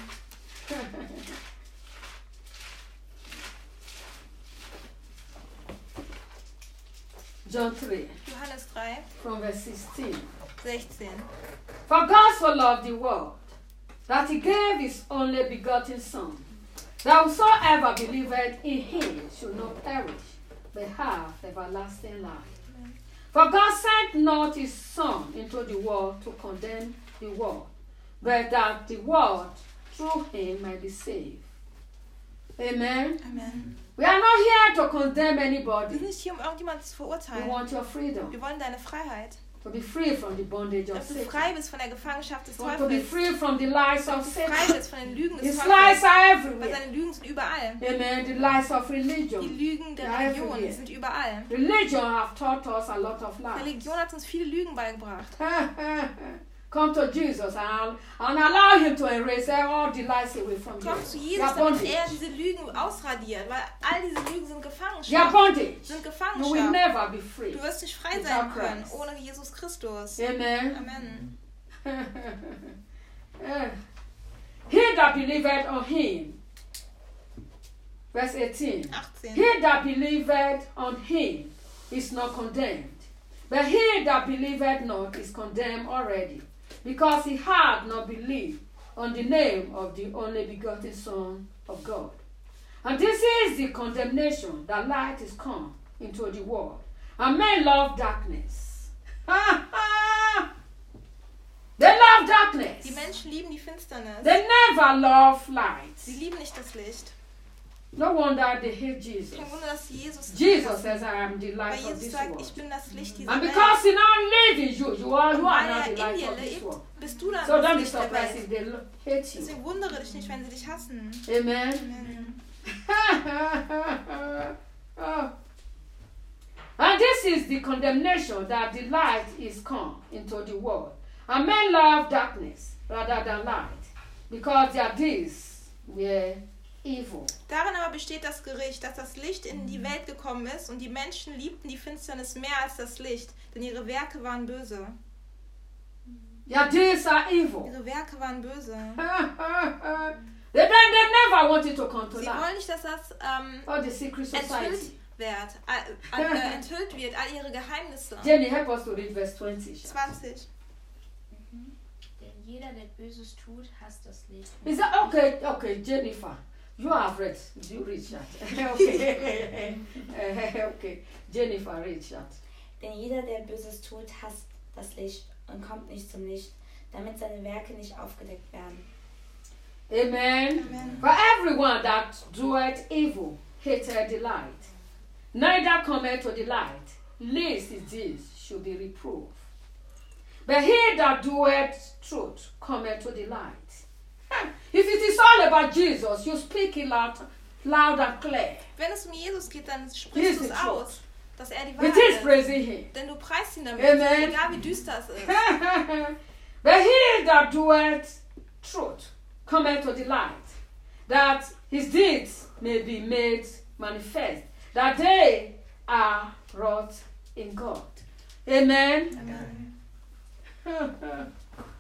John three, Johannes drei, from verse sixteen. sechzehn. For God so loved the world, that he gave his only begotten Son, that whosoever believeth in him should not perish, but have everlasting life. For God sent not his Son into the world to condemn the world, but that the world through him might be saved. Amen. Amen. We are not here to condemn Wir anybody. sind nicht hier, um irgendjemanden zu We verurteilen. want your freedom, Wir wollen deine Freiheit. to be free from the bondage of Dass du Satan. frei bist von der Gefangenschaft des We want to be Teufels. free from the lies of Dass du frei Satan. bist von den Lügen des His lies Teufels. are Weil everywhere. seine Lügen sind überall. Amen. The lies of Die religion. Lügen der Ja, Religion everywhere. sind überall. Religion have taught us a lot of lies. Religion hat uns viele Lügen beigebracht. Come to Jesus and, and allow him to erase all the lies away from you. Komm zu Their Jesus, damit bondage. er diese Lügen ausradiert. Weil all diese Lügen sind Their Gefangenschaft. bondage. Sind You will Gefangenschaft. never be free. Du wirst nicht frei Without sein können Christ. ohne Jesus Christus. Amen. Amen. Eh. He that believeth on him. Verse eighteen. achtzehn. He that believeth on him is not condemned, but he that believeth not is condemned already, because he had not believed on the name of the only begotten Son of God. And this is the condemnation, that light is come into the world, and men love darkness. They love darkness. Die Menschen lieben die Finsternis. They never love light. Sie lieben nicht das Licht. No wonder they hate Jesus. Kein Wunder, dass sie Jesus Jesus hassen. says, I am the Weil light of Jesus this sagt, world. ich bin das Licht dieser And Welt. because he now lives in you, you are, you Und are weil not er the in light dir of this world. lebt, bist du dann So don't das be Licht der surprised Welt. if they lo- hate you. Deswegen wundere dich nicht, wenn sie dich hassen. Amen. Amen. Oh. And this is the condemnation that the light is come into the world. And men love darkness rather than light, because their deeds were evil. Darin aber besteht das Gericht, dass das Licht in die Welt gekommen ist und die Menschen liebten die Finsternis mehr als das Licht, denn ihre Werke waren böse. Their deeds are evil. Ihre Werke waren böse. they, they, they never wanted to come to Sie light. wollen nicht, dass das ähm, Or the secret enthüllt society. wird, äh, äh, enthüllt wird, all ihre Geheimnisse. Jenny, help us to read verse twenty. zwanzig. Denn jeder, der Böses tut, hasst das Licht. Is that okay? Okay, Jennifer, you have read. You read that. okay. okay. Jennifer, read that. Denn jeder, der Böses tut, hasst das Licht und kommt nicht zum Licht, damit seine Werke nicht aufgedeckt werden. Amen. Amen. For everyone that doeth evil hated the light, neither cometh to the light, lest his deeds should be reproved. But he that doeth truth cometh to the light. If it is all about Jesus, you speak it loud, loud and clear. Wenn es um Jesus geht, dann He sprichst is du the es truth. aus, dass er die It Wahrheit is ist. praising him. Denn du preist ihn damit, Amen. egal wie düster es ist. But he that doeth truth cometh to the light, that his deeds may be made manifest, that they are wrought in God. Amen. Amen.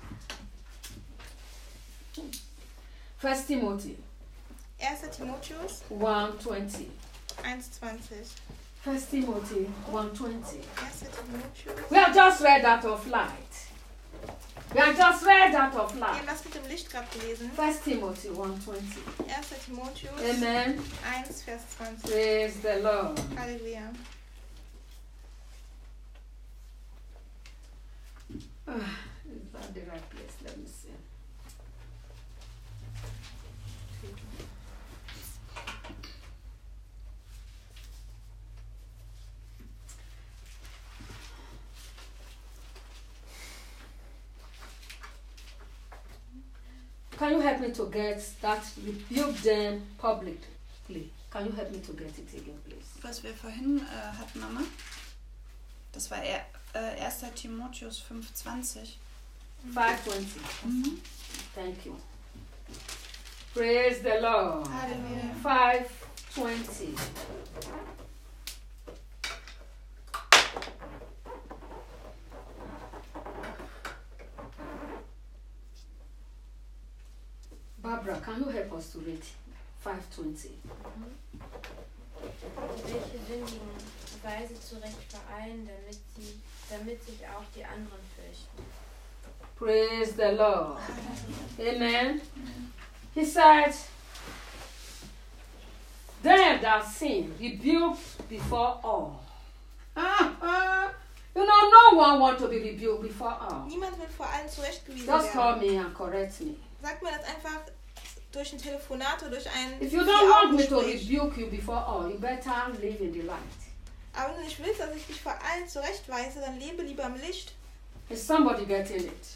First Timothy erster Timotheus one twenty. eins zwanzig. First Timothy one twenty. erster Timotheus. We have just read that of light. We have just read that of Wir haben light. das mit dem Licht gerade gelesen. First Timothy one twenty. erster Timotheus Amen. eins, Vers zwanzig. Praise the Lord. Halleluja. Ah, is that the right place? Let me see. Can you help me to get that? Rebuke them publicly. Can you help me to get it again, please? Was wir vorhin äh, hatten, Mama, das war er, äh, erster Timotheus fünf zwanzig. five twenty. Thank you. Praise the Lord. Halleluja. five twenty. Barbara, can you help us to read five twenty? Welche sündigen Weise zurecht vereinen, damit, sie, damit sich auch die anderen fürchten. Praise the Lord. Amen. He said, them that sin rebuked before all. Ah, ah. You know, no one wants to be rebuked before all. Niemand will vor allen zurechtgewiesen Just call werden. me and correct me. Sag mir das einfach durch ein Telefonat oder durch ein If you don't want me to Vier-Augen-Gespräch. rebuke you before all, you better live in the light. Aber wenn du nicht willst, dass ich dich vor allen zurechtweise, dann lebe lieber im Licht. Is somebody getting it?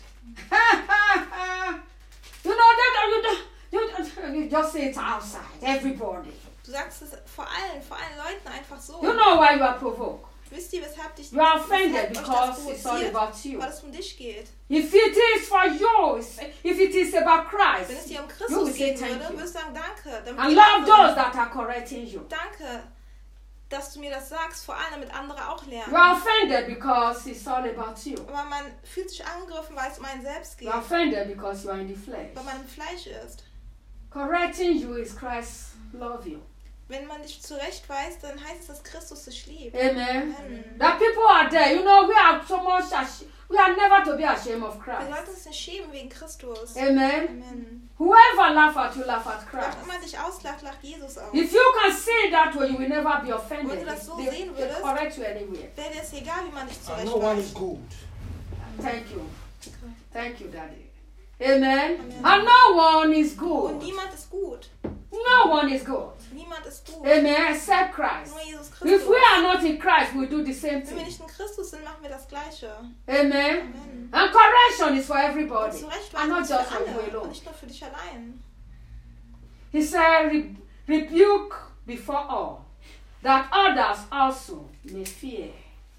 You know that you don't, you, don't, you just say it outside, everybody. Du sagst es vor allen, vor allen Leuten einfach so. You know why you are provoked. Wisst ihr, weshalb dich You are weshalb offended euch das because it's all provoziert? about you. Weil es um dich geht. If it is for you, if it is about Wenn es Christ, dir um you will Christus say gehen thank würde, you. würdest du sagen, danke. Damit And die love anderen- those that are correcting you. Danke, dass du mir das sagst, vor allem damit andere auch You lernen. are offended because it's all about you. Aber man fühlt sich angegriffen, weil es um einen selbst geht. You are offended because you are in the flesh. Weil man im Fleisch ist. Correcting you is Christ love you. Wenn man dich zurechtweist, dann heißt es, dass Christus dich liebt. Amen. Amen. That people are there. You know, we are so much ash- we are never to be ashamed of Wir sollten Christ. uns nicht schämen wegen Christus. Amen. Amen. Whoever laugh at you, laugh at Wer auch Christ. immer dich auslacht, lacht Jesus aus. If you can see it that way, you will never be offended. Wenn du das so They, sehen they würdest, correct you anyway. wäre dir egal, wie man dich And no one is zurechtweist. good. Thank you. Thank you, Daddy. Amen. Amen. And no one is Und good. niemand ist gut. No one is good. Niemand ist gut. Amen. Except Christ. Nur Jesus If Christus. we are not in Christ, we do the same Wenn wir thing. nicht in Christus sind, machen wir das Gleiche. Amen. Amen. And correction is for Und everybody. And Zurechtweisung not ist just für for you alle und alone. nicht nur für dich allein. He said, "Re- rebuke before all, that others also may fear."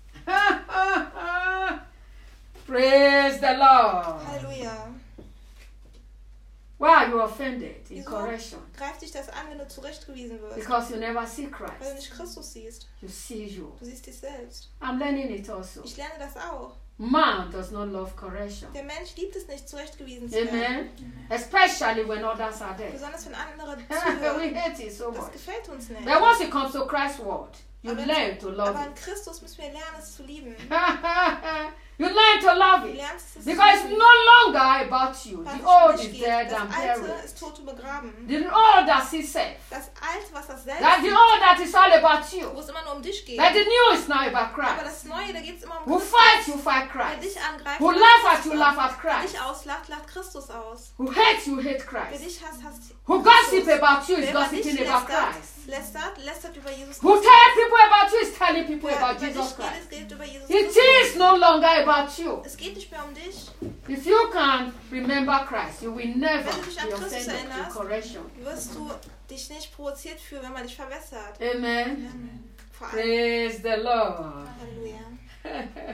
Praise the Lord. Halleluja. Why are you offended in Wieso correction? greift dich das an, wenn du zurechtgewiesen wirst? Because you never see Weil du Christ. nicht Christus siehst. You see you. Du siehst dich selbst. I'm learning it also. Ich lerne das auch. Man does not love correction. Der Mensch liebt es nicht, zurechtgewiesen zu werden. Amen. Especially when others are there. Besonders wenn andere We zuhören. hate it so Das much. gefällt uns nicht. But once it comes to Christ's word, you Aber, learn to love aber in it. Christus müssen wir lernen, es zu lieben. You learn to love Du it. lernst es zu Because it's lieben. no longer about you. Weil The es old um dich is geht. dead Das and Alte buried. ist tot und begraben. The old that sees self. Das Alte, was das selbst That's the ist, old that is all about you. wo es immer nur um dich geht. But the new is now about Aber Christ. das Neue, da geht es immer um Who Christus. fights, you fight Wer Christ. dich angreift, Who lacht laugh at Christus you, laugh aus. at Wer Christ. dich auslacht, lacht Christus aus. Who hates you, hate Wer Christ. dich hasst, hasst Who Christus. gossip about you is Wer über dich gossiping about lästert, Christ. lästert, lästert über Jesus Who Christus. tells people about you is telling people Wer about über Jesus dich Christ. redet, redet über Jesus It Christus. is no longer about you. Es geht nicht mehr um dich. If you can remember Christ, you will never Wenn du dich an be Christus offended in erinnerst, correction. wirst du dich nicht provoziert fühlen, wenn man dich verwässert. Amen. Vor allem. Praise the Lord. Halleluja.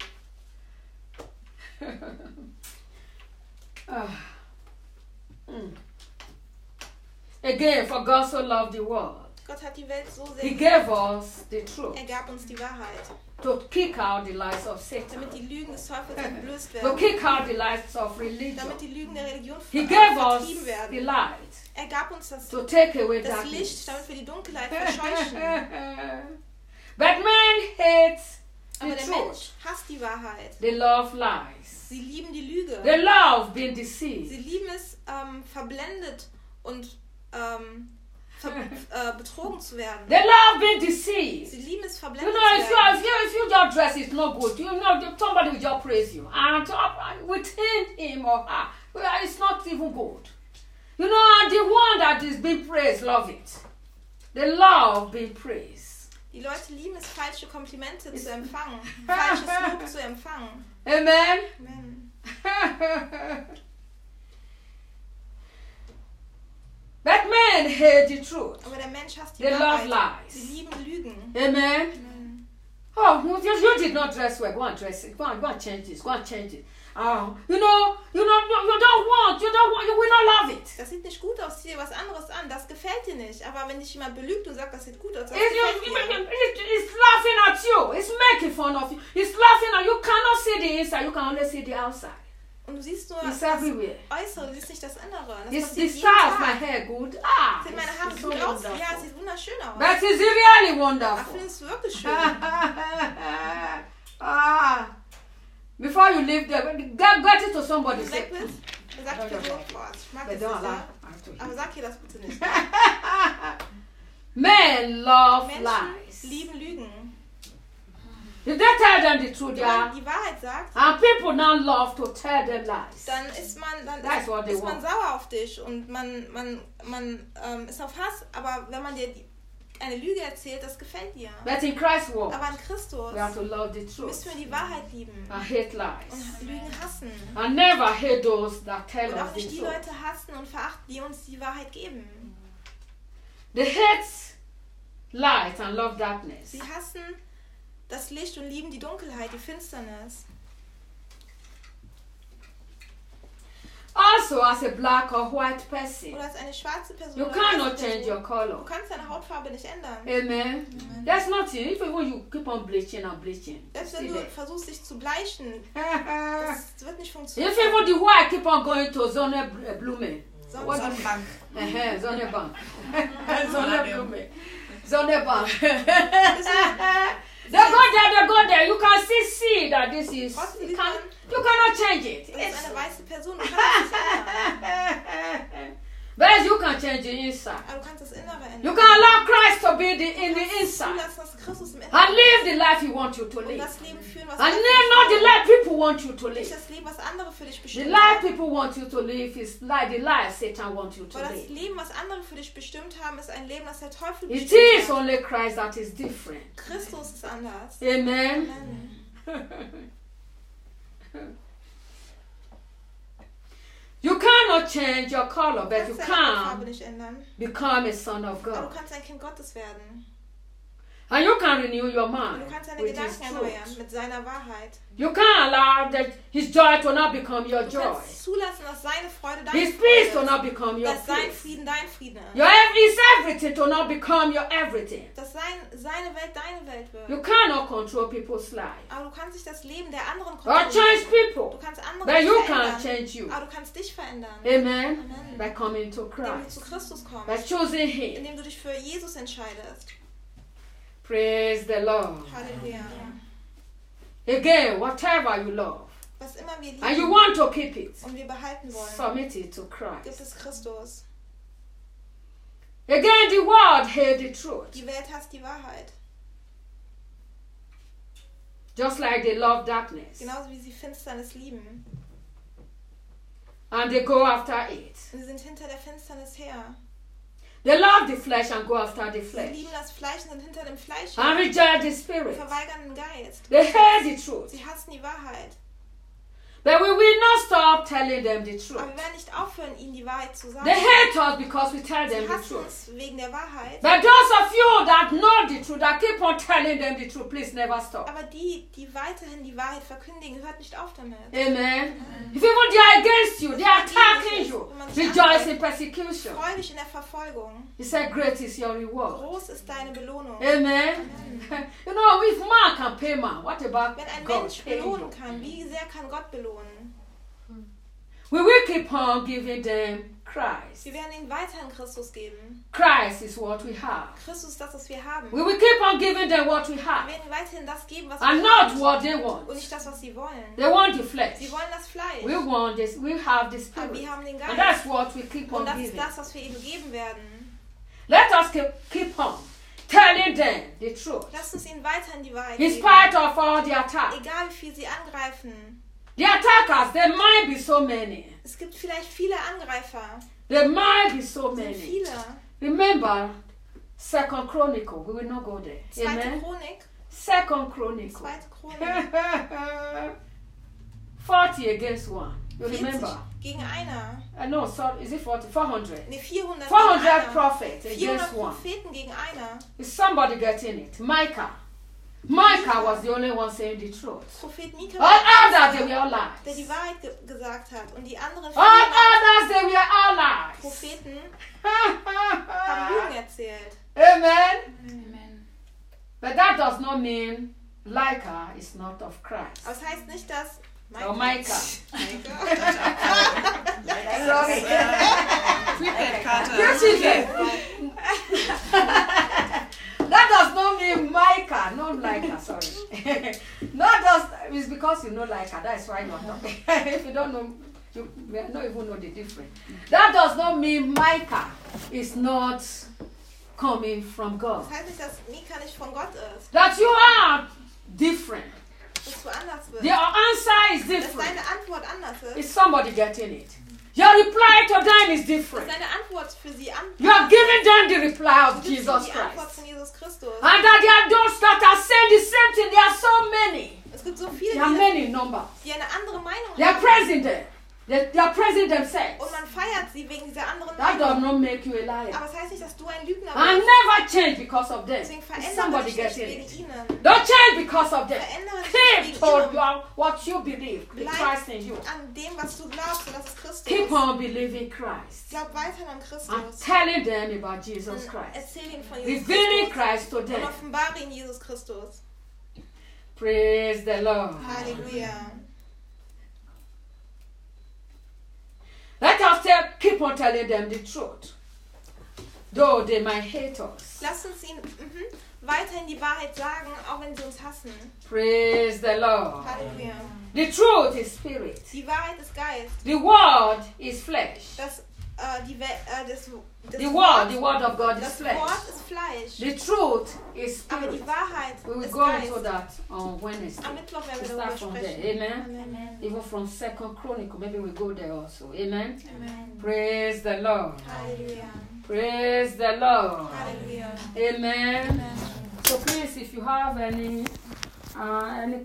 Ah. Mm. Again, for God so loved the world, Gott hat die Welt so sehr He geliebt. gave us the truth Er gab uns die Wahrheit, to kick out the lies of Satan, damit die Lügen des Teufels entblößt to werden, kick out the lies of religion. damit die Lügen der Religion He ver- gave us vertrieben the werden. light Er gab uns das, to take away das darkness. Licht, damit wir die Dunkelheit verscheuchen. But man hates Aber the der truth. Mensch hasst die Wahrheit. They love lies. Sie lieben die Lüge. They love being Sie deceived. lieben es, ähm, verblendet und ähm, ver äh, betrogen zu werden. They love being deceived. Sie lieben es, You verblendet know, zu if you, werden. if you if you just dress is not good, you know somebody will just praise you, and uh, within him or her, well, it's not even good. You know, and the one that is being praised love it. They love being praised. Die Leute lieben es, falsche Komplimente zu empfangen, falsches Lob zu empfangen. Amen. Amen. But men hate the truth. Aber der Mensch hasst die They love Wahrheit. lies. Sie lieben Lügen. Amen. Amen. Oh, you, you did not dress well. Go and dress it. Go and go and change this. Go and change it. Oh, you know, you know, you don't want, you don't want, you will not love it. Das sieht nicht gut aus, zieh dir was anderes an, das gefällt dir nicht. Aber wenn dich jemand belügt und sagt, das sieht gut aus, das It's, gefällt you, dir. it, it's laughing at you. It's making fun of you. It's laughing at you. You cannot see the inside. You can only see the outside. Und du siehst nur It's das everywhere. Äußere, du siehst nicht das Innere. Das Is the passiert jeden style of my Tag. hair good? Ah, Sind meine it's, Haare it's so gut aus? Ja, es wonderful. sieht wunderschön aus. That is really Ach, wonderful. findest du wirklich schön. Ah, before you leave there, get, get it to somebody. Wenn du Say, weg bist, dann sag ich dir so, boah, ich mag but das don't nicht, allow. ja. Aber sag ihr das bitte nicht. Men love Menschen lies. lieben Lügen. If they tell them the truth, Wenn man yeah, die Wahrheit sagt, and people now love to tell them lies. dann ist man, dann That's ist, what they ist man want. sauer auf dich und man, man, man ähm, ist auf Hass. Aber wenn man dir die, eine Lüge erzählt, das gefällt dir. But in Christ's word, Aber in Christus we have to love the müssen truth wir die Wahrheit lieben and hate lies. und Lügen hassen. And never hate those that tell Und auch us the nicht die truth. Leute hassen und verachten, die uns die Wahrheit geben. They hate light and love darkness. Sie hassen das Licht und lieben die Dunkelheit, die Finsternis. Also, as a black or white person, Oder als eine schwarze Person. you oder cannot weiße change your Person. Du color. kannst deine Hautfarbe nicht ändern. Amen. There's nothing. If when you keep on bleaching and bleaching, Selbst still wenn du there. versuchst, dich zu bleichen, das wird nicht If funktionieren. even the white keep on going to zone uh, blooming, Sonst- what do you Sonnenbank. uh-huh, zone bank, zone blooming, zone bank. They go there, they go there. You can still see that this is. Trotzdem You, sieht can, man, you cannot change it. das ist It's, eine weiße Person, du kannst das nicht ändern. but you can change change the inside. Aber du kannst das Innere You ändern. can allow Christ to be the, in Du the kannst inside zulassen, dass Christus im and Inneren live the ist. life He wants you to Und live. das Leben führen, was And Gott live not the für dich life people want you to will. Nicht live. das Leben, was andere für dich The bestimmt life haben. people want you to live is like the life Satan wants you to Weil das live. Leben, was andere für dich bestimmt haben, ist ein Leben, das der Teufel It bestimmt is hat. only Christ that is different. Christus ist anders. Amen. Amen. You cannot change your color, Du but you kannst deine Farbe can nicht ändern. become a son of Aber du God. kannst ein Kind Gottes werden. And you can renew your Und mind du kannst deine with His Gedanken erneuern truth. mit seiner Wahrheit. You can't allow that His joy to not become your Du joy. kannst zulassen, dass seine Freude deine His peace to Freude not ist. become your Dass sein peace. Frieden dein Frieden ist. Your ev- His everything to not become your everything. Dass sein, seine Welt deine Welt wird. You cannot control people's life Aber du kannst nicht das Leben der anderen or change kontrollieren. Du people, kannst andere but nicht you can verändern. change you. Aber du kannst dich verändern. Amen. Amen. By coming to Indem du zu Christ, Christus kommst. by choosing Him. Indem du dich für Jesus entscheidest. Praise the Lord. Halleluja. Again, whatever you love Was immer wir and you lieben want to keep it, und wir behalten wollen, submit it to gibt Christ. es Christus. Again, the world hates the truth, Die Welt hasst die Wahrheit. just like they love darkness, Genauso wie sie Finsternis lieben. and they go after it. Und sie sind hinter der Finsternis her. They love the flesh and go after the Sie flesh, lieben das Fleisch und sind hinter dem Fleisch and her. reject the Und spirit. verweigern den Geist. They hate the truth, Sie hassen die Wahrheit. but we will not stop telling them the truth. Aber wir werden nicht aufhören, ihnen die Wahrheit zu sagen. They hate us because we tell them Sie the hassen truth. uns wegen der Wahrheit. But those of you that know the truth, that keep on telling them the truth, please never stop. Aber die, die weiterhin die Wahrheit verkündigen, hört nicht auf damit. Amen. If even they are against you, they are attacking you, rejoice in persecution. Freu dich in der Verfolgung. He said, great is your reward. Groß ist deine Belohnung. Amen. You know, if man can pay man, what about Wenn ein God Mensch pay belohnen you? kann, wie sehr kann Gott belohnen? We will keep on giving them Christ. Wir werden ihnen weiterhin Christus geben. Christ is what we have. Christus ist das, was wir haben. We will keep on giving them what we Wir have werden ihnen weiterhin das geben, was and wir not haben. what they Und want. nicht das, was sie wollen. They want the flesh. Sie wollen das Fleisch. We want this. We have the Aber spirit. wir haben den And that's Geist. what we keep on Und das ist giving. das, was wir ihnen geben werden. Let us keep, keep on telling them the truth. Lasst uns ihnen weiterhin die Wahrheit In geben. spite of all the attacks. Egal wie viel sie angreifen. The attackers, there might be so many. Es gibt vielleicht viele Angreifer. There might be so Es sind many. viele. Remember, Second Chronicle. We will not go there. Zweite Amen. Chronik. Second Chronicle. Zweite Chronik. forty against one. You vierzig remember? gegen einer. Uh, no, sorry, is it forty? four hundred. Ne, vierhundert four gegen hundred einer. prophets vierhundert against one. Propheten gegen einer. Is somebody getting it? Micah. Micah was the only one saying the truth. Prophet Mika All war der others, they Einzige, were all der die lies. Wahrheit ge gesagt hat. Und die anderen All vierhundert others, they were all lies. Propheten haben Lügen erzählt. Amen. Amen. But that does not mean Micah is not of Christ. Aber das heißt nicht, dass Or Micah. Sorry. Prepaid-Karte. Yes, she did. That does not mean Micah, not Micah, sorry. Not just, it's because you know Micah, that's why you're talking. If you don't know, you may not even know the difference. That does not mean Micah is not coming from God. Das heißt nicht, dass Mika nicht von Gott ist. That you are different. Dass du anders bist. Your answer is Dass different. deine Antwort anders ist. Is somebody getting it? Your reply to them is Dass different. deine Antwort für sie an. You are giving them the reply Du of gibst ihnen Jesus die Antwort Christ. von Jesus Christus. And that there are those that are saying the same thing. There are so many. Es gibt so viele, There are die, many in number. die eine andere Meinung They are haben. praising them. They, they are praising themselves. Und man feiert sie wegen dieser anderen That does Meinung. not make you a liar. Aber es heißt nicht, dass du ein Lügner And bist. never change because of them. Deswegen Is verändere somebody dich nicht getting wegen it? ihnen. Don't change because of them. Verändere dich Keep nicht to wegen ihnen. your, what you believe. The Bleib Christ in you. an dem, was du glaubst, und das ist Christus. Keep on believing Christ. Glaub weiter an And Christus. telling them about Jesus Und Christ. erzähl ihnen von Jesus Revealing Christus. Christ to Und them. offenbare ihnen Jesus Christus. Praise the Lord. Halleluja. Let us tell, keep on telling them the truth. Though they might hate us. Lass uns ihnen mhm, weiterhin die Wahrheit sagen, auch wenn sie uns hassen. Praise the Lord. Halleluja. The truth is spirit. Die Wahrheit ist Geist. The word is flesh. Das äh, die, We- äh, das, das The Wort, word, the word of God is das flesh. Wort ist Fleisch. The truth is Aber die spirit. Wahrheit We will ist go Geist. into that on Wednesday. Am Mittwoch werden We wir start darüber from there. sprechen. Amen. Amen. Even from Second Chronicle, maybe we go there also. Amen. Amen. Praise the Lord. Halleluja. Praise the Lord. Halleluja. Amen. Amen. So please, if you have any uh, any